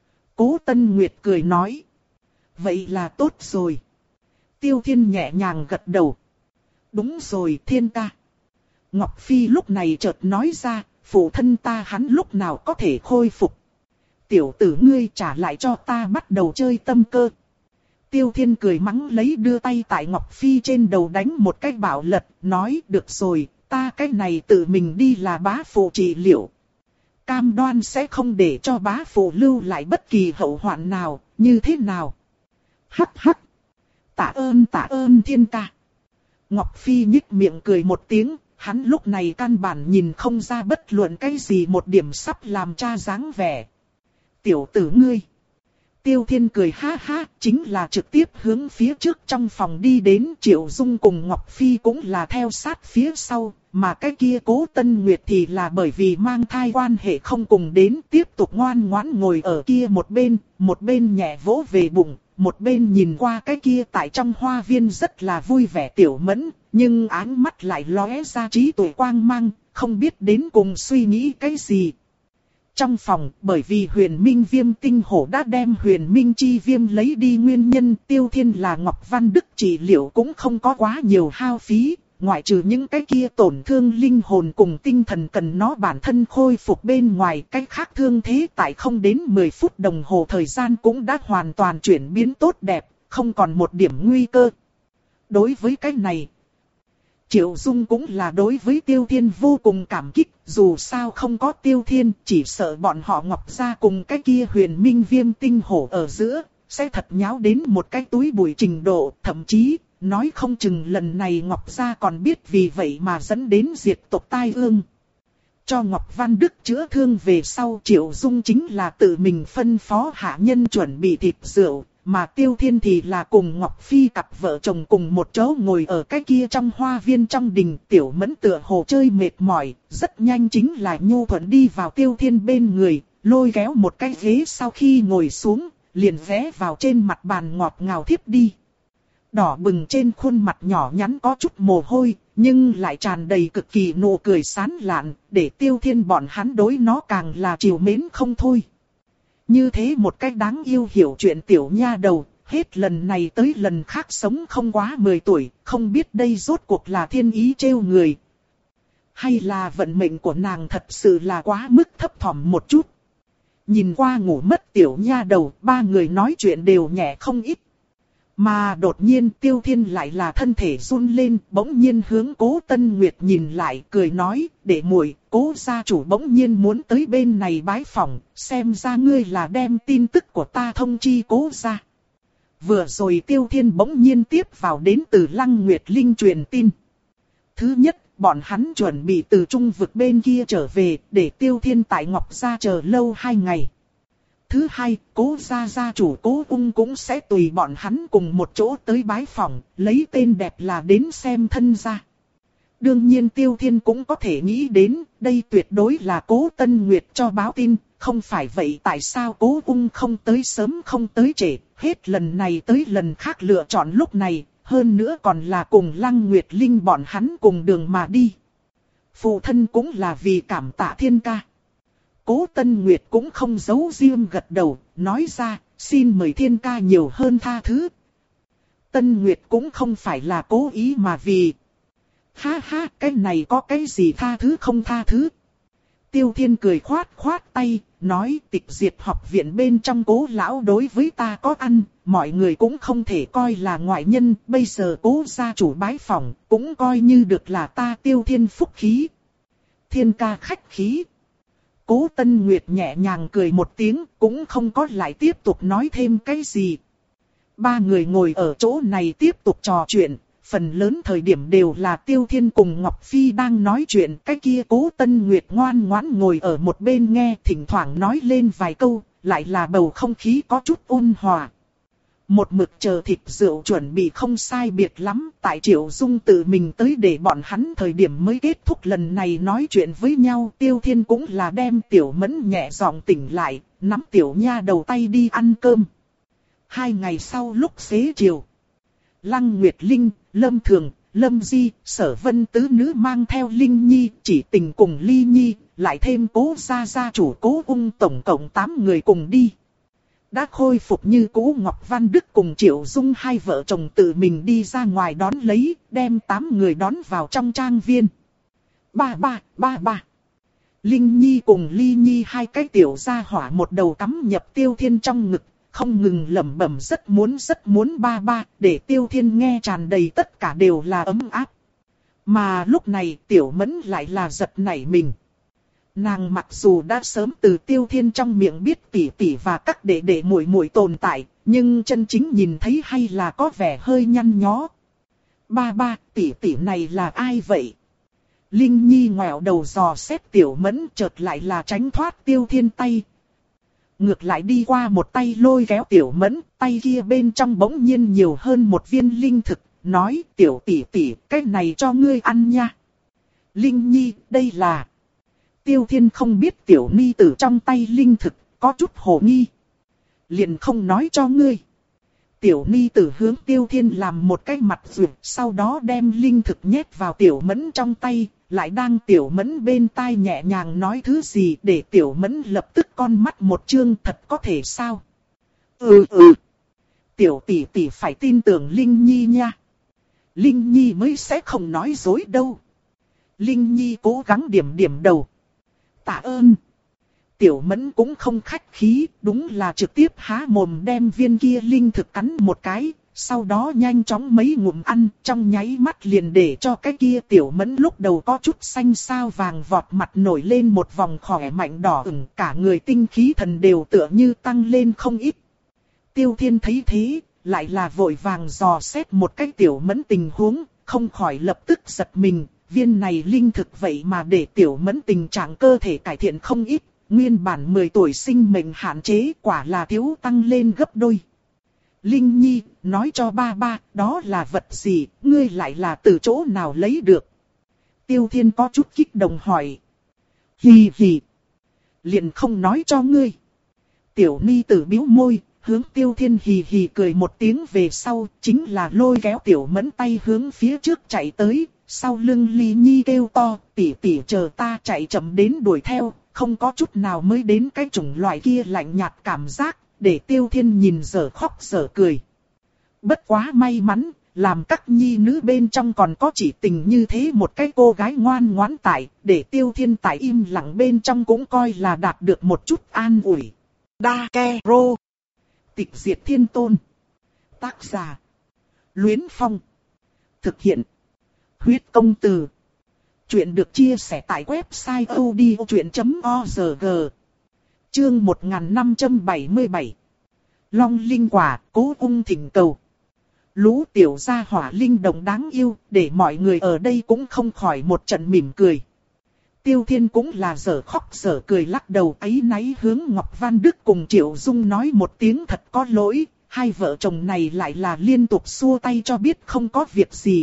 Cố Tân Nguyệt cười nói. Vậy là tốt rồi. Tiêu Thiên nhẹ nhàng gật đầu. Đúng rồi Thiên ca. Ngọc Phi lúc này chợt nói ra, phụ thân ta hắn lúc nào có thể khôi phục. Tiểu tử ngươi trả lại cho ta bắt đầu chơi tâm cơ. Tiêu Thiên cười mắng lấy đưa tay tại Ngọc Phi trên đầu đánh một cái bảo lật, nói được rồi, ta cái này tự mình đi là bá phụ trị liệu. Cam đoan sẽ không để cho bá phụ lưu lại bất kỳ hậu hoạn nào, như thế nào? Hắc hắc. Tạ ơn tạ ơn Thiên ca. Ngọc Phi nhích miệng cười một tiếng, hắn lúc này căn bản nhìn không ra bất luận cái gì một điểm sắp làm cha dáng vẻ. Tiểu tử ngươi. Tiêu Thiên cười ha ha, chính là trực tiếp hướng phía trước trong phòng đi đến. Triệu Dung cùng Ngọc Phi cũng là theo sát phía sau, mà cái kia Cố Tân Nguyệt thì là bởi vì mang thai quan hệ không cùng đến, tiếp tục ngoan ngoãn ngồi ở kia một bên, một bên nhẹ vỗ về bụng, một bên nhìn qua cái kia tại trong hoa viên rất là vui vẻ Tiểu Mẫn, nhưng áng mắt lại lóe ra trí tuệ quang mang, không biết đến cùng suy nghĩ cái gì. Trong phòng, bởi vì huyền minh viêm tinh hổ đã đem huyền minh chi viêm lấy đi nguyên nhân, Tiêu Thiên là Ngọc Văn Đức trị liệu cũng không có quá nhiều hao phí, ngoại trừ những cái kia tổn thương linh hồn cùng tinh thần cần nó bản thân khôi phục bên ngoài, cái khác thương thế tại không đến mười phút đồng hồ thời gian cũng đã hoàn toàn chuyển biến tốt đẹp, không còn một điểm nguy cơ. Đối với cái này, Triệu Dung cũng là đối với Tiêu Thiên vô cùng cảm kích, dù sao không có Tiêu Thiên, chỉ sợ bọn họ Ngọc gia cùng cái kia huyền minh viêm tinh hổ ở giữa, sẽ thật nháo đến một cái túi bụi trình độ, thậm chí, nói không chừng lần này Ngọc gia còn biết vì vậy mà dẫn đến diệt tộc tai ương. Cho Ngọc Văn Đức chữa thương về sau, Triệu Dung chính là tự mình phân phó hạ nhân chuẩn bị thịt rượu. Mà Tiêu Thiên thì là cùng Ngọc Phi cặp vợ chồng cùng một chỗ ngồi ở cái kia trong hoa viên trong đình. Tiểu Mẫn tựa hồ chơi mệt mỏi, rất nhanh chính là nhu thuận đi vào Tiêu Thiên bên người, lôi kéo một cái ghế sau khi ngồi xuống, liền ghé vào trên mặt bàn ngọt ngào thiếp đi. Đỏ bừng trên khuôn mặt nhỏ nhắn có chút mồ hôi, nhưng lại tràn đầy cực kỳ nụ cười sán lạn, để Tiêu Thiên bọn hắn đối nó càng là trìu mến không thôi. Như thế một cách đáng yêu hiểu chuyện tiểu nha đầu, hết lần này tới lần khác sống không quá mười tuổi, không biết đây rốt cuộc là thiên ý trêu người. Hay là vận mệnh của nàng thật sự là quá mức thấp thỏm một chút. Nhìn qua ngủ mất tiểu nha đầu, ba người nói chuyện đều nhẹ không ít. Mà đột nhiên Tiêu Thiên lại là thân thể run lên, bỗng nhiên hướng Cố Tân Nguyệt nhìn lại, cười nói, để muội, Cố gia chủ bỗng nhiên muốn tới bên này bái phỏng, xem ra ngươi là đem tin tức của ta thông chi Cố gia. Vừa rồi Tiêu Thiên bỗng nhiên tiếp vào đến từ Lăng Nguyệt Linh truyền tin. Thứ nhất, bọn hắn chuẩn bị từ trung vực bên kia trở về, để Tiêu Thiên tại Ngọc gia chờ lâu hai ngày. Thứ hai, Cố gia gia chủ Cố Ung cũng sẽ tùy bọn hắn cùng một chỗ tới bái phỏng, lấy tên đẹp là đến xem thân gia. Đương nhiên Tiêu Thiên cũng có thể nghĩ đến, đây tuyệt đối là Cố Tân Nguyệt cho báo tin, không phải vậy tại sao Cố Ung không tới sớm không tới trễ, hết lần này tới lần khác lựa chọn lúc này, hơn nữa còn là cùng Lăng Nguyệt Linh bọn hắn cùng đường mà đi. Phụ thân cũng là vì cảm tạ Thiên ca. Cố Tân Nguyệt cũng không giấu riêng gật đầu, nói ra, xin mời Thiên ca nhiều hơn tha thứ. Tân Nguyệt cũng không phải là cố ý mà vì. Ha ha, cái này có cái gì tha thứ không tha thứ. Tiêu Thiên cười khoát khoát tay, nói tịch diệt học viện bên trong Cố lão đối với ta có ăn, mọi người cũng không thể coi là ngoại nhân, bây giờ Cố gia chủ bái phỏng, cũng coi như được là ta Tiêu Thiên phúc khí. Thiên ca khách khí. Cố Tân Nguyệt nhẹ nhàng cười một tiếng, cũng không có lại tiếp tục nói thêm cái gì. Ba người ngồi ở chỗ này tiếp tục trò chuyện, phần lớn thời điểm đều là Tiêu Thiên cùng Ngọc Phi đang nói chuyện. Cái kia Cố Tân Nguyệt ngoan ngoãn ngồi ở một bên nghe, thỉnh thoảng nói lên vài câu, lại là bầu không khí có chút ôn hòa. Một mực chờ thịt rượu chuẩn bị không sai biệt lắm, tại Triệu Dung tự mình tới để bọn hắn thời điểm mới kết thúc lần này nói chuyện với nhau. Tiêu Thiên cũng là đem Tiểu Mẫn nhẹ giọng tỉnh lại, nắm Tiểu Nha đầu tay đi ăn cơm. Hai ngày sau lúc xế chiều, Lăng Nguyệt Linh, Lâm Thường, Lâm Di, Sở Vân tứ nữ mang theo Linh Nhi, Chỉ Tình cùng Ly Nhi, lại thêm Cố gia gia chủ Cố Ung, tổng cộng tám người cùng đi. Đã khôi phục như cũ, Ngọc Văn Đức cùng Triệu Dung hai vợ chồng tự mình đi ra ngoài đón lấy, đem tám người đón vào trong trang viên. Ba ba, ba ba. Linh Nhi cùng Ly Nhi hai cái tiểu gia hỏa một đầu cắm nhập Tiêu Thiên trong ngực, không ngừng lẩm bẩm rất muốn rất muốn ba ba, để Tiêu Thiên nghe tràn đầy tất cả đều là ấm áp. Mà lúc này Tiểu Mẫn lại là giật nảy mình. Nàng mặc dù đã sớm từ Tiêu Thiên trong miệng biết tỷ tỷ và các đệ đệ muội muội tồn tại, nhưng chân chính nhìn thấy hay là có vẻ hơi nhăn nhó. Ba ba, tỷ tỷ này là ai vậy? Linh Nhi ngoẹo đầu dò xét Tiểu Mẫn, chợt lại là tránh thoát Tiêu Thiên tay. Ngược lại đi qua một tay lôi kéo Tiểu Mẫn, tay kia bên trong bỗng nhiên nhiều hơn một viên linh thực, nói Tiểu tỷ tỷ, cái này cho ngươi ăn nha. Linh Nhi, đây là... Tiêu Thiên không biết Tiểu Ni tử trong tay linh thực, có chút hồ nghi. Liền không nói cho ngươi. Tiểu Ni tử hướng Tiêu Thiên làm một cái mặt duyệt, sau đó đem linh thực nhét vào Tiểu Mẫn trong tay, lại đang Tiểu Mẫn bên tai nhẹ nhàng nói thứ gì để Tiểu Mẫn lập tức con mắt một trương, thật có thể sao? Ừ ừ. Tiểu tỷ tỷ phải tin tưởng Linh Nhi nha. Linh Nhi mới sẽ không nói dối đâu. Linh Nhi cố gắng điểm điểm đầu. Tạ ơn. Tiểu Mẫn cũng không khách khí, đúng là trực tiếp há mồm đem viên kia linh thực cắn một cái, sau đó nhanh chóng mấy ngụm ăn, trong nháy mắt liền để cho cái kia Tiểu Mẫn lúc đầu có chút xanh xao vàng vọt mặt nổi lên một vòng khỏe mạnh đỏ ửng, cả người tinh khí thần đều tựa như tăng lên không ít. Tiêu Thiên thấy thế, lại là vội vàng dò xét một cái Tiểu Mẫn tình huống, không khỏi lập tức giật mình. Viên này linh thực vậy mà để Tiểu Mẫn tình trạng cơ thể cải thiện không ít, nguyên bản mười tuổi sinh mệnh hạn chế quả là thiếu tăng lên gấp đôi. Linh Nhi, nói cho ba ba, đó là vật gì, ngươi lại là từ chỗ nào lấy được? Tiêu Thiên có chút kích động hỏi. Hì hì. Liền không nói cho ngươi. Tiểu Ni tử bĩu môi, hướng Tiêu Thiên hì hì cười một tiếng về sau, chính là lôi kéo Tiểu Mẫn tay hướng phía trước chạy tới. Sau lưng Ly Nhi kêu to, tỷ tỷ chờ ta, chạy chậm đến đuổi theo, không có chút nào mới đến cái chủng loại kia lạnh nhạt cảm giác, để Tiêu Thiên nhìn dở khóc dở cười. Bất quá may mắn, làm các nhi nữ bên trong còn có Chỉ Tình như thế một cái cô gái ngoan ngoãn tại, để Tiêu Thiên tại im lặng bên trong cũng coi là đạt được một chút an ủi. Đa Ke Rô. Tịch diệt thiên tôn. Tác giả. Luyến Phong. Thực hiện. Huyết công từ. Chuyện được chia sẻ tại website odchuyện chấm org. Chương một nghìn năm trăm bảy mươi bảy. Long linh quả, Cố Ung thỉnh cầu. Lũ tiểu gia hỏa linh động đáng yêu, để mọi người ở đây cũng không khỏi một trận mỉm cười. Tiêu Thiên cũng là dở khóc dở cười lắc đầu áy náy hướng Ngọc Văn Đức cùng Triệu Dung nói một tiếng thật có lỗi, hai vợ chồng này lại là liên tục xua tay cho biết không có việc gì.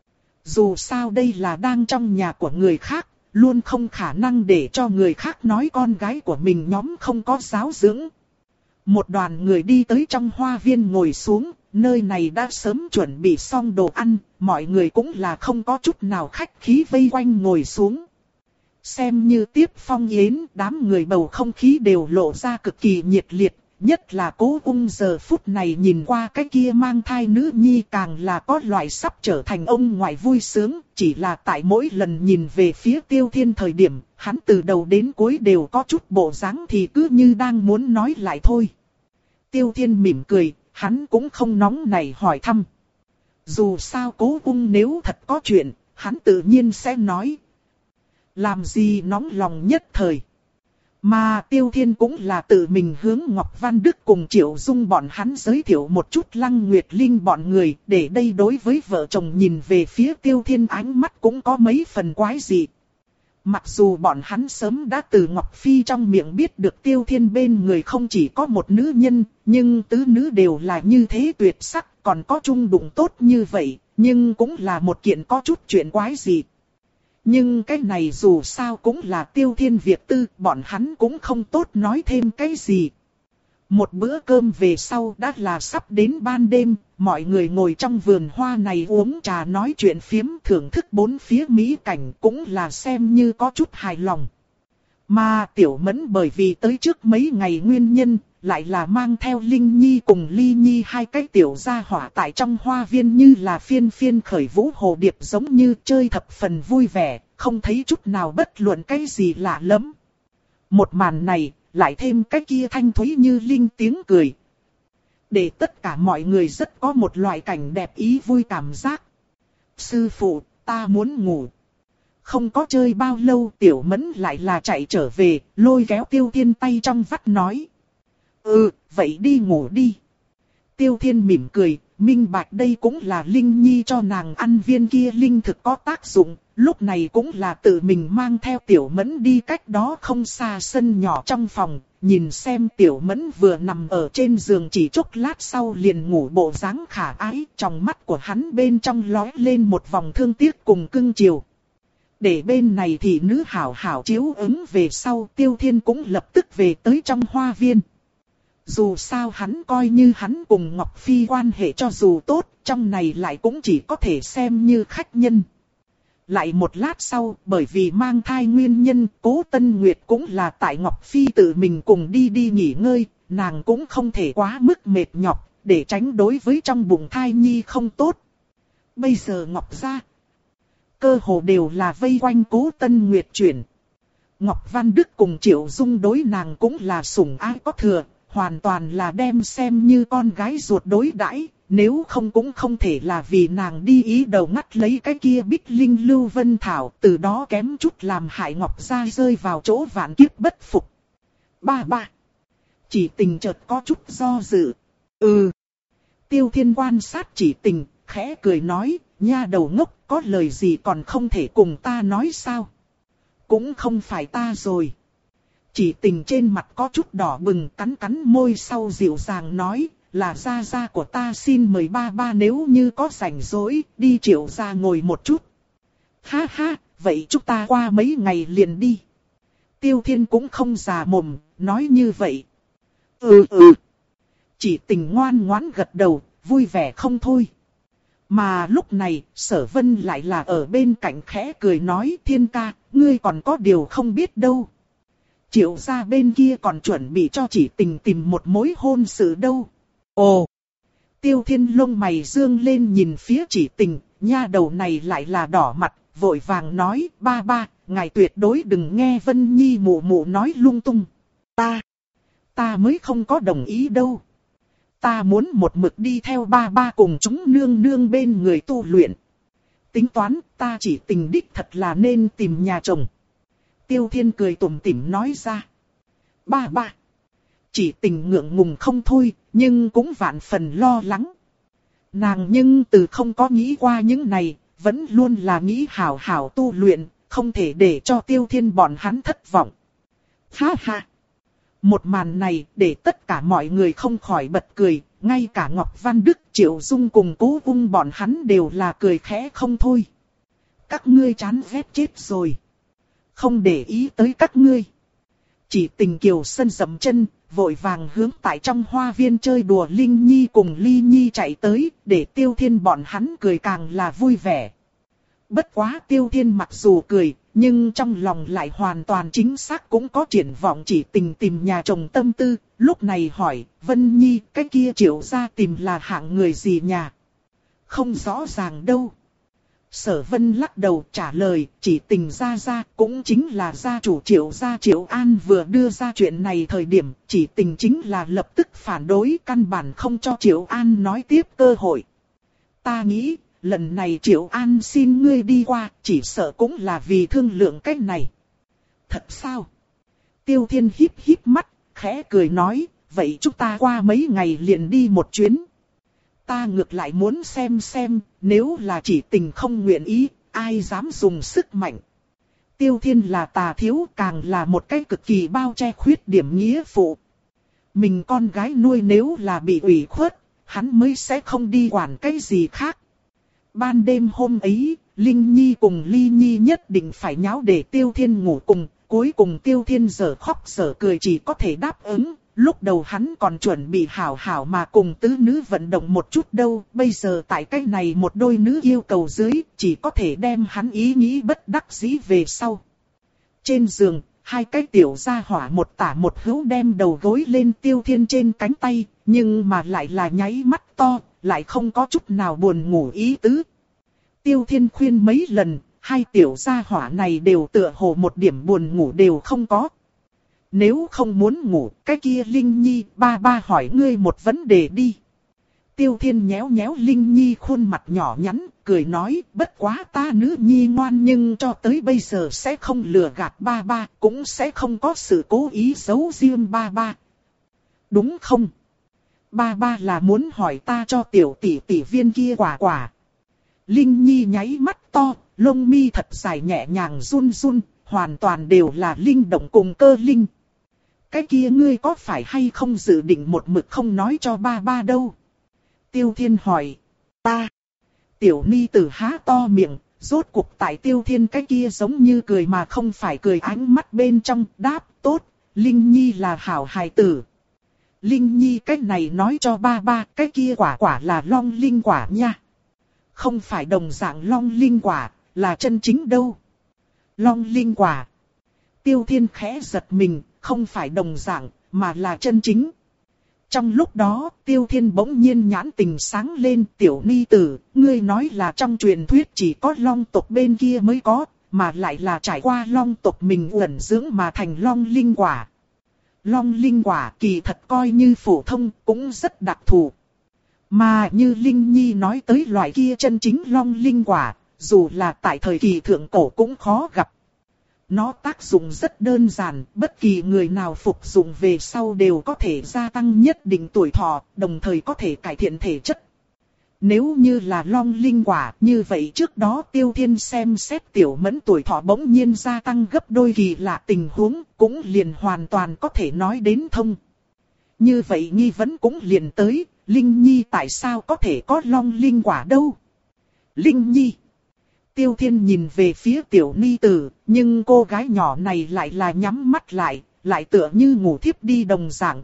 Dù sao đây là đang trong nhà của người khác, luôn không khả năng để cho người khác nói con gái của mình nhóm không có giáo dưỡng. Một đoàn người đi tới trong hoa viên ngồi xuống, nơi này đã sớm chuẩn bị xong đồ ăn, mọi người cũng là không có chút nào khách khí vây quanh ngồi xuống. Xem như tiếp phong yến, đám người bầu không khí đều lộ ra cực kỳ nhiệt liệt. Nhất là Cố Ung giờ phút này nhìn qua cái kia mang thai nữ nhi càng là có loại sắp trở thành ông ngoại vui sướng. Chỉ là tại mỗi lần nhìn về phía Tiêu Thiên thời điểm, hắn từ đầu đến cuối đều có chút bộ dáng thì cứ như đang muốn nói lại thôi. Tiêu Thiên mỉm cười, hắn cũng không nóng nảy hỏi thăm. Dù sao Cố Ung nếu thật có chuyện, hắn tự nhiên sẽ nói. Làm gì nóng lòng nhất thời. Mà Tiêu Thiên cũng là tự mình hướng Ngọc Văn Đức cùng Triệu Dung bọn hắn giới thiệu một chút Lăng Nguyệt Linh bọn người, để đây đối với vợ chồng nhìn về phía Tiêu Thiên ánh mắt cũng có mấy phần quái dị. Mặc dù bọn hắn sớm đã từ Ngọc Phi trong miệng biết được Tiêu Thiên bên người không chỉ có một nữ nhân, nhưng tứ nữ đều là như thế tuyệt sắc, còn có chung đụng tốt như vậy, nhưng cũng là một kiện có chút chuyện quái dị. Nhưng cái này dù sao cũng là Tiêu Thiên việc tư, bọn hắn cũng không tốt nói thêm cái gì. Một bữa cơm về sau đã là sắp đến ban đêm, mọi người ngồi trong vườn hoa này uống trà nói chuyện phiếm thưởng thức bốn phía mỹ cảnh cũng là xem như có chút hài lòng. Mà Tiểu Mẫn bởi vì tới trước mấy ngày nguyên nhân, lại là mang theo Linh Nhi cùng Ly Nhi hai cái tiểu gia hỏa tại trong hoa viên như là phiên phiên khởi vũ hồ điệp giống như chơi thập phần vui vẻ, không thấy chút nào bất luận cái gì lạ lắm. Một màn này, lại thêm cái kia thanh thúy như linh tiếng cười. Để tất cả mọi người rất có một loại cảnh đẹp ý vui cảm giác. Sư phụ, ta muốn ngủ. Không có chơi bao lâu Tiểu Mẫn lại là chạy trở về, lôi kéo Tiêu Thiên tay trong vắt nói. Ừ, vậy đi ngủ đi. Tiêu Thiên mỉm cười, minh bạch đây cũng là Linh Nhi cho nàng ăn viên kia linh thực có tác dụng. Lúc này cũng là tự mình mang theo Tiểu Mẫn đi cách đó không xa sân nhỏ trong phòng, nhìn xem Tiểu Mẫn vừa nằm ở trên giường chỉ chốc lát sau liền ngủ bộ dáng khả ái, trong mắt của hắn bên trong lóe lên một vòng thương tiếc cùng cưng chiều. Để bên này thì nữ hảo hảo chiếu ứng về sau, Tiêu Thiên cũng lập tức về tới trong hoa viên. Dù sao hắn coi như hắn cùng Ngọc Phi quan hệ cho dù tốt, trong này lại cũng chỉ có thể xem như khách nhân. Lại một lát sau, bởi vì mang thai nguyên nhân, Cố Tân Nguyệt cũng là tại Ngọc Phi tự mình cùng đi đi nghỉ ngơi, nàng cũng không thể quá mức mệt nhọc, để tránh đối với trong bụng thai nhi không tốt. Bây giờ Ngọc gia, cơ hồ đều là vây quanh Cố Tân Nguyệt chuyển. Ngọc Văn Đức cùng Triệu Dung đối nàng cũng là sủng ái có thừa, hoàn toàn là đem xem như con gái ruột đối đãi. Nếu không cũng không thể là vì nàng đi ý đầu ngắt lấy cái kia Bích Linh Lưu Vân Thảo, từ đó kém chút làm hại Ngọc gia rơi vào chỗ vạn kiếp bất phục. Ba ba. Chỉ Tình chợt có chút do dự. Ừ. Tiêu Thiên quan sát Chỉ Tình, khẽ cười nói, nha đầu ngốc, có lời gì còn không thể cùng ta nói sao? Cũng không phải ta rồi. Chỉ Tình trên mặt có chút đỏ bừng, cắn cắn môi sau dịu dàng nói. Là gia gia của ta xin mời ba ba nếu như có rảnh rỗi, đi Triệu gia ngồi một chút. Ha ha, vậy chúng ta qua mấy ngày liền đi. Tiêu Thiên cũng không già mồm, nói như vậy. Ừ ừ. Chỉ Tình ngoan ngoãn gật đầu, vui vẻ không thôi. Mà lúc này, Sở Vân lại là ở bên cạnh khẽ cười nói, Thiên ca, ngươi còn có điều không biết đâu. Triệu gia bên kia còn chuẩn bị cho Chỉ Tình tìm một mối hôn sự đâu. Ồ! Tiêu Thiên lông mày dương lên nhìn phía Chỉ Tình, nha đầu này lại là đỏ mặt, vội vàng nói, ba ba, ngài tuyệt đối đừng nghe Vân Nhi mụ mụ nói lung tung. Ta! Ta mới không có đồng ý đâu. Ta muốn một mực đi theo ba ba cùng chúng nương nương bên người tu luyện. Tính toán, ta Chỉ Tình đích thật là nên tìm nhà chồng. Tiêu Thiên cười tủm tỉm nói ra. Ba ba! Chỉ Tình ngượng ngùng không thôi, nhưng cũng vạn phần lo lắng. Nàng nhưng từ không có nghĩ qua những này, vẫn luôn là nghĩ hảo hảo tu luyện, không thể để cho Tiêu Thiên bọn hắn thất vọng. Ha ha! Một màn này để tất cả mọi người không khỏi bật cười, ngay cả Ngọc Văn Đức, Triệu Dung cùng Cố Ung bọn hắn đều là cười khẽ không thôi. Các ngươi chán ghét chết rồi. Không để ý tới các ngươi. Chỉ Tình kiều sân dậm chân, vội vàng hướng tại trong hoa viên chơi đùa Linh Nhi cùng Ly Nhi chạy tới, để Tiêu Thiên bọn hắn cười càng là vui vẻ. Bất quá Tiêu Thiên mặc dù cười, nhưng trong lòng lại hoàn toàn chính xác cũng có triển vọng Chỉ Tình tìm nhà chồng tâm tư, lúc này hỏi, Vân Nhi, cái kia Triệu gia tìm là hạng người gì nhà? Không rõ ràng đâu. Sở Vân lắc đầu trả lời, Chỉ Tình gia gia cũng chính là gia chủ Triệu gia Triệu An vừa đưa ra chuyện này thời điểm, Chỉ Tình chính là lập tức phản đối, căn bản không cho Triệu An nói tiếp cơ hội. Ta nghĩ, lần này Triệu An xin ngươi đi qua, chỉ sợ cũng là vì thương lượng cách này. Thật sao? Tiêu Thiên híp híp mắt, khẽ cười nói, vậy chúng ta qua mấy ngày liền đi một chuyến. Ta ngược lại muốn xem xem, nếu là chỉ tình không nguyện ý, ai dám dùng sức mạnh. Tiêu Thiên là tà thiếu, càng là một cái cực kỳ bao che khuyết điểm nghĩa phụ. Mình con gái nuôi nếu là bị ủy khuất, hắn mới sẽ không đi quản cái gì khác. Ban đêm hôm ấy, Linh Nhi cùng Ly Nhi nhất định phải nháo để Tiêu Thiên ngủ cùng. Cuối cùng Tiêu Thiên giờ khóc giờ cười chỉ có thể đáp ứng. Lúc đầu hắn còn chuẩn bị hảo hảo mà cùng tứ nữ vận động một chút đâu. Bây giờ tại cái này một đôi nữ yêu cầu dưới, chỉ có thể đem hắn ý nghĩ bất đắc dĩ về sau. Trên giường, hai cái tiểu gia hỏa một tả một hữu đem đầu gối lên Tiêu Thiên trên cánh tay, nhưng mà lại là nháy mắt to, lại không có chút nào buồn ngủ ý tứ. Tiêu Thiên khuyên mấy lần, hai tiểu gia hỏa này đều tựa hồ một điểm buồn ngủ đều không có. Nếu không muốn ngủ, cái kia Linh Nhi, ba ba hỏi ngươi một vấn đề đi. Tiêu Thiên nhéo nhéo Linh Nhi khuôn mặt nhỏ nhắn, cười nói, bất quá ta nữ nhi ngoan nhưng cho tới bây giờ sẽ không lừa gạt ba ba, cũng sẽ không có sự cố ý giấu riêng ba ba. Đúng không? Ba ba là muốn hỏi ta cho tiểu tỷ tỷ viên kia quả quả. Linh Nhi nháy mắt to, lông mi thật dài nhẹ nhàng run run, hoàn toàn đều là linh động cùng cơ linh. Cái kia ngươi có phải hay không dự định một mực không nói cho ba ba đâu? Tiêu Thiên hỏi. Ta. Tiểu Ni tử há to miệng, rốt cuộc tại Tiêu Thiên cái kia giống như cười mà không phải cười ánh mắt bên trong, đáp, tốt, Linh Nhi là hảo hài tử. Linh Nhi cái này nói cho ba ba, cái kia quả quả là long linh quả nha. Không phải đồng dạng long linh quả, là chân chính đâu. Long linh quả. Tiêu Thiên khẽ giật mình, không phải đồng dạng, mà là chân chính. Trong lúc đó, Tiêu Thiên bỗng nhiên nhãn tình sáng lên, tiểu ni tử, ngươi nói là trong truyền thuyết chỉ có long tộc bên kia mới có, mà lại là trải qua long tộc mình uẩn dưỡng mà thành long linh quả. Long linh quả kỳ thật coi như phổ thông, cũng rất đặc thù. Mà như Linh Nhi nói tới loại kia chân chính long linh quả, dù là tại thời kỳ thượng cổ cũng khó gặp. Nó tác dụng rất đơn giản, bất kỳ người nào phục dụng về sau đều có thể gia tăng nhất định tuổi thọ, đồng thời có thể cải thiện thể chất. Nếu như là long linh quả, như vậy trước đó Tiêu Thiên xem xét tiểu mẫn tuổi thọ bỗng nhiên gia tăng gấp đôi kỳ lạ tình huống, cũng liền hoàn toàn có thể nói đến thông. Như vậy nghi vấn cũng liền tới, Linh Nhi tại sao có thể có long linh quả đâu? Linh Nhi. Tiêu Thiên nhìn về phía tiểu ni tử, nhưng cô gái nhỏ này lại là nhắm mắt lại, lại tựa như ngủ thiếp đi đồng dạng.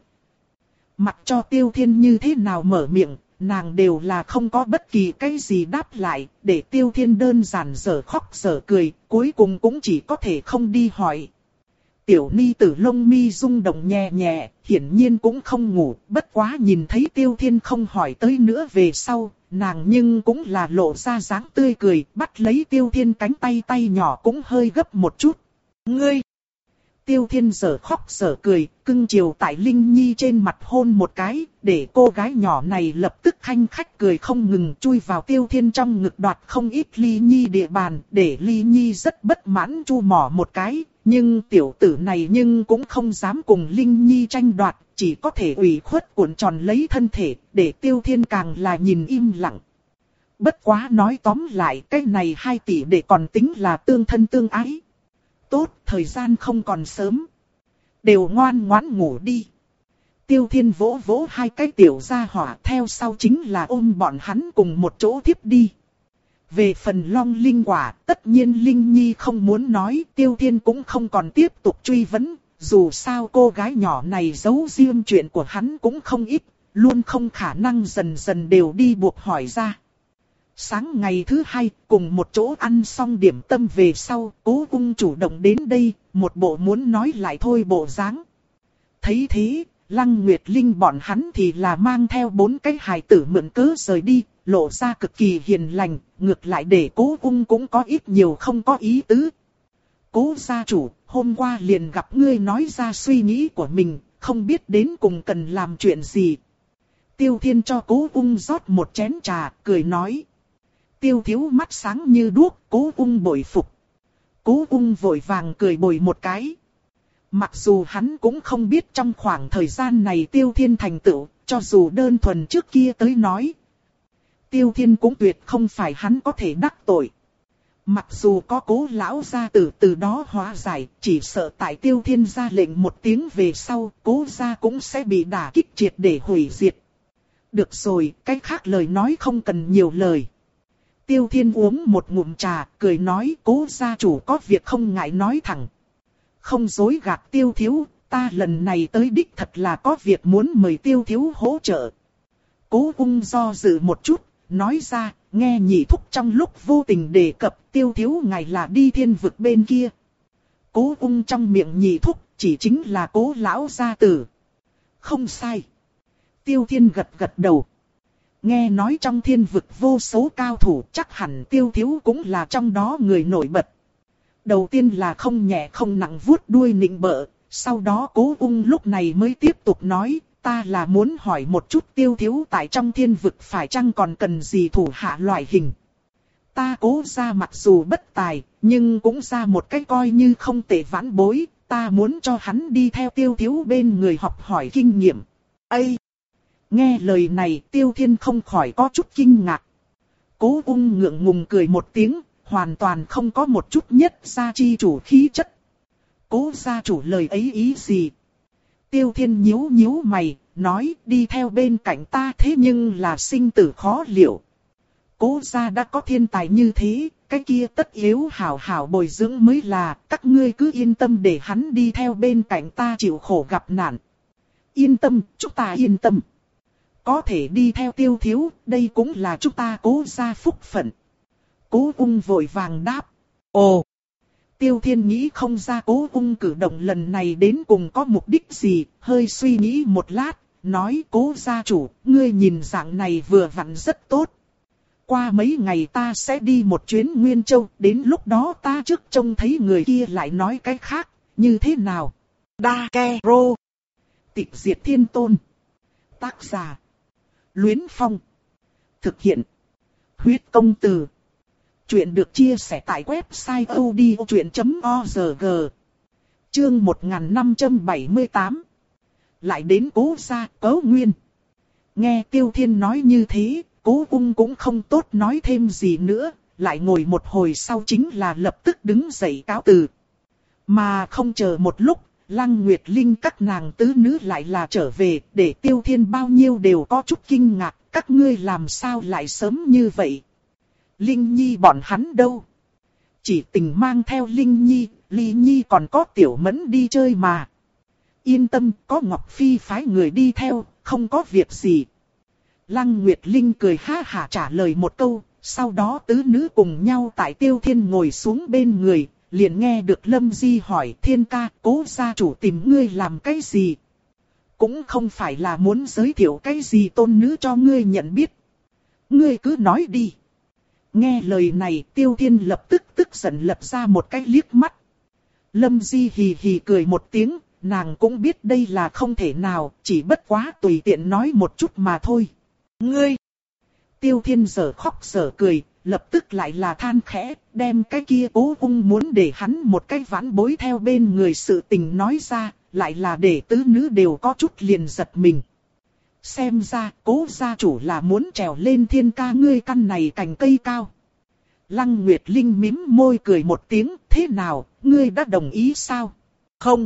Mặc cho Tiêu Thiên như thế nào mở miệng, nàng đều là không có bất kỳ cái gì đáp lại, để Tiêu Thiên đơn giản dở khóc dở cười, cuối cùng cũng chỉ có thể không đi hỏi. Tiểu ni tử lông mi rung động nhẹ nhẹ, hiển nhiên cũng không ngủ, bất quá nhìn thấy Tiêu Thiên không hỏi tới nữa về sau, nàng nhưng cũng là lộ ra dáng tươi cười, bắt lấy Tiêu Thiên cánh tay tay nhỏ cũng hơi gấp một chút. Ngươi! Tiêu Thiên giờ khóc giờ cười, cưng chiều tại Linh Nhi trên mặt hôn một cái, để cô gái nhỏ này lập tức khanh khách cười không ngừng chui vào Tiêu Thiên trong ngực đoạt không ít Ly Nhi địa bàn, để Ly Nhi rất bất mãn chu mỏ một cái, nhưng tiểu tử này nhưng cũng không dám cùng Linh Nhi tranh đoạt, chỉ có thể ủy khuất cuộn tròn lấy thân thể, để Tiêu Thiên càng là nhìn im lặng. Bất quá nói tóm lại, cái này hai tỷ đệ còn tính là tương thân tương ái. Tốt, thời gian không còn sớm. Đều ngoan ngoãn ngủ đi. Tiêu Thiên vỗ vỗ hai cái tiểu gia hỏa, theo sau chính là ôm bọn hắn cùng một chỗ thiếp đi. Về phần long linh quả, tất nhiên Linh Nhi không muốn nói, Tiêu Thiên cũng không còn tiếp tục truy vấn. Dù sao cô gái nhỏ này giấu riêng chuyện của hắn cũng không ít, luôn không khả năng dần dần đều đi buộc hỏi ra. Sáng ngày thứ hai, cùng một chỗ ăn xong điểm tâm về sau, Cố Ung chủ động đến đây, một bộ muốn nói lại thôi bộ dáng. Thấy thế, Lăng Nguyệt Linh bọn hắn thì là mang theo bốn cái hài tử mượn cớ rời đi, lộ ra cực kỳ hiền lành, ngược lại để Cố Ung cũng có ít nhiều không có ý tứ. Cố gia chủ, hôm qua liền gặp ngươi nói ra suy nghĩ của mình, không biết đến cùng cần làm chuyện gì. Tiêu Thiên cho Cố Ung rót một chén trà, cười nói. Tiêu thiếu mắt sáng như đuốc, Cố Ung bội phục. Cố Ung vội vàng cười bồi một cái. Mặc dù hắn cũng không biết trong khoảng thời gian này Tiêu Thiên thành tựu, cho dù đơn thuần trước kia tới nói. Tiêu Thiên cũng tuyệt không phải hắn có thể đắc tội. Mặc dù có Cố lão gia tử từ đó hóa giải, chỉ sợ tại Tiêu Thiên ra lệnh một tiếng về sau, Cố gia cũng sẽ bị đả kích triệt để hủy diệt. Được rồi, cái khác lời nói không cần nhiều lời. Tiêu Thiên uống một ngụm trà, cười nói Cố gia chủ có việc không ngại nói thẳng. Không dối gạt Tiêu thiếu, ta lần này tới đích thật là có việc muốn mời Tiêu thiếu hỗ trợ. Cố Ung do dự một chút, nói ra, nghe nhị thúc trong lúc vô tình đề cập Tiêu thiếu ngài là đi thiên vực bên kia. Cố Ung trong miệng nhị thúc, chỉ chính là Cố lão gia tử. Không sai. Tiêu Thiên gật gật đầu. Nghe nói trong thiên vực vô số cao thủ, chắc hẳn Tiêu thiếu cũng là trong đó người nổi bật. Đầu tiên là không nhẹ không nặng vuốt đuôi nịnh bợ, sau đó Cố Ung lúc này mới tiếp tục nói, ta là muốn hỏi một chút Tiêu thiếu tại trong thiên vực phải chăng còn cần gì thủ hạ loại hình. Ta Cố gia mặc dù bất tài, nhưng cũng ra một cách coi như không tệ vãn bối, ta muốn cho hắn đi theo Tiêu thiếu bên người học hỏi kinh nghiệm. Ây! Nghe lời này Tiêu Thiên không khỏi có chút kinh ngạc. Cố Ung ngượng ngùng cười một tiếng, hoàn toàn không có một chút nhất gia chi chủ khí chất. Cố gia chủ lời ấy ý gì? Tiêu Thiên nhíu nhíu mày, nói đi theo bên cạnh ta thế nhưng là sinh tử khó liệu. Cố gia đã có thiên tài như thế, cái kia tất yếu hảo hảo bồi dưỡng mới là, các ngươi cứ yên tâm để hắn đi theo bên cạnh ta chịu khổ gặp nạn. Yên tâm, chúng ta yên tâm. Có thể đi theo Tiêu thiếu, đây cũng là chúng ta Cố gia phúc phận. Cố Ung vội vàng đáp. Ồ! Tiêu Thiên nghĩ không ra Cố Ung cử động lần này đến cùng có mục đích gì, hơi suy nghĩ một lát, nói Cố gia chủ, ngươi nhìn dạng này vừa vặn rất tốt. Qua mấy ngày ta sẽ đi một chuyến Nguyên Châu, đến lúc đó ta trước trông thấy người kia lại nói cái khác, như thế nào? Đa Ke Rô. Tịch Diệt Thiên Tôn. Tác giả. Luyến Phong. Thực hiện. Huyết Công Từ. Chuyện được chia sẻ tại website odchuyện chấm org. Chương một nghìn năm trăm bảy mươi tám. Lại đến Cố gia, Cố Nguyên. Nghe Tiêu Thiên nói như thế, Cố Ung cũng không tốt nói thêm gì nữa, lại ngồi một hồi sau chính là lập tức đứng dậy cáo từ. Mà không chờ một lúc, Lăng Nguyệt Linh các nàng tứ nữ lại là trở về, để Tiêu Thiên bao nhiêu đều có chút kinh ngạc, các ngươi làm sao lại sớm như vậy? Linh Nhi bọn hắn đâu? Chỉ tình mang theo Linh Nhi, Ly Nhi còn có Tiểu Mẫn đi chơi mà. Yên tâm, có Ngọc Phi phái người đi theo, không có việc gì. Lăng Nguyệt Linh cười ha hả trả lời một câu, sau đó tứ nữ cùng nhau tại Tiêu Thiên ngồi xuống bên người, liền nghe được Lâm Di hỏi Thiên ca, Cố gia chủ tìm ngươi làm cái gì? Cũng không phải là muốn giới thiệu cái gì tôn nữ cho ngươi nhận biết. Ngươi cứ nói đi. Nghe lời này Tiêu Thiên lập tức tức giận lập ra một cái liếc mắt. Lâm Di hì hì cười một tiếng, nàng cũng biết đây là không thể nào, chỉ bất quá tùy tiện nói một chút mà thôi. Ngươi! Tiêu Thiên giờ khóc giờ cười, lập tức lại là than khẽ, đem cái kia Cố Ung muốn để hắn một cái vãn bối theo bên người sự tình nói ra, lại là để tứ nữ đều có chút liền giật mình. Xem ra Cố gia chủ là muốn trèo lên Thiên ca ngươi căn này cành cây cao. Lăng Nguyệt Linh mím môi cười một tiếng, thế nào, ngươi đã đồng ý sao? Không.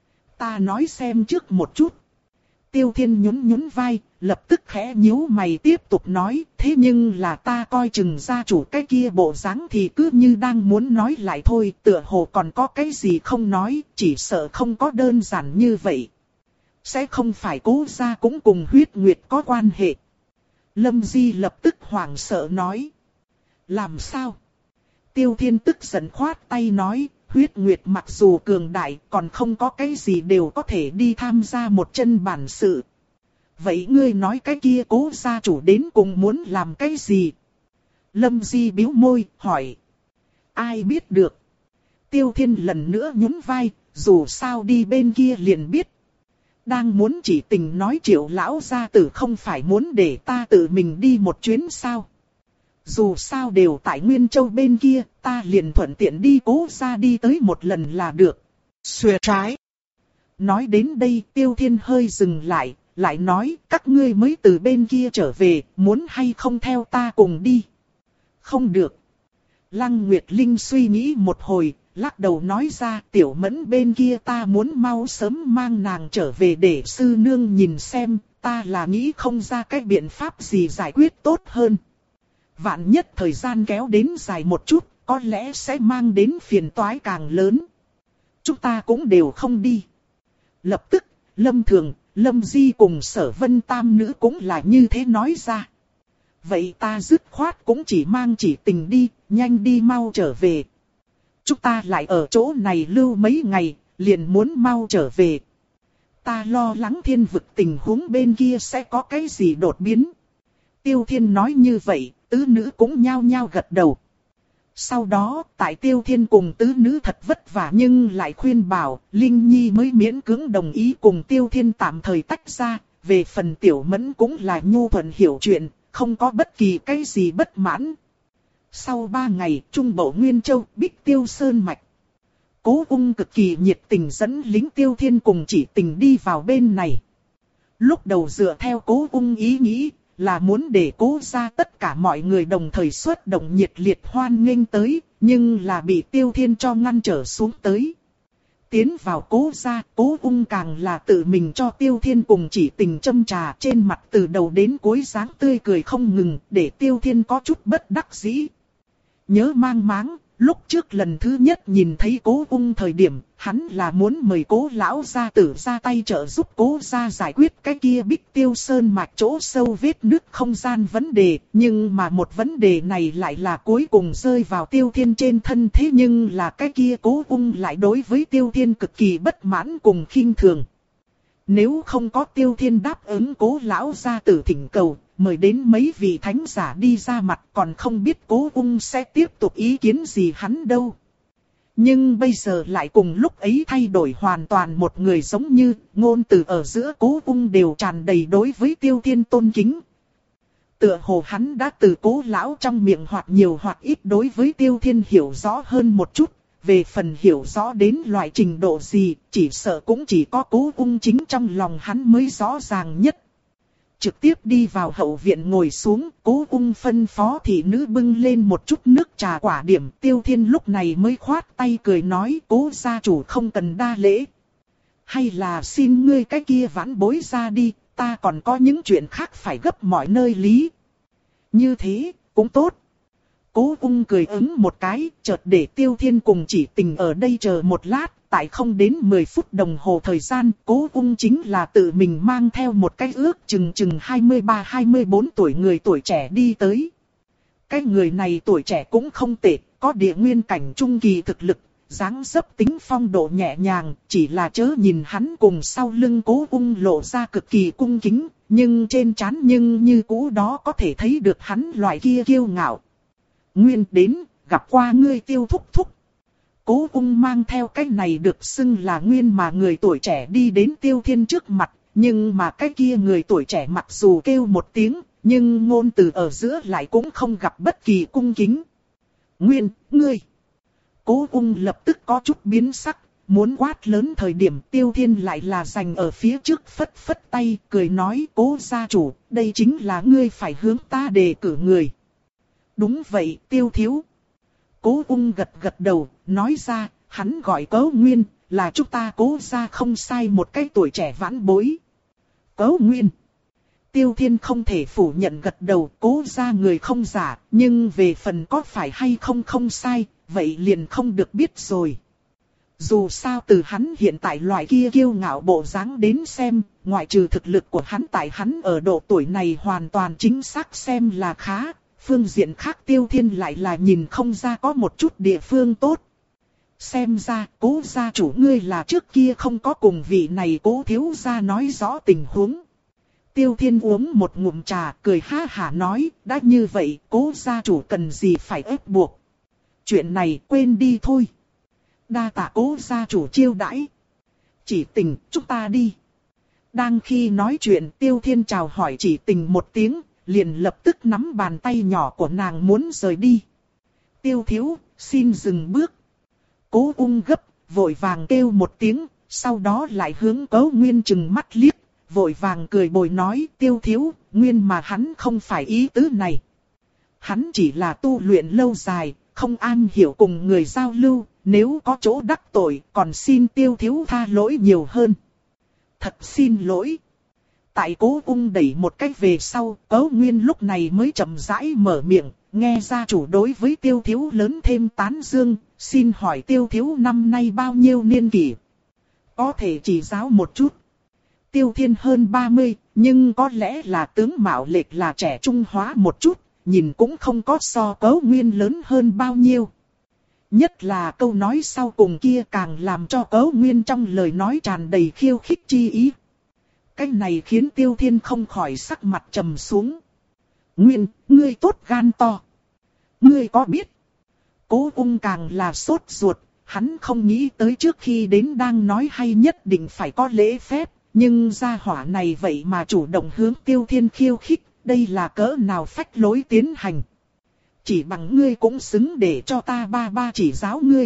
Ta nói xem trước một chút. Tiêu Thiên nhún nhún vai, lập tức khẽ nhíu mày tiếp tục nói, thế nhưng là ta coi chừng gia chủ cái kia bộ dáng thì cứ như đang muốn nói lại thôi, tựa hồ còn có cái gì không nói, chỉ sợ không có đơn giản như vậy. Sẽ không phải Cố gia cũng cùng huyết nguyệt có quan hệ. Lâm Di lập tức hoảng sợ nói. Làm sao? Tiêu Thiên tức giận khoát tay nói, huyết nguyệt mặc dù cường đại còn không có cái gì đều có thể đi tham gia một chân bản sự. Vậy ngươi nói cái kia Cố gia chủ đến cùng muốn làm cái gì? Lâm Di bĩu môi, hỏi. Ai biết được? Tiêu Thiên lần nữa nhún vai, dù sao đi bên kia liền biết. Đang muốn chỉ tình nói Triệu lão gia tử không phải muốn để ta tự mình đi một chuyến sao? Dù sao đều tại Nguyên Châu bên kia, ta liền thuận tiện đi Cố gia đi tới một lần là được. Xuề trái. Nói đến đây Tiêu Thiên hơi dừng lại, lại nói các ngươi mới từ bên kia trở về, muốn hay không theo ta cùng đi? Không được. Lăng Nguyệt Linh suy nghĩ một hồi, lắc đầu nói ra Tiểu Mẫn bên kia ta muốn mau sớm mang nàng trở về để sư nương nhìn xem, ta là nghĩ không ra cái biện pháp gì giải quyết tốt hơn. Vạn nhất thời gian kéo đến dài một chút, có lẽ sẽ mang đến phiền toái càng lớn. Chúng ta cũng đều không đi. Lập tức, Lâm Thường, Lâm Di cùng Sở Vân Tam nữ cũng là như thế nói ra. Vậy ta dứt khoát cũng chỉ mang Chỉ Tình đi, nhanh đi mau trở về. Chúng ta lại ở chỗ này lưu mấy ngày, liền muốn mau trở về. Ta lo lắng thiên vực tình huống bên kia sẽ có cái gì đột biến. Tiêu Thiên nói như vậy, tứ nữ cũng nhao nhao gật đầu. Sau đó, tại Tiêu Thiên cùng tứ nữ thật vất vả nhưng lại khuyên bảo, Linh Nhi mới miễn cưỡng đồng ý cùng Tiêu Thiên tạm thời tách ra. Về phần Tiểu Mẫn cũng là nhu thuận hiểu chuyện, không có bất kỳ cái gì bất mãn. Sau ba ngày, Trung Bộ Nguyên Châu, Bích Tiêu Sơn Mạch. Cố Ung cực kỳ nhiệt tình dẫn lính Tiêu Thiên cùng Chỉ Tình đi vào bên này. Lúc đầu dựa theo Cố Ung ý nghĩ, là muốn để Cố gia tất cả mọi người đồng thời xuất động nhiệt liệt hoan nghênh tới, nhưng là bị Tiêu Thiên cho ngăn trở xuống tới. Tiến vào Cố gia, Cố Ung càng là tự mình cho Tiêu Thiên cùng Chỉ Tình châm trà, trên mặt từ đầu đến cuối dáng tươi cười không ngừng, để Tiêu Thiên có chút bất đắc dĩ. Nhớ mang máng, lúc trước lần thứ nhất nhìn thấy Cố Ung thời điểm, hắn là muốn mời Cố lão gia tử ra tay trợ giúp Cố gia giải quyết cái kia Bích Tiêu Sơn mạch chỗ sâu vết nứt không gian vấn đề, nhưng mà một vấn đề này lại là cuối cùng rơi vào Tiêu Thiên trên thân, thế nhưng là cái kia Cố Ung lại đối với Tiêu Thiên cực kỳ bất mãn cùng khinh thường. Nếu không có Tiêu Thiên đáp ứng Cố lão gia tử thỉnh cầu, mời đến mấy vị thánh giả đi ra mặt, còn không biết Cố Ung sẽ tiếp tục ý kiến gì hắn đâu. Nhưng bây giờ lại cùng lúc ấy thay đổi hoàn toàn một người, giống như ngôn từ ở giữa Cố Ung đều tràn đầy đối với Tiêu Thiên tôn kính. Tựa hồ hắn đã từ Cố lão trong miệng hoặc nhiều hoặc ít đối với Tiêu Thiên hiểu rõ hơn một chút. Về phần hiểu rõ đến loại trình độ gì, chỉ sợ cũng chỉ có Cố Ung chính trong lòng hắn mới rõ ràng nhất. Trực tiếp đi vào hậu viện ngồi xuống, Cố Ung phân phó thị nữ bưng lên một chút nước trà quả điểm. Tiêu Thiên lúc này mới khoát tay cười nói, Cố gia chủ không cần đa lễ. Hay là xin ngươi cái kia vãn bối ra đi, ta còn có những chuyện khác phải gấp mọi nơi lý. Như thế, cũng tốt. Cố Ung cười ứng một cái, chợt để Tiêu Thiên cùng Chỉ Tình ở đây chờ một lát. Tại không đến mười phút đồng hồ thời gian, Cố Ung chính là tự mình mang theo một cái ước chừng chừng hai mươi ba hai mươi bốn tuổi người tuổi trẻ đi tới. Cái người này tuổi trẻ cũng không tệ, có địa nguyên cảnh trung kỳ thực lực, dáng dấp tính phong độ nhẹ nhàng, chỉ là chớ nhìn hắn cùng sau lưng Cố Ung lộ ra cực kỳ cung kính, nhưng trên trán nhưng như cũ đó có thể thấy được hắn loại kia kiêu ngạo. Nguyên đến, gặp qua ngươi Tiêu thúc thúc. Cố Ung mang theo cái này được xưng là Nguyên mà người tuổi trẻ đi đến Tiêu Thiên trước mặt, nhưng mà cái kia người tuổi trẻ mặc dù kêu một tiếng, nhưng ngôn từ ở giữa lại cũng không gặp bất kỳ cung kính. Nguyên, ngươi! Cố Ung lập tức có chút biến sắc, muốn quát lớn thời điểm Tiêu Thiên lại là giành ở phía trước phất phất tay, cười nói Cố gia chủ, đây chính là ngươi phải hướng ta đề cử người. Đúng vậy, Tiêu thiếu. Cố Ung gật gật đầu, nói ra, hắn gọi Cố Nguyên, là chúng ta Cố gia không sai một cái tuổi trẻ vãn bối. Cố Nguyên. Tiêu Thiên không thể phủ nhận gật đầu, Cố gia người không giả, nhưng về phần có phải hay không không sai, vậy liền không được biết rồi. Dù sao từ hắn hiện tại loại kia kiêu ngạo bộ dáng đến xem, ngoại trừ thực lực của hắn tại hắn ở độ tuổi này hoàn toàn chính xác xem là khá. Phương diện khác Tiêu Thiên lại là nhìn không ra có một chút địa phương tốt. Xem ra Cố gia chủ ngươi là trước kia không có cùng vị này Cố thiếu gia nói rõ tình huống. Tiêu Thiên uống một ngụm trà cười ha hả nói, đã như vậy Cố gia chủ cần gì phải ép buộc. Chuyện này quên đi thôi. Đa tạ Cố gia chủ chiêu đãi. Chỉ Tình, chúng ta đi. Đang khi nói chuyện Tiêu Thiên chào hỏi Chỉ Tình một tiếng, liền lập tức nắm bàn tay nhỏ của nàng muốn rời đi. Tiêu thiếu, xin dừng bước. Cố Ung gấp, vội vàng kêu một tiếng, sau đó lại hướng Cố Nguyên chừng mắt liếc, vội vàng cười bồi nói Tiêu thiếu, nguyên mà hắn không phải ý tứ này. Hắn chỉ là tu luyện lâu dài, không am hiểu cùng người giao lưu, nếu có chỗ đắc tội còn xin Tiêu thiếu tha lỗi nhiều hơn. Thật xin lỗi. Tại Cố Ung đẩy một cách về sau, Cố Nguyên lúc này mới chậm rãi mở miệng, nghe gia chủ đối với Tiêu thiếu lớn thêm tán dương, xin hỏi Tiêu thiếu năm nay bao nhiêu niên kỷ? Có thể chỉ giáo một chút. Tiêu Thiên hơn ba mươi, nhưng có lẽ là tướng mạo lệch là trẻ trung hóa một chút, nhìn cũng không có so Cố Nguyên lớn hơn bao nhiêu. Nhất là câu nói sau cùng kia càng làm cho Cố Nguyên trong lời nói tràn đầy khiêu khích chi ý. Cái này khiến Tiêu Thiên không khỏi sắc mặt trầm xuống. Nguyên, ngươi tốt gan to. Ngươi có biết? Cố Ung càng là sốt ruột, hắn không nghĩ tới trước khi đến đang nói hay nhất định phải có lễ phép, nhưng gia hỏa này vậy mà chủ động hướng Tiêu Thiên khiêu khích, đây là cỡ nào phách lối tiến hành. Chỉ bằng ngươi cũng xứng để cho ta ba ba chỉ giáo ngươi.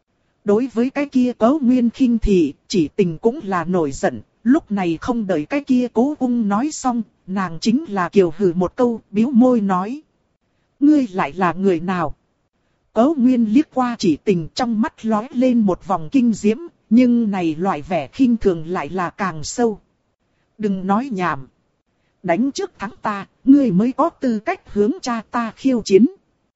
Đối với cái kia Cố Nguyên khinh thị, chỉ tình cũng là nổi giận, lúc này không đợi cái kia Cố Ung nói xong, nàng chính là kiều hừ một câu, bĩu môi nói. Ngươi lại là người nào? Cố Nguyên liếc qua chỉ tình trong mắt lóe lên một vòng kinh diễm, nhưng này loại vẻ khinh thường lại là càng sâu. Đừng nói nhảm. Đánh trước thắng ta, ngươi mới có tư cách hướng cha ta khiêu chiến.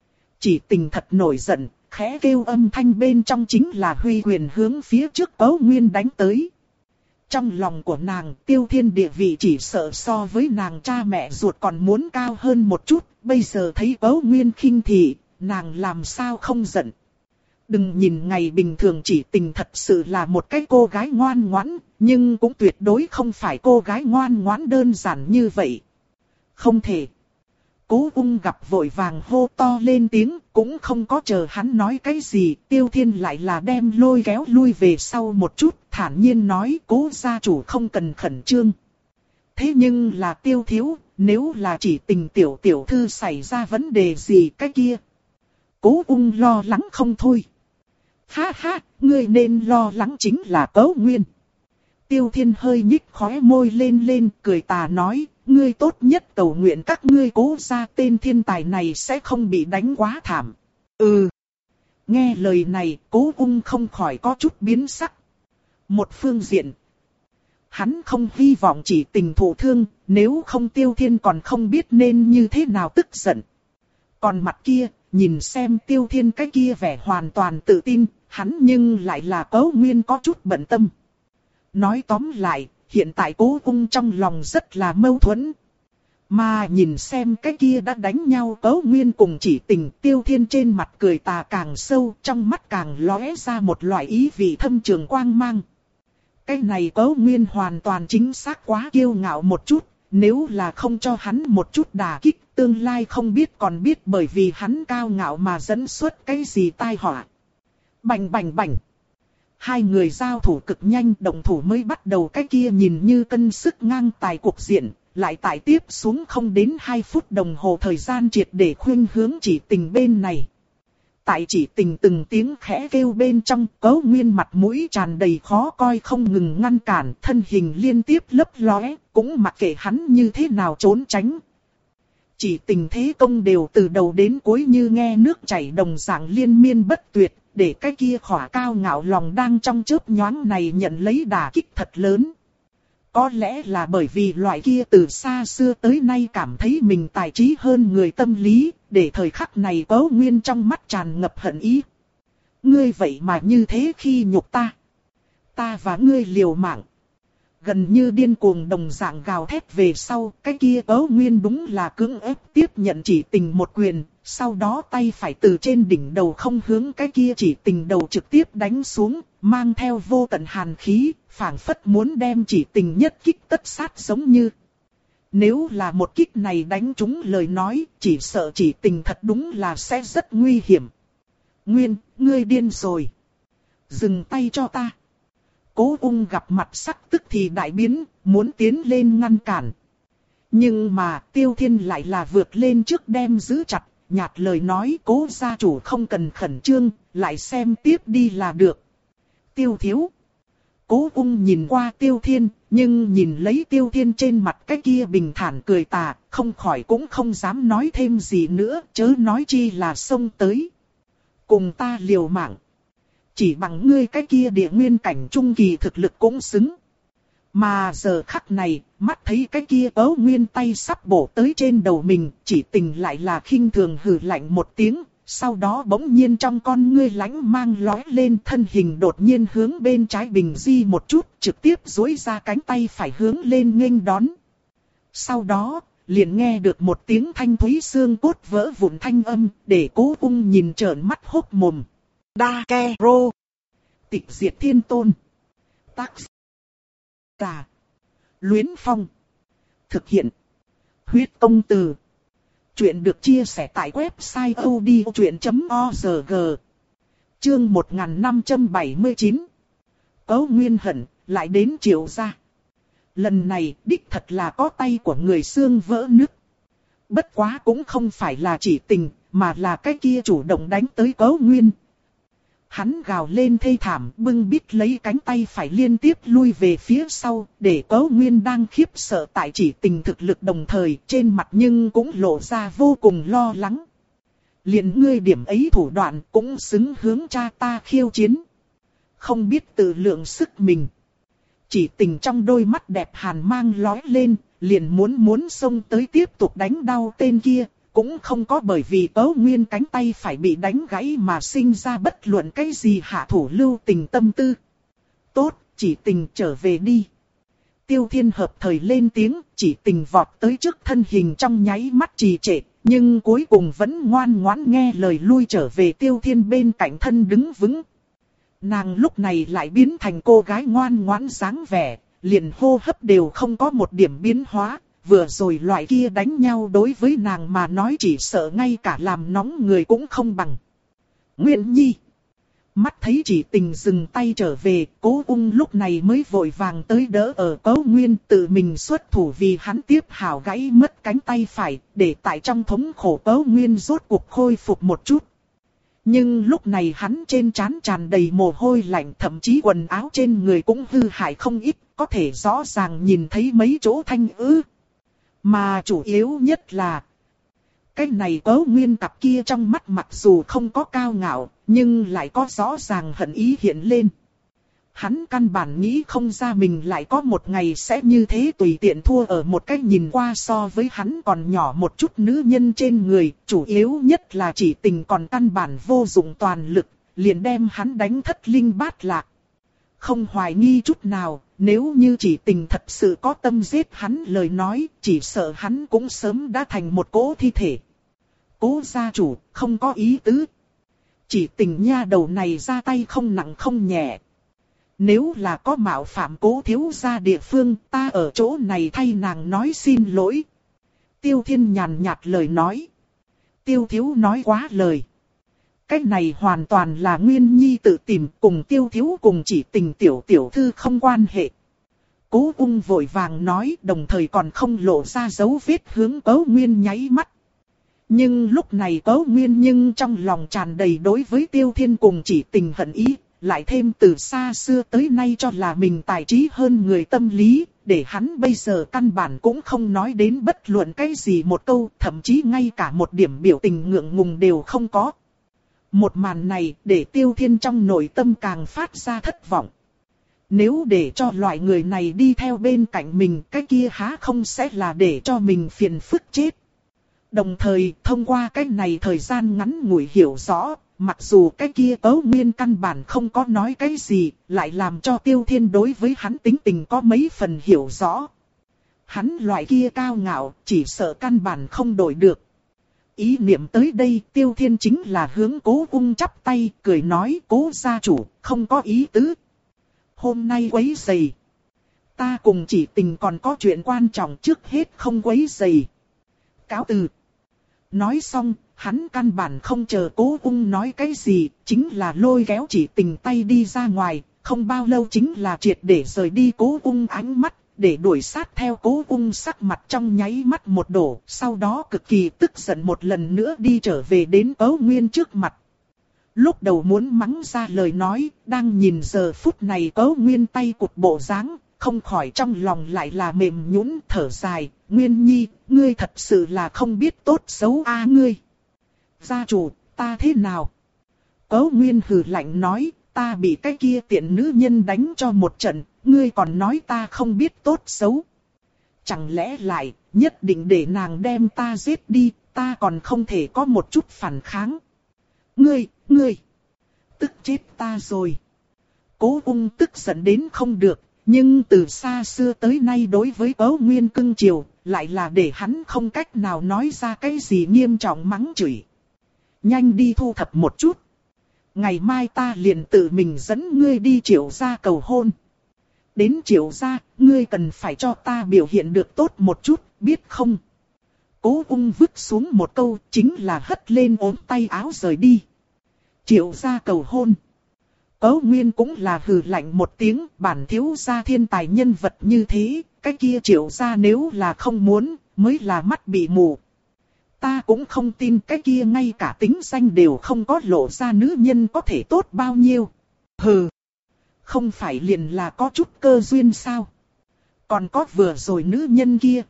Chỉ tình thật nổi giận, khẽ kêu âm thanh bên trong chính là huy quyền hướng phía trước Cố Nguyên đánh tới. Trong lòng của nàng, Tiêu Thiên địa vị chỉ sợ so với nàng cha mẹ ruột còn muốn cao hơn một chút, bây giờ thấy Cố Nguyên khinh thị, nàng làm sao không giận. Đừng nhìn ngày bình thường chỉ tình thật sự là một cái cô gái ngoan ngoãn, nhưng cũng tuyệt đối không phải cô gái ngoan ngoãn đơn giản như vậy. Không thể. Cố Ung gặp vội vàng hô to lên tiếng, cũng không có chờ hắn nói cái gì, Tiêu Thiên lại là đem lôi kéo lui về sau một chút, thản nhiên nói Cố gia chủ không cần khẩn trương. Thế nhưng là Tiêu thiếu, nếu là chỉ tình tiểu tiểu thư xảy ra vấn đề gì cái kia. Cố Ung lo lắng không thôi. Ha ha, ngươi nên lo lắng chính là Cố Nguyên. Tiêu Thiên hơi nhích khóe môi lên lên, cười tà nói, ngươi tốt nhất cầu nguyện các ngươi Cố gia tên thiên tài này sẽ không bị đánh quá thảm. Ừ. Nghe lời này, Cố Ung không khỏi có chút biến sắc. Một phương diện, hắn không hy vọng chỉ tình thụ thương, nếu không Tiêu Thiên còn không biết nên như thế nào tức giận. Còn mặt kia, nhìn xem Tiêu Thiên cái kia vẻ hoàn toàn tự tin, hắn nhưng lại là Cố Nguyên có chút bận tâm. Nói tóm lại, hiện tại Cố Ung trong lòng rất là mâu thuẫn. Mà nhìn xem cái kia đã đánh nhau Cố Nguyên cùng chỉ tình, Tiêu Thiên trên mặt cười tà càng sâu, trong mắt càng lóe ra một loại ý vị thâm trường quang mang. Cái này Cố Nguyên hoàn toàn chính xác quá kiêu ngạo một chút, nếu là không cho hắn một chút đả kích, tương lai không biết còn biết bởi vì hắn cao ngạo mà dẫn xuất cái gì tai họa. Bành bành bành. Hai người giao thủ cực nhanh, động thủ mới bắt đầu cái kia nhìn như cân sức ngang tài cuộc diện, lại tại tiếp xuống không đến hai phút đồng hồ thời gian triệt để khuynh hướng chỉ tình bên này. Tại chỉ tình từng tiếng khẽ kêu bên trong, Cố Nguyên mặt mũi tràn đầy khó coi không ngừng ngăn cản, thân hình liên tiếp lấp lóe, cũng mặc kệ hắn như thế nào trốn tránh. Chỉ tình thế công đều từ đầu đến cuối như nghe nước chảy đồng dạng liên miên bất tuyệt, để cái kia khỏa cao ngạo lòng đang trong chớp nhoáng này nhận lấy đả kích thật lớn. Có lẽ là bởi vì loại kia từ xa xưa tới nay cảm thấy mình tài trí hơn người tâm lý, để thời khắc này Cố Nguyên trong mắt tràn ngập hận ý. Ngươi vậy mà như thế khi nhục ta. Ta và ngươi liều mạng. Gần như điên cuồng đồng dạng gào thét về sau, cái kia Cố Nguyên đúng là cưỡng ép tiếp nhận chỉ tình một quyền, sau đó tay phải từ trên đỉnh đầu không hướng cái kia chỉ tình đầu trực tiếp đánh xuống, mang theo vô tận hàn khí, phảng phất muốn đem chỉ tình nhất kích tất sát giống như. Nếu là một kích này đánh trúng lời nói, chỉ sợ chỉ tình thật đúng là sẽ rất nguy hiểm. Nguyên, ngươi điên rồi. Dừng tay cho ta. Cố Ung gặp mặt sắc tức thì đại biến, muốn tiến lên ngăn cản. Nhưng mà Tiêu Thiên lại là vượt lên trước đem giữ chặt, nhạt lời nói Cố gia chủ không cần khẩn trương, lại xem tiếp đi là được. Tiêu thiếu. Cố Ung nhìn qua Tiêu Thiên, nhưng nhìn lấy Tiêu Thiên trên mặt cái kia bình thản cười tà, không khỏi cũng không dám nói thêm gì nữa, chớ nói chi là xông tới. Cùng ta liều mạng. Chỉ bằng ngươi cái kia địa nguyên cảnh trung kỳ thực lực cũng xứng. Mà giờ khắc này, mắt thấy cái kia Ấu Nguyên tay sắp bổ tới trên đầu mình, Chỉ Tình lại là khinh thường hừ lạnh một tiếng, sau đó bỗng nhiên trong con ngươi lánh mang lóe lên, thân hình đột nhiên hướng bên trái bình di một chút, trực tiếp duỗi ra cánh tay phải hướng lên nghênh đón. Sau đó, liền nghe được một tiếng thanh thúy xương cốt vỡ vụn thanh âm, để Cố Ung nhìn trợn mắt hốc mồm. Đa Ke Rô. Tịch diệt thiên tôn. Tác giả. Luyến Phong. Thực hiện. Huyết công từ. Chuyện được chia sẻ tại website odchuyện chấm org. Chương một nghìn năm trăm bảy mươi chín. Cấu Nguyên hận, lại đến Triệu gia. Lần này đích thật là có tay của người xương vỡ nứt. Bất quá cũng không phải là Chỉ Tình, mà là cái kia chủ động đánh tới Cấu Nguyên. Hắn gào lên thê thảm, bưng bít lấy cánh tay phải liên tiếp lui về phía sau, để Cấu Nguyên đang khiếp sợ tại Chỉ Tình thực lực đồng thời, trên mặt nhưng cũng lộ ra vô cùng lo lắng. Liền ngươi điểm ấy thủ đoạn cũng xứng hướng cha ta khiêu chiến. Không biết tự lượng sức mình. Chỉ Tình trong đôi mắt đẹp hàn mang lóe lên, liền muốn muốn xông tới tiếp tục đánh đau tên kia. Cũng không có bởi vì Cấu Nguyên cánh tay phải bị đánh gãy mà sinh ra bất luận cái gì hạ thủ lưu tình tâm tư. Tốt, Chỉ Tình trở về đi. Tiêu Thiên hợp thời lên tiếng, Chỉ Tình vọt tới trước, thân hình trong nháy mắt trì trệ, nhưng cuối cùng vẫn ngoan ngoãn nghe lời lui trở về Tiêu Thiên bên cạnh thân đứng vững. Nàng lúc này lại biến thành cô gái ngoan ngoãn dáng vẻ, liền hô hấp đều không có một điểm biến hóa. Vừa rồi loại kia đánh nhau đối với nàng mà nói chỉ sợ ngay cả làm nóng người cũng không bằng. Nguyên Nhi. Mắt thấy Chỉ Tình dừng tay trở về, Cố Ung lúc này mới vội vàng tới đỡ ở Cấu Nguyên, tự mình xuất thủ vì hắn tiếp hảo gãy mất cánh tay phải, để tại trong thống khổ Cấu Nguyên rốt cuộc khôi phục một chút. Nhưng lúc này hắn trên trán tràn đầy mồ hôi lạnh, thậm chí quần áo trên người cũng hư hại không ít, có thể rõ ràng nhìn thấy mấy chỗ thanh ứ. Mà chủ yếu nhất là, cái này Cấu Nguyên cặp kia trong mắt mặc dù không có cao ngạo, nhưng lại có rõ ràng hận ý hiện lên. Hắn căn bản nghĩ không ra mình lại có một ngày sẽ như thế tùy tiện thua ở một cái nhìn qua so với hắn còn nhỏ một chút nữ nhân trên người, chủ yếu nhất là Chỉ Tình còn căn bản vô dụng toàn lực, liền đem hắn đánh thất linh bát lạc. Không hoài nghi chút nào, nếu như Chỉ Tình thật sự có tâm giết hắn lời nói, chỉ sợ hắn cũng sớm đã thành một cỗ thi thể. Cố gia chủ, không có ý tứ. Chỉ Tình nha đầu này ra tay không nặng không nhẹ. Nếu là có mạo phạm Cố thiếu gia địa phương, ta ở chỗ này thay nàng nói xin lỗi. Tiêu Thiên nhàn nhạt lời nói. Tiêu thiếu nói quá lời. Cái này hoàn toàn là Nguyên Nhi tự tìm, cùng Tiêu thiếu cùng Chỉ Tình tiểu tiểu thư không quan hệ. Cố Ung vội vàng nói, đồng thời còn không lộ ra dấu vết hướng Cấu Nguyên nháy mắt. Nhưng lúc này Cấu Nguyên nhưng trong lòng tràn đầy đối với Tiêu Thiên cùng Chỉ Tình hận ý, lại thêm từ xa xưa tới nay cho là mình tài trí hơn người tâm lý, để hắn bây giờ căn bản cũng không nói đến bất luận cái gì một câu, thậm chí ngay cả một điểm biểu tình ngượng ngùng đều không có. Một màn này để Tiêu Thiên trong nội tâm càng phát ra thất vọng. Nếu để cho loại người này đi theo bên cạnh mình, cái kia há không sẽ là để cho mình phiền phức chết. Đồng thời, thông qua cái này thời gian ngắn ngủi hiểu rõ, mặc dù cái kia Cấu Nguyên căn bản không có nói cái gì, lại làm cho Tiêu Thiên đối với hắn tính tình có mấy phần hiểu rõ. Hắn loại kia cao ngạo, chỉ sợ căn bản không đổi được. Ý niệm tới đây, Tiêu Thiên chính là hướng Cố Ung chắp tay, cười nói, Cố gia chủ, không có ý tứ. Hôm nay quấy rầy. Ta cùng Chỉ Tình còn có chuyện quan trọng, trước hết không quấy rầy. Cáo từ. Nói xong, hắn căn bản không chờ Cố Ung nói cái gì, chính là lôi kéo Chỉ Tình tay đi ra ngoài, không bao lâu chính là triệt để rời đi Cố Ung ánh mắt, để đuổi sát theo Cố Ung sắc mặt trong nháy mắt một đổ, sau đó cực kỳ tức giận một lần nữa đi trở về đến Cấu Nguyên trước mặt. Lúc đầu muốn mắng ra lời nói, đang nhìn giờ phút này Cố Nguyên tay cụt bộ dáng, không khỏi trong lòng lại là mềm nhũn thở dài. Nguyên Nhi, ngươi thật sự là không biết tốt xấu a ngươi. Gia chủ, ta thế nào? Cố Nguyên hừ lạnh nói, ta bị cái kia tiện nữ nhân đánh cho một trận, ngươi còn nói ta không biết tốt xấu. Chẳng lẽ lại, nhất định để nàng đem ta giết đi, ta còn không thể có một chút phản kháng. Ngươi, ngươi, tức chết ta rồi. Cố Ung tức giận đến không được, nhưng từ xa xưa tới nay đối với Cố Nguyên cưng chiều, lại là để hắn không cách nào nói ra cái gì nghiêm trọng mắng chửi. Nhanh đi thu thập một chút. Ngày mai ta liền tự mình dẫn ngươi đi Triệu gia cầu hôn. Đến Triệu gia, ngươi cần phải cho ta biểu hiện được tốt một chút, biết không? Cố Ung vứt xuống một câu, chính là hất lên ốm tay áo rời đi. Triệu gia cầu hôn. Cố Nguyên cũng là hừ lạnh một tiếng, bản thiếu gia thiên tài nhân vật như thế, cái kia Triệu gia nếu là không muốn, mới là mắt bị mù. Ta cũng không tin cái kia ngay cả tính danh đều không có lộ ra nữ nhân có thể tốt bao nhiêu. Hừ, không phải liền là có chút cơ duyên sao? Còn có vừa rồi nữ nhân kia.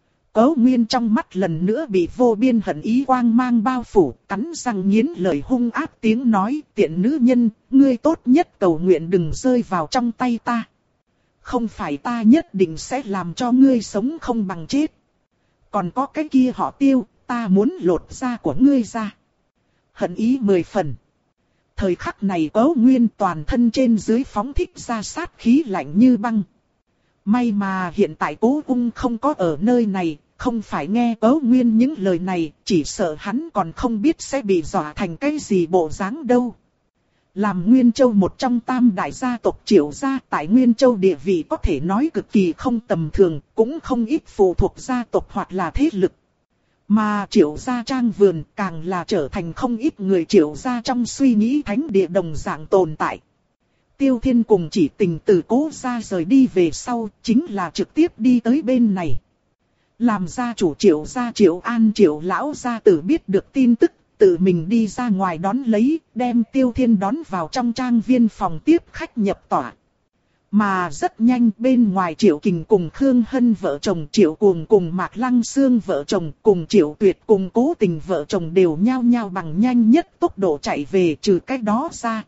Cố Nguyên trong mắt lần nữa bị vô biên hận ý quang mang bao phủ, cắn răng nghiến lời hung ác tiếng nói, tiện nữ nhân, ngươi tốt nhất cầu nguyện đừng rơi vào trong tay ta. Không phải ta nhất định sẽ làm cho ngươi sống không bằng chết. Còn có cái kia họ Tiêu, ta muốn lột da của ngươi ra. Hận ý mười phần. Thời khắc này Cố Nguyên toàn thân trên dưới phóng thích ra sát khí lạnh như băng. May mà hiện tại Cố Ung không có ở nơi này, không phải nghe Cố Nguyên những lời này, chỉ sợ hắn còn không biết sẽ bị dọa thành cái gì bộ dáng đâu. Làm Nguyên Châu một trong tam đại gia tộc Triệu gia, tại Nguyên Châu địa vị có thể nói cực kỳ không tầm thường, cũng không ít phụ thuộc gia tộc hoặc là thế lực. Mà Triệu gia trang vườn càng là trở thành không ít người Triệu gia trong suy nghĩ thánh địa đồng dạng tồn tại. Tiêu Thiên cùng Chỉ Tình từ Cố gia rời đi về sau, chính là trực tiếp đi tới bên này. Làm gia chủ Triệu gia Triệu An Triệu lão gia tử biết được tin tức, tự mình đi ra ngoài đón lấy, đem Tiêu Thiên đón vào trong trang viên phòng tiếp khách nhập tọa. Mà rất nhanh bên ngoài Triệu Kình cùng Khương Hân vợ chồng, Triệu Cuồng cùng Mạc Lăng Sương vợ chồng, cùng Triệu Tuyệt cùng Cố Tình vợ chồng đều nhao nhao bằng nhanh nhất tốc độ chạy về, trừ cái đó ra.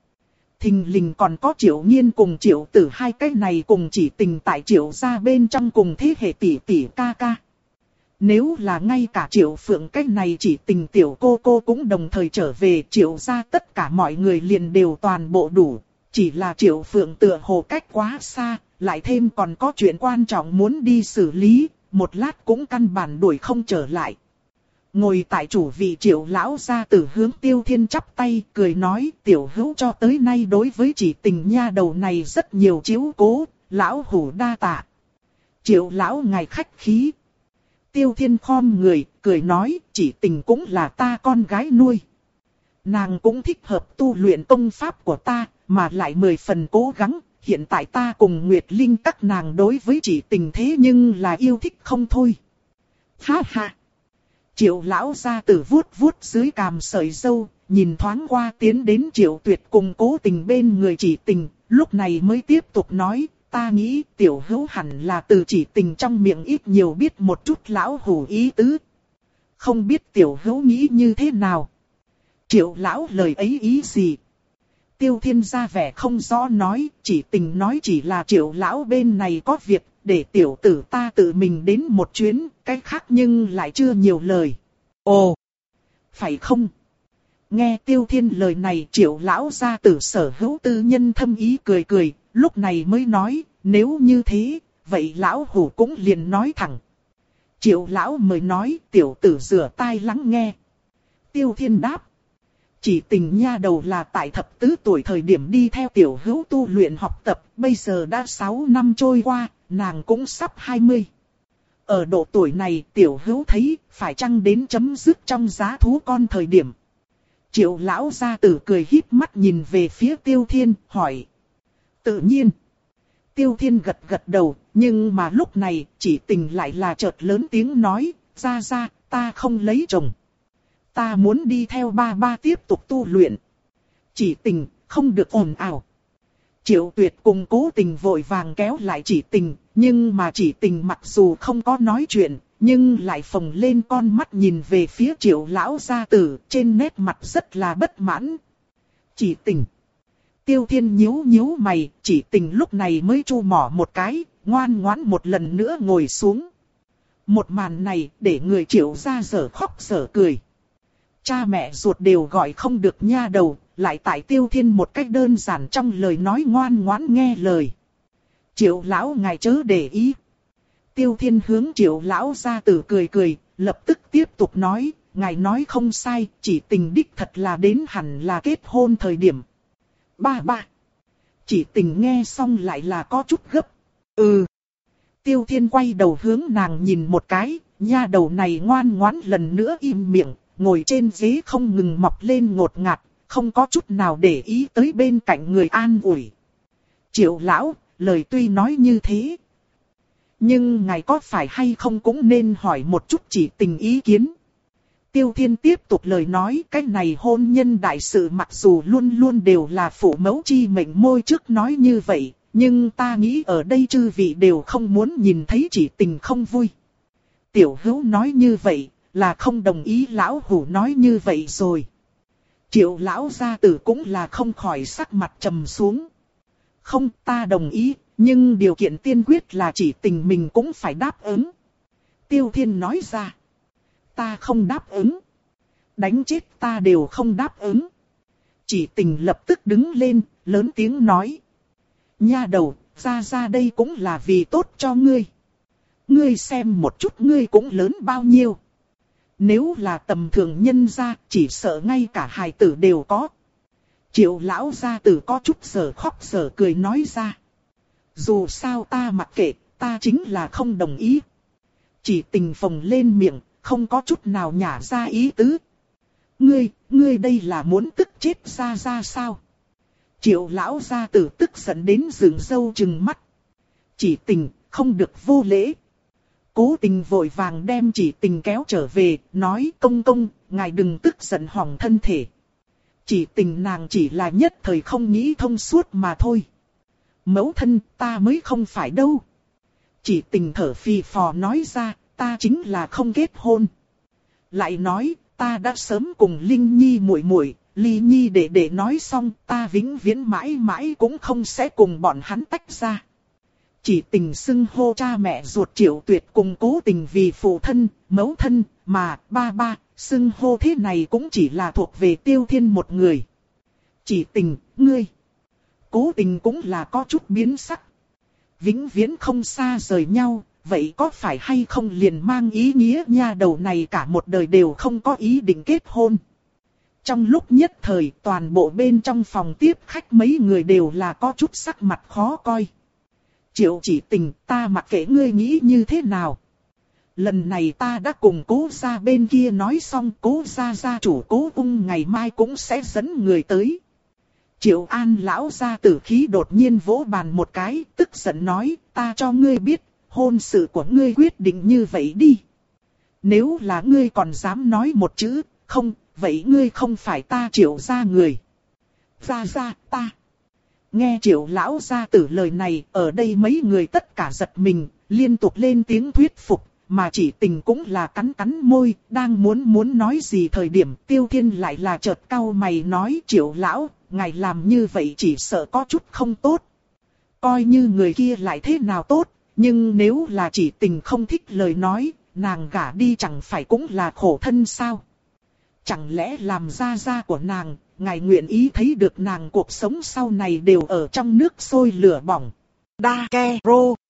Thình lình còn có Triệu Nhiên cùng Triệu Tử hai cái này cùng Chỉ Tình tại Triệu gia bên trong cùng thế hệ tỷ tỷ ca ca. Nếu là ngay cả Triệu Phượng cái này Chỉ Tình tiểu cô cô cũng đồng thời trở về, Triệu gia tất cả mọi người liền đều toàn bộ đủ. Chỉ là Triệu Phượng tựa hồ cách quá xa, lại thêm còn có chuyện quan trọng muốn đi xử lý, một lát cũng căn bản đuổi không trở lại. Ngồi tại chủ vị Triệu lão gia tử hướng Tiêu Thiên chắp tay, cười nói, tiểu hữu cho tới nay đối với Chỉ Tình nha đầu này rất nhiều chiếu cố, lão hủ đa tạ. Triệu lão ngài khách khí. Tiêu Thiên khom người, cười nói, Chỉ Tình cũng là ta con gái nuôi. Nàng cũng thích hợp tu luyện công pháp của ta, mà lại mười phần cố gắng. Hiện tại ta cùng Nguyệt Linh các nàng đối với Chỉ Tình thế nhưng là yêu thích không thôi. Ha ha. Triệu lão gia tử vuốt vuốt dưới cằm sợi râu, nhìn thoáng qua tiến đến Triệu Tuyệt cùng Cố Tình bên người Chỉ Tình, lúc này mới tiếp tục nói, ta nghĩ tiểu hữu hẳn là từ Chỉ Tình trong miệng ít nhiều biết một chút lão hủ ý tứ. Không biết tiểu hữu nghĩ như thế nào? Triệu lão lời ấy ý gì? Tiêu Thiên ra vẻ không rõ nói, Chỉ Tình nói chỉ là Triệu lão bên này có việc, để tiểu tử ta tự mình đến một chuyến, cái khác nhưng lại chưa nhiều lời. Ồ, phải không? Nghe Tiêu Thiên lời này, Triệu lão gia tử sở hữu tư nhân thâm ý cười cười, lúc này mới nói, nếu như thế, vậy lão hủ cũng liền nói thẳng. Triệu lão mới nói, tiểu tử rửa tai lắng nghe. Tiêu Thiên đáp. Chỉ Tình nha đầu là tại thập tứ tuổi thời điểm đi theo tiểu hữu tu luyện học tập, bây giờ đã sáu năm trôi qua, nàng cũng sắp hai mươi. Ở độ tuổi này tiểu hữu thấy, phải chăng đến chấm dứt trong giá thú con thời điểm. Triệu lão gia tử cười híp mắt nhìn về phía Tiêu Thiên, hỏi. Tự nhiên. Tiêu Thiên gật gật đầu, nhưng mà lúc này, Chỉ Tình lại là chợt lớn tiếng nói, ra ra, ta không lấy chồng. Ta muốn đi theo ba ba tiếp tục tu luyện. Chỉ Tình, không được ồn ào. Triệu Tuyệt cùng Cố Tình vội vàng kéo lại Chỉ Tình, nhưng mà Chỉ Tình mặc dù không có nói chuyện, nhưng lại phồng lên con mắt nhìn về phía Triệu lão gia tử, trên nét mặt rất là bất mãn. Chỉ Tình. Tiêu Thiên nhíu nhíu mày, Chỉ Tình lúc này mới chu mỏ một cái, ngoan ngoãn một lần nữa ngồi xuống. Một màn này để người Triệu gia dở khóc dở cười. Cha mẹ ruột đều gọi không được nha đầu, lại tại Tiêu Thiên một cách đơn giản trong lời nói ngoan ngoãn nghe lời. Triệu lão ngài chớ để ý. Tiêu Thiên hướng Triệu lão gia tử cười cười, lập tức tiếp tục nói, ngài nói không sai, Chỉ Tình đích thật là đến hẳn là kết hôn thời điểm. Ba ba. Chỉ Tình nghe xong lại là có chút gấp. Ừ. Tiêu Thiên quay đầu hướng nàng nhìn một cái, nha đầu này ngoan ngoãn lần nữa im miệng, ngồi trên ghế không ngừng mọc lên ngột ngạt, không có chút nào để ý tới bên cạnh người an ủi. Triệu lão, lời tuy nói như thế, nhưng ngài có phải hay không cũng nên hỏi một chút Chỉ Tình ý kiến. Tiêu Thiên tiếp tục lời nói, cái này hôn nhân đại sự mặc dù luôn luôn đều là phụ mẫu chi mệnh môi trước nói như vậy, nhưng ta nghĩ ở đây chư vị đều không muốn nhìn thấy Chỉ Tình không vui. Tiểu Hữu nói như vậy, là không đồng ý lão hủ nói như vậy rồi. Triệu lão gia tử cũng là không khỏi sắc mặt trầm xuống. Không, ta đồng ý, nhưng điều kiện tiên quyết là Chỉ Tình mình cũng phải đáp ứng. Tiêu Thiên nói ra. Ta không đáp ứng. Đánh chết ta đều không đáp ứng. Chỉ Tình lập tức đứng lên, lớn tiếng nói. Nha đầu, ra ra đây cũng là vì tốt cho ngươi. Ngươi xem một chút ngươi cũng lớn bao nhiêu. Nếu là tầm thường nhân gia, chỉ sợ ngay cả hài tử đều có. Triệu lão gia tử có chút giờ khóc giờ cười nói ra. Dù sao ta mặc kệ, ta chính là không đồng ý. Chỉ Tình phồng lên miệng, không có chút nào nhả ra ý tứ. Ngươi, ngươi đây là muốn tức chết ra ra sao? Triệu lão gia tử tức giận đến dựng râu trừng mắt. Chỉ Tình, không được vô lễ. Cố Tình vội vàng đem Chỉ Tình kéo trở về, nói công công, ngài đừng tức giận hỏng thân thể. Chỉ Tình nàng chỉ là nhất thời không nghĩ thông suốt mà thôi. Mẫu thân, ta mới không phải đâu. Chỉ Tình thở phì phò nói ra, ta chính là không kết hôn. Lại nói, ta đã sớm cùng Linh Nhi muội muội, Ly Nhi để để nói xong, ta vĩnh viễn mãi mãi cũng không sẽ cùng bọn hắn tách ra. Chỉ Tình xưng hô cha mẹ ruột Triệu Tuyệt cùng Cố Tình vì phụ thân, mẫu thân, mà ba ba, xưng hô thế này cũng chỉ là thuộc về Tiêu Thiên một người. Chỉ Tình, ngươi. Cố Tình cũng là có chút biến sắc. Vĩnh viễn không xa rời nhau, vậy có phải hay không liền mang ý nghĩa nha đầu này cả một đời đều không có ý định kết hôn. Trong lúc nhất thời toàn bộ bên trong phòng tiếp khách mấy người đều là có chút sắc mặt khó coi. Triệu Chỉ Tình, ta mặc kệ ngươi nghĩ như thế nào. Lần này ta đã cùng Cố gia bên kia nói xong, Cố gia gia chủ Cố Ung ngày mai cũng sẽ dẫn người tới. Triệu An lão gia tử khí đột nhiên vỗ bàn một cái, tức giận nói, ta cho ngươi biết, hôn sự của ngươi quyết định như vậy đi. Nếu là ngươi còn dám nói một chữ, không, vậy ngươi không phải ta Triệu gia người. Gia gia, ta. Nghe Triệu lão gia tử lời này, ở đây mấy người tất cả giật mình, liên tục lên tiếng thuyết phục, mà Chỉ Tình cũng là cắn cắn môi, đang muốn muốn nói gì thời điểm Tiêu Thiên lại là chợt cau mày nói Triệu lão, ngài làm như vậy chỉ sợ có chút không tốt. Coi như người kia lại thế nào tốt, nhưng nếu là Chỉ Tình không thích lời nói, nàng gả đi chẳng phải cũng là khổ thân sao? Chẳng lẽ làm gia gia của nàng, ngài nguyện ý thấy được nàng cuộc sống sau này đều ở trong nước sôi lửa bỏng. Đa ke rô.